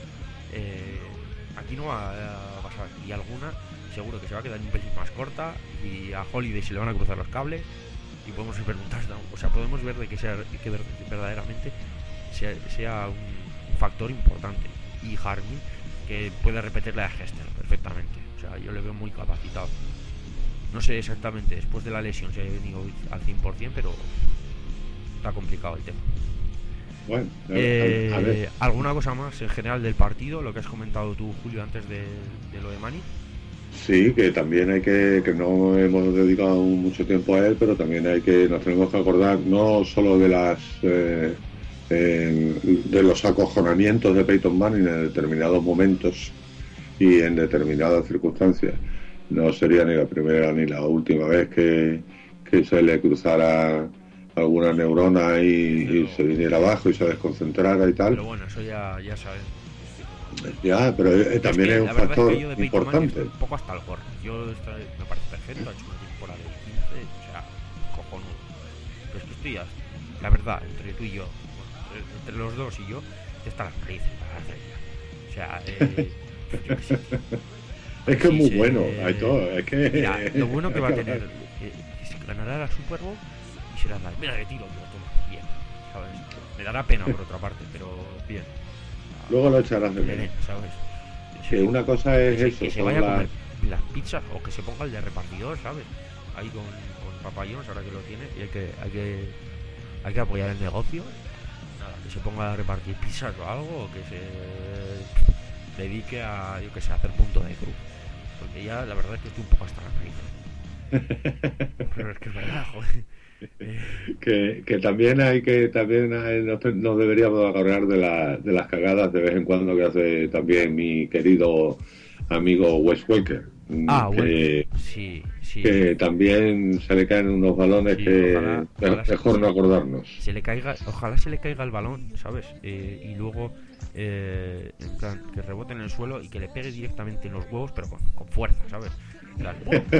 Eh, aquí no va a pasar, y alguna seguro que se va a quedar un pelín más corta, y a Holiday se le van a cruzar los cables y podemos ver un touchdown. O sea, podemos ver de que sea que verdaderamente sea, sea un factor importante. Y Harbin, que puede repetirle a Hester perfectamente. O sea, yo le veo muy capacitado. No sé exactamente después de la lesión si ha venido al cien por ciento, pero está complicado el tema. Bueno, eh, a ver. ¿Alguna cosa más en general del partido? Lo que has comentado tú, Julio, antes de, de lo de Manny. Sí, que también hay que, que no hemos dedicado mucho tiempo a él, pero también hay que, nos tenemos que acordar no solo de las eh, eh, de los acojonamientos de Peyton Manning en determinados momentos y en determinadas circunstancias. No sería ni la primera ni la última vez que, que se le cruzara alguna neurona y, pero, y se viniera abajo y se desconcentrara y tal. Pero bueno, eso ya, ya sabes. Ya, pero eh, también es, que, es un factor es que importante. Un poco hasta el gorro. Yo esto me parece perfecto, ha hecho una temporada de quince, o sea, cojonudo. Pero es que estoy ya, la verdad, entre tú y yo, entre, entre los dos y yo, te están las narices para hacer ya. O sea, eh, yo qué sé. Es que es muy se, bueno, hay todo, es que... Mira, lo bueno que va a tener eh, es que ganará la Super Bowl y será la... Mira que tiro, tío, toma, bien, ¿sabes? Me dará pena por otra parte, pero bien. Luego lo echarás de menos, ¿sabes? Que sí, una cosa es que eso, se, que se vaya la... a comer las pizzas o que se ponga el de repartidor, ¿sabes? Ahí con, con Papa John's, ahora que lo tiene, y hay que, hay que, hay que apoyar el negocio. Nada, que se ponga a repartir pizzas o algo, o que se dedique a, yo que sé, a hacer punto de cruz. Porque ya la verdad es que estoy un poco hasta la nariz. Pero es que es verdad, joder. Eh... Que, que también hay que también hay, nos, nos deberíamos acordar de, la, de las cagadas de vez en cuando que hace también mi querido amigo Wes Welker. Ah, que, bueno, sí, sí. Que también se le caen unos balones sí, que ojalá, ojalá mejor se, no acordarnos. Se le caiga, ojalá se le caiga el balón, ¿sabes? Eh, y luego eh, en plan que rebote en el suelo y que le pegue directamente en los huevos, pero con, con fuerza, ¿sabes? Plan,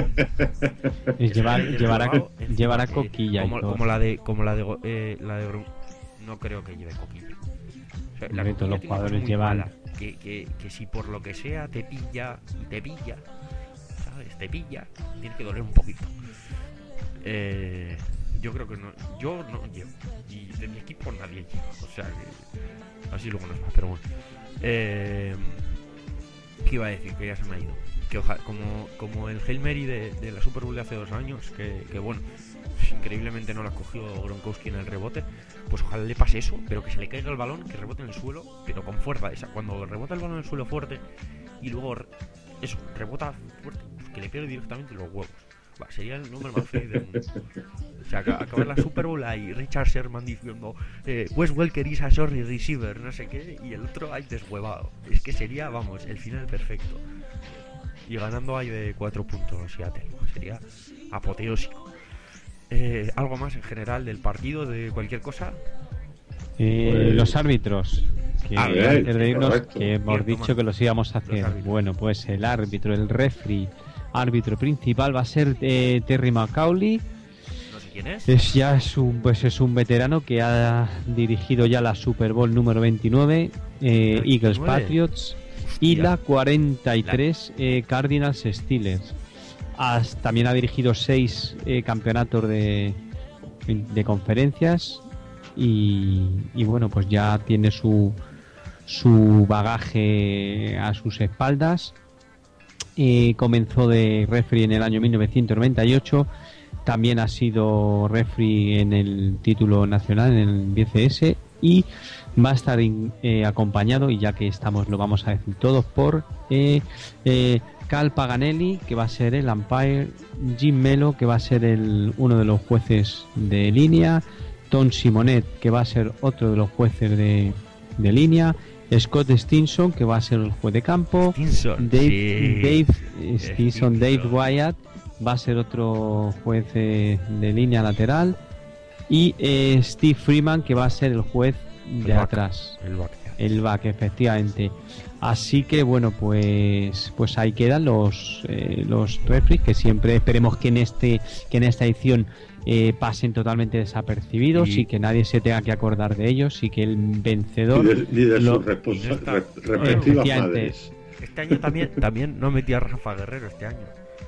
es llevar, llevar, a, llevar a coquilla como, como la de como la de eh, la de no creo que lleve coquilla. O sea, la todos los jugadores llevan mala, que, que, que si por lo que sea te pilla y te pilla, ¿sabes? Te pilla, tiene que doler un poquito. Eh, yo creo que no, yo no llevo y de mi equipo nadie lleva, o sea que así luego no es más, pero bueno. Eh, ¿Qué iba a decir? Que ya se me ha ido. Que ojalá, como, como el Hail Mary de, de la Super Bowl de hace dos años, que, que bueno, increíblemente no lo ha cogido Gronkowski en el rebote, pues ojalá le pase eso, pero que se le caiga el balón, que rebote en el suelo, pero con fuerza. Esa, cuando rebota el balón en el suelo fuerte y luego eso, rebota fuerte, pues que le pegue directamente los huevos. Va, sería el nombre más feliz del mundo. O sea, acabar la Super Bowl ahí, Richard Sherman diciendo eh, Wes Welker is a sorry receiver, no sé qué, y el otro ahí deshuevado. Es que sería, vamos, el final perfecto. Y ganando ahí de cuatro puntos Seattle, sería apoteósico. Eh, ¿Algo más en general del partido, de cualquier cosa? Eh, pues... Los árbitros. Que ah, antes de irnos, correcto. que hemos Bien, dicho que los íbamos a hacer. Bueno, pues el árbitro, el referee, árbitro principal va a ser eh, Terry McAuley. No sé quién es. Es ya es un, pues es un veterano que ha dirigido ya la Super Bowl número veintinueve, eh, veintinueve. Eagles Patriots. Hostia. Y la cuarenta y tres la... eh, Cardinals Steelers. Has, también ha dirigido seis eh, campeonatos de, de conferencias y, y bueno, pues ya tiene su, su bagaje a sus espaldas. Eh, comenzó de referee en el año mil novecientos noventa y ocho, también ha sido referee en el título nacional, en el B C S, y va a estar eh, acompañado, y ya que estamos lo vamos a decir todos, por eh, eh, Cal Paganelli, que va a ser el umpire, Jim Melo, que va a ser el, uno de los jueces de línea, Tom Simonet, que va a ser otro de los jueces de, de línea, Scott Stinson, que va a ser el juez de campo, Stinson, Dave, sí. Dave Stinson, Dave Wyatt va a ser otro juez eh, de línea lateral, y eh, Steve Freeman, que va a ser el juez de el back, atrás, el back. el back, efectivamente. Así que bueno, pues pues ahí quedan los eh, los referees, que siempre esperemos que en este que en esta edición eh, pasen totalmente desapercibidos y... y que nadie se tenga que acordar de ellos, y que el vencedor ni de, ni de lo... sus responsa... está... re... respectivas eh, madres. Este año también también no metí a Rafa Guerrero este año.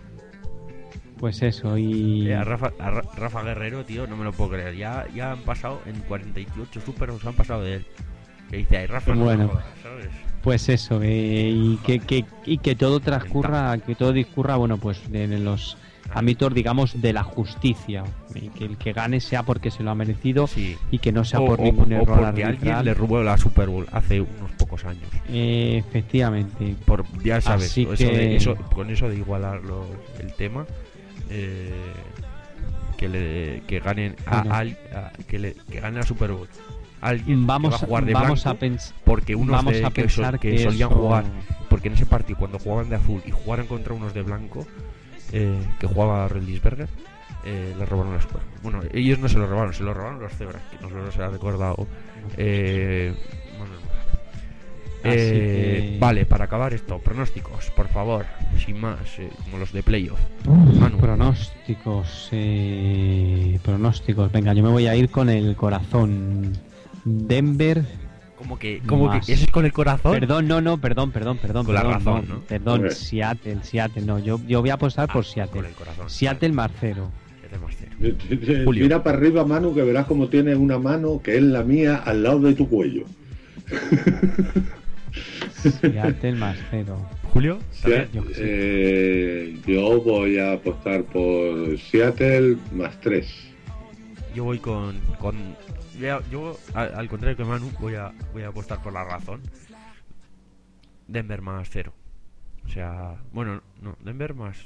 Pues eso, y... Eh, a, Rafa, a Rafa Guerrero, tío, no me lo puedo creer. Ya, ya han pasado, en cuarenta y ocho Superos han pasado de él. Que dice, ay, Rafa, bueno, no jodas, ¿sabes? Pues eso, eh, y, que, que, y que todo transcurra, que todo discurra, bueno, pues en los ámbitos, digamos, de la justicia. Eh, que el que gane sea porque se lo ha merecido, sí. Y que no sea o, por o, ningún o error porque arbitral. Alguien le robó la Super Bowl hace unos pocos años. Eh, efectivamente. Por, ya sabes, Así eso que... de, eso, con eso de igualar los, el tema... Eh, que le que ganen a, bueno. a, a que le que gane la Super Bowl alguien vamos, que va a jugar de vamos blanco, a pens- porque unos vamos de, a que, so, que, que solían eso... jugar, porque en ese partido cuando jugaban de azul y jugaran contra unos de blanco, eh, que jugaba Redlisberger, eh, le robaron la Super Bowl. Bueno, ellos no se lo robaron, se lo robaron los cebras, que nos lo se ha recordado. eh, bueno, Eh, que... Vale, para acabar esto, pronósticos, por favor, sin más, eh, como los de playoff. Manu. Pronósticos, eh, pronósticos. Venga, yo me voy a ir con el corazón. Denver. ¿Cómo que, cómo que ese es con el corazón? Perdón, no, no, perdón, perdón, perdón. Con perdón, la razón, no, ¿no? Perdón, okay. Seattle, Seattle, no. Yo, yo voy a apostar ah, por Seattle. Con el corazón. Seattle más cero. Mira para arriba, Manu, que verás como tienes una mano que es la mía al lado de tu cuello. Seattle más cero. Julio, Seattle, yo, eh, yo voy a apostar por Seattle más tres. Yo voy con, con yo, yo al, al contrario que Manu voy a voy a apostar por la razón. Denver más cero. O sea, bueno, no, Denver más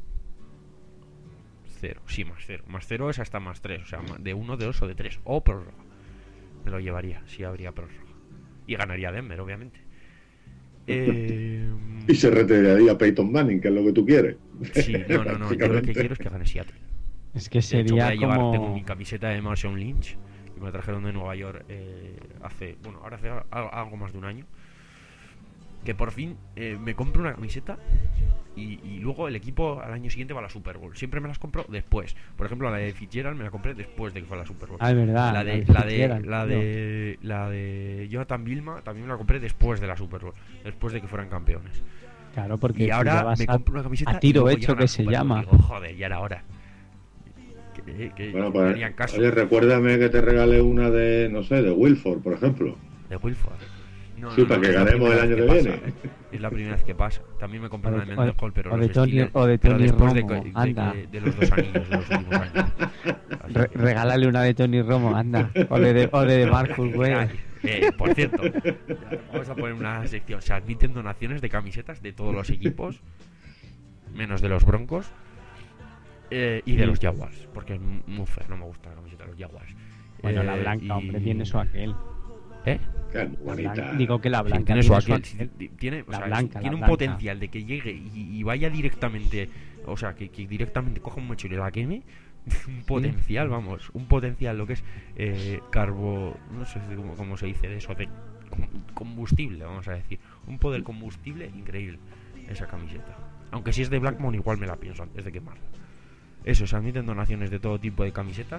cero, sí, más cero. Más cero es hasta más tres, o sea, de uno, de dos o de tres. O prórroga. Me lo llevaría, si habría prórroga. Y ganaría Denver, obviamente. Eh... Y se retiraría Peyton Manning, que es lo que tú quieres. Sí, no, no, no. Yo lo que quiero es que gane Seattle. Es que sería de hecho, voy a como... llevar, tengo mi camiseta de Marshawn Lynch, que me la trajeron de Nueva York eh, hace, bueno, ahora hace algo más de un año. Que por fin eh, me compro una camiseta y, y luego el equipo al año siguiente va a la Super Bowl. Siempre me las compro después. Por ejemplo, la de Fitzgerald me la compré después de que fue a la Super Bowl. Ah, es verdad. La de la de la de, la de, la de Jonathan Vilma también me la compré después de la Super Bowl, después de que fueran campeones. Claro, porque y ahora me compro una camiseta a tiro hecho que se llama. Digo, joder, ya era hora. Que, que bueno, pues, caso. Oye, recuérdame que te regale una de, no sé, de Wilford, por ejemplo. De Wilford. No, sí, no, para no, que ganemos el año que, que viene. Es la primera vez que pasa. También me compré una de Mendes Hall, pero o los de Tony, Steelers, o de Tony después Romo, de, de, anda. De, de, de los dos anillos de los últimos años. Re regálale una de Tony Romo, anda. O de, de, o de Marcus, güey. Eh, por cierto, vamos a poner una sección. Se admiten donaciones de camisetas de todos los equipos, menos de los Broncos eh, y de sí. los Jaguars, porque es muy feo, no me gusta la camiseta de los Jaguars. Bueno, eh, la blanca, y... hombre, tiene su aquel. ¿Eh? Blanca, digo que la blanca sí, tiene, tiene, su aquel, tiene, o la sea, blanca, tiene la un blanca. potencial de que llegue y, y vaya directamente, o sea, que, que directamente coja un mochilo y la queme. Un potencial, vamos, un potencial, lo que es eh, carbo, no sé cómo, cómo se dice de eso, de combustible, vamos a decir, un poder combustible increíble esa camiseta. Aunque si es de Blackmon igual me la pienso antes de quemarla. Eso, se admiten donaciones de todo tipo de camisetas.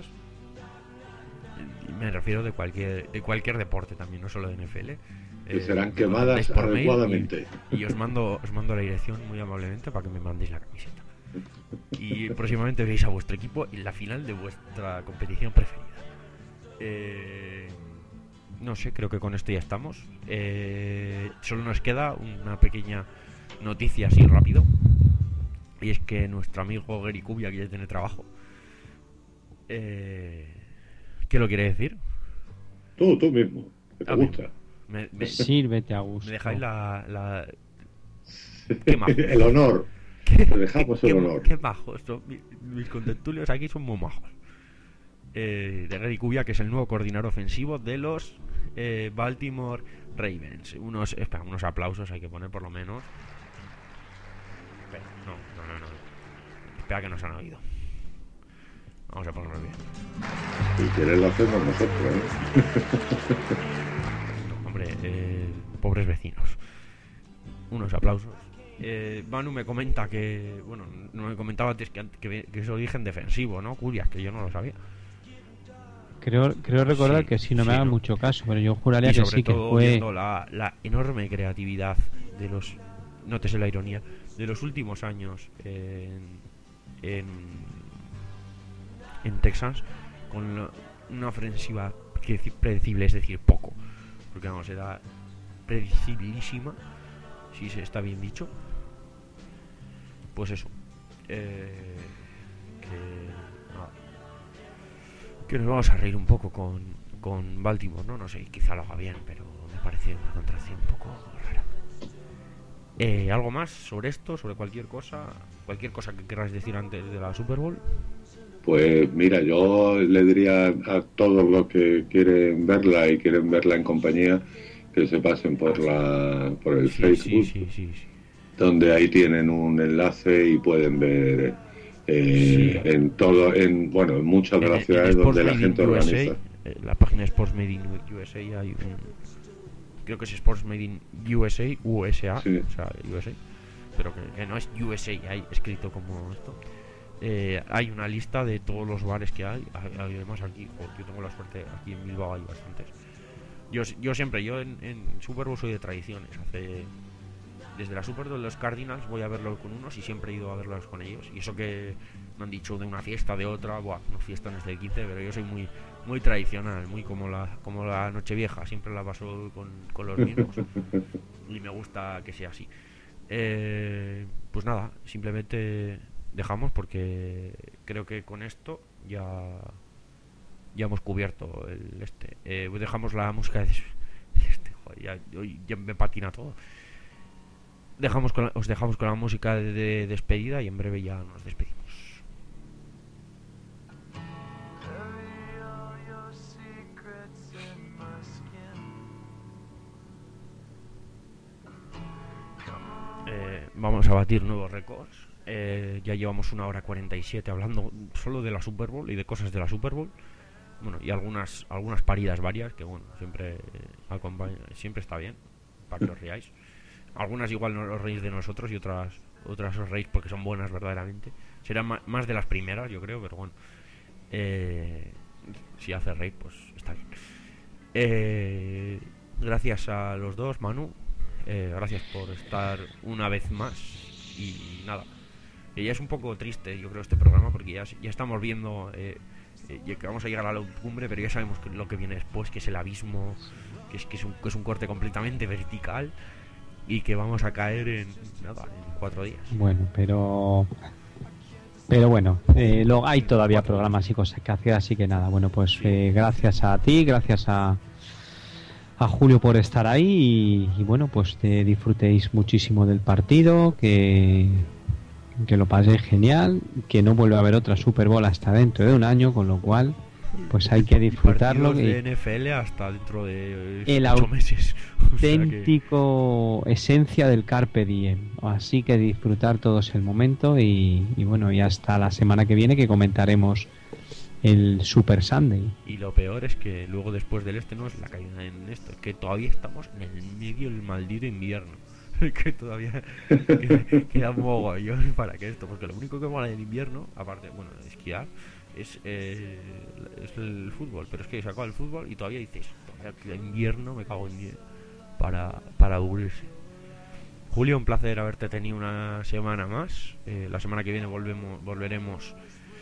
Me refiero de cualquier de cualquier deporte también, no solo de N F L. Que eh, serán quemadas adecuadamente. Y, y os mando os mando la dirección muy amablemente para que me mandéis la camiseta. Y próximamente veréis a vuestro equipo en la final de vuestra competición preferida. Eh, no sé, creo que con esto ya estamos. Eh, solo nos queda una pequeña noticia así rápido. Y es que nuestro amigo Gary Cubia, que ya tiene trabajo. Eh, ¿Qué lo quiere decir? Tú, tú mismo, que te A gusta. mí. Me, me, Sírvete a gusto. me dejáis la... la... Qué majo. El honor. ¿Qué, Te dejamos qué, el qué- honor. qué majos. Son- mi- mis contertulios aquí son muy majos. Eh, de Gary Cubia, que es el nuevo coordinador ofensivo de los eh, Baltimore Ravens. Unos, espera, unos aplausos hay que poner por lo menos. Espera, no, no, no, no. Espera que nos han oído. Vamos a ponernos bien. Si quieres lo hacemos nosotros, ¿eh? No, hombre, eh, pobres vecinos. Unos aplausos. Eh, Manu me comenta que, bueno, no me comentaba antes que, que, que es origen defensivo, ¿no? Curias, que yo no lo sabía. Creo, creo recordar Sí, que sí, no me sí, haga ¿no? mucho caso, pero yo juraría Y que sobre sí, que todo fue... viendo la, la enorme creatividad de los, nótese la ironía, de los últimos años en, en, en Texans, con la- una ofensiva que deci- predecible, es decir, poco, porque vamos, era predecibilísima, si se está bien dicho. Pues eso, eh, que, nada, que nos vamos a reír un poco con, con Baltimore, ¿no? No sé, quizá lo haga bien, pero me parece una contracción un poco rara. Eh, ¿Algo más sobre esto, sobre cualquier cosa? ¿Cualquier cosa que querráis decir antes de la Super Bowl? Pues mira, yo le diría a todos los que quieren verla y quieren verla en compañía que se pasen por la por el Sí, Facebook, sí, sí, sí, sí. donde ahí tienen un enlace y pueden ver eh, Sí. en todo, en bueno, en muchas de En- las en ciudades Sports donde la Made gente in U S A, organiza. eh, la página de Sports Made in U S A hay un... Creo que es Sports Made in U S A, U S A, Sí. o sea, U S A, pero que, que no es U S A, hay escrito como esto. Eh, hay una lista de todos los bares que hay. a- Además aquí, joder, yo tengo la suerte, aquí en Bilbao hay bastantes. Yo, s- yo siempre, yo en, en Super Bowl soy de tradiciones. Hace desde la Super Bowl de los Cardinals voy a verlos con unos y siempre he ido a verlos con ellos. Y eso que me han dicho de una fiesta, de otra, buah, no fiesta desde el quince, pero yo soy muy muy tradicional, muy como la como la Nochevieja, siempre la paso con, con los mismos y me gusta que sea así. Eh, pues nada, simplemente dejamos porque creo que con esto ya ya hemos cubierto el este. Eh, dejamos la música de el este, joder, ya, hoy ya me patina todo. Dejamos con la- os dejamos con la música de, de despedida y en breve ya nos despedimos. Eh, vamos a batir nuevos récords. Eh, ya llevamos una hora cuarenta y siete hablando solo de la Super Bowl y de cosas de la Super Bowl. Bueno, y algunas algunas paridas varias que bueno, siempre eh, acompaña, siempre está bien para que os riáis. Algunas igual no os reís de nosotros y otras otras os reís porque son buenas verdaderamente. Serán ma- más de las primeras, yo creo, pero bueno. Eh, si hace reír, pues está bien. Eh, gracias a los dos, Manu. Eh, gracias por estar una vez más. Y nada, que ya es un poco triste, yo creo, este programa, porque ya, ya estamos viendo eh, eh, ya que vamos a llegar a la cumbre, pero ya sabemos que lo que viene después, que es el abismo, que es, que es, un, que es un corte completamente vertical y que vamos a caer en nada, en cuatro días. Bueno, pero... Pero bueno, eh, lo, hay todavía programas y cosas que hacer, así que nada, bueno, pues eh, gracias a ti, gracias a, a Julio por estar ahí y, y bueno, pues te disfrutéis muchísimo del partido, que, que lo paséis genial, que no vuelva a haber otra Super Bowl hasta dentro de un año, con lo cual pues hay que disfrutarlo. Partidos de Y N F L hasta dentro de el ocho meses. O sea que- auténtico esencia del Carpe Diem, así que disfrutar todos el momento y, y bueno, y hasta la semana que viene que comentaremos el Super Sunday. Y lo peor es que luego después del este no es la caída en esto, es que todavía estamos en el medio del maldito invierno. Que todavía queda, queda un mogollón para que esto, porque lo único que mola del invierno, aparte, bueno, de esquiar, es, eh, es el fútbol. Pero es que se acaba el fútbol y todavía dices, todavía queda invierno, me cago en diez, para, para aburrirse. Julio, un placer haberte tenido una semana más. Eh, la semana que viene volvemos, volveremos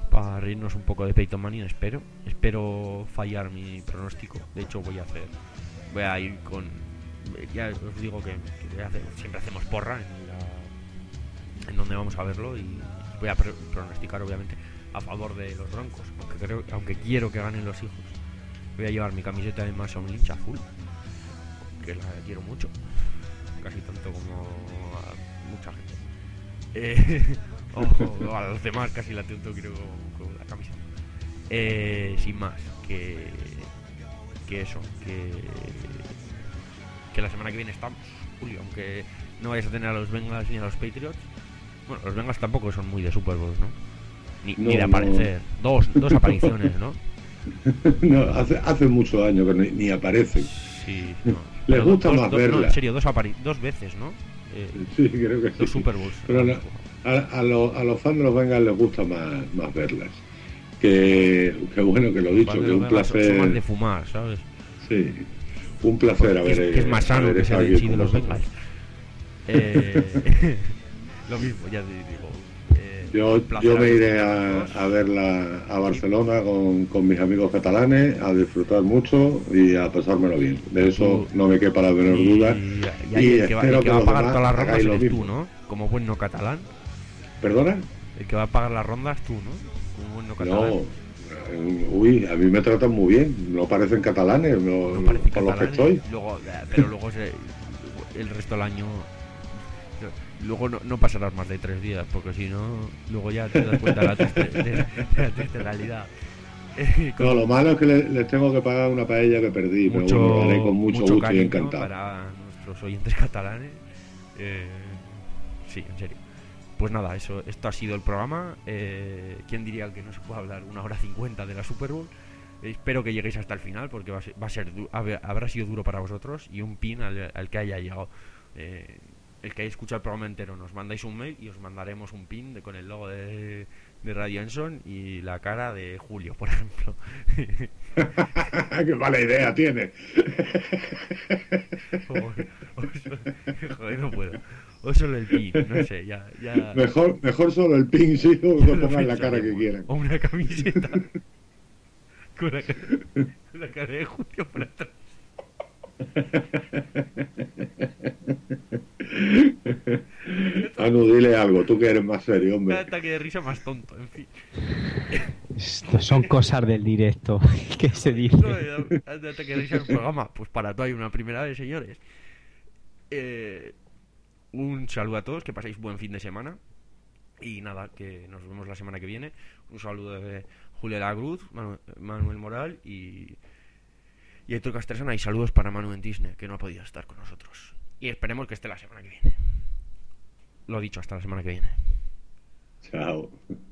para reírnos un poco de Peyton Manning, espero. Espero fallar mi pronóstico. De hecho, voy a hacer. Voy a ir con. Ya os digo que, que voy a hacer, siempre hacemos porra en, la, en donde vamos a verlo. Y voy a pr pronosticar, obviamente, a favor de los Broncos. Aunque, creo, aunque quiero que ganen los hijos. Voy a llevar mi camiseta de Mason Lynch azul, que la quiero mucho. Casi tanto como a mucha gente. Eh, o, o a los demás casi la tanto quiero con, con la camiseta. Eh, sin más, que, que eso, que, que la semana que viene estamos, Julio, aunque no vayas a tener a los Bengals ni a los Patriots. Bueno, los Bengals tampoco son muy de Super Bowls, ¿no? Ni, no, ni de aparecer. No. Dos, dos apariciones, ¿no? No, hace, hace muchos años que ni, ni aparecen. Sí, no. Les gusta dos, más dos, verla. No, en serio, dos, dos veces, ¿no? Eh, sí, creo que sí. Dos Super Bowls. Pero no, a, a, lo, a los fans de los Bengals les gusta más, más verlas. Que, que bueno, que lo he dicho, que un placer. Son más de fumar, ¿sabes? Sí, un placer Porque haber. Es, que es más sano que sea de, sí, de los Bengals. Eh, lo mismo, ya te digo. Yo, yo me iré a, a verla a Barcelona con, con mis amigos catalanes, a disfrutar mucho y a pasármelo bien. De eso no me quepa la menor duda. Y, y, y, y el que va, el que va a pagar todas las rondas eres tú, ¿no? Como buen no catalán. ¿Perdona? El que va a pagar las rondas tú, ¿no? Como buen no catalán. No, uy, a mí me tratan muy bien. No parecen catalanes, no, no parecen con catalanes, los que estoy. Luego, pero luego se, el resto del año... Luego no, no pasarás más de tres días, porque si no, luego ya te das cuenta de la triste, de, de la triste realidad. No, lo malo es que les, les tengo que pagar una paella que perdí, mucho, pero bueno, lo haré con mucho, mucho gusto y encantado. Para nuestros oyentes catalanes. Eh, sí, en serio. Pues nada, eso, esto ha sido el programa. Eh, ¿Quién diría que no se puede hablar una hora cincuenta de la Super Bowl? Eh, espero que lleguéis hasta el final, porque va a ser, va a ser habrá sido duro para vosotros, y un pin al, al que haya llegado. Eh, el que haya escuchado el programa entero, nos mandáis un mail y os mandaremos un pin de, con el logo de, de Radio Enson y la cara de Julio, por ejemplo. ¡Qué mala idea tiene! Joder, joder, no puedo. O solo el pin, no sé, ya... ya... Mejor, mejor solo el pin, sí, o que pongan la cara que quieran. O una camiseta con la, con la cara de Julio por atrás. Anu, dile algo, tú que eres más serio, hombre. Un ataque de risa más tonto, en fin. Esto son cosas del directo. ¿Qué se dice? No, de ataque de risa en el programa. Pues para todo hay una primera vez, señores. Eh, un saludo a todos, que paséis buen fin de semana. Y nada, que nos vemos la semana que viene. Un saludo de Julio Lacruz, Manu, Manuel Moral y... Y Héctor Castresana, y saludos para Manu en Disney, que no ha podido estar con nosotros. Y esperemos que esté la semana que viene. Lo dicho, hasta la semana que viene. Chao.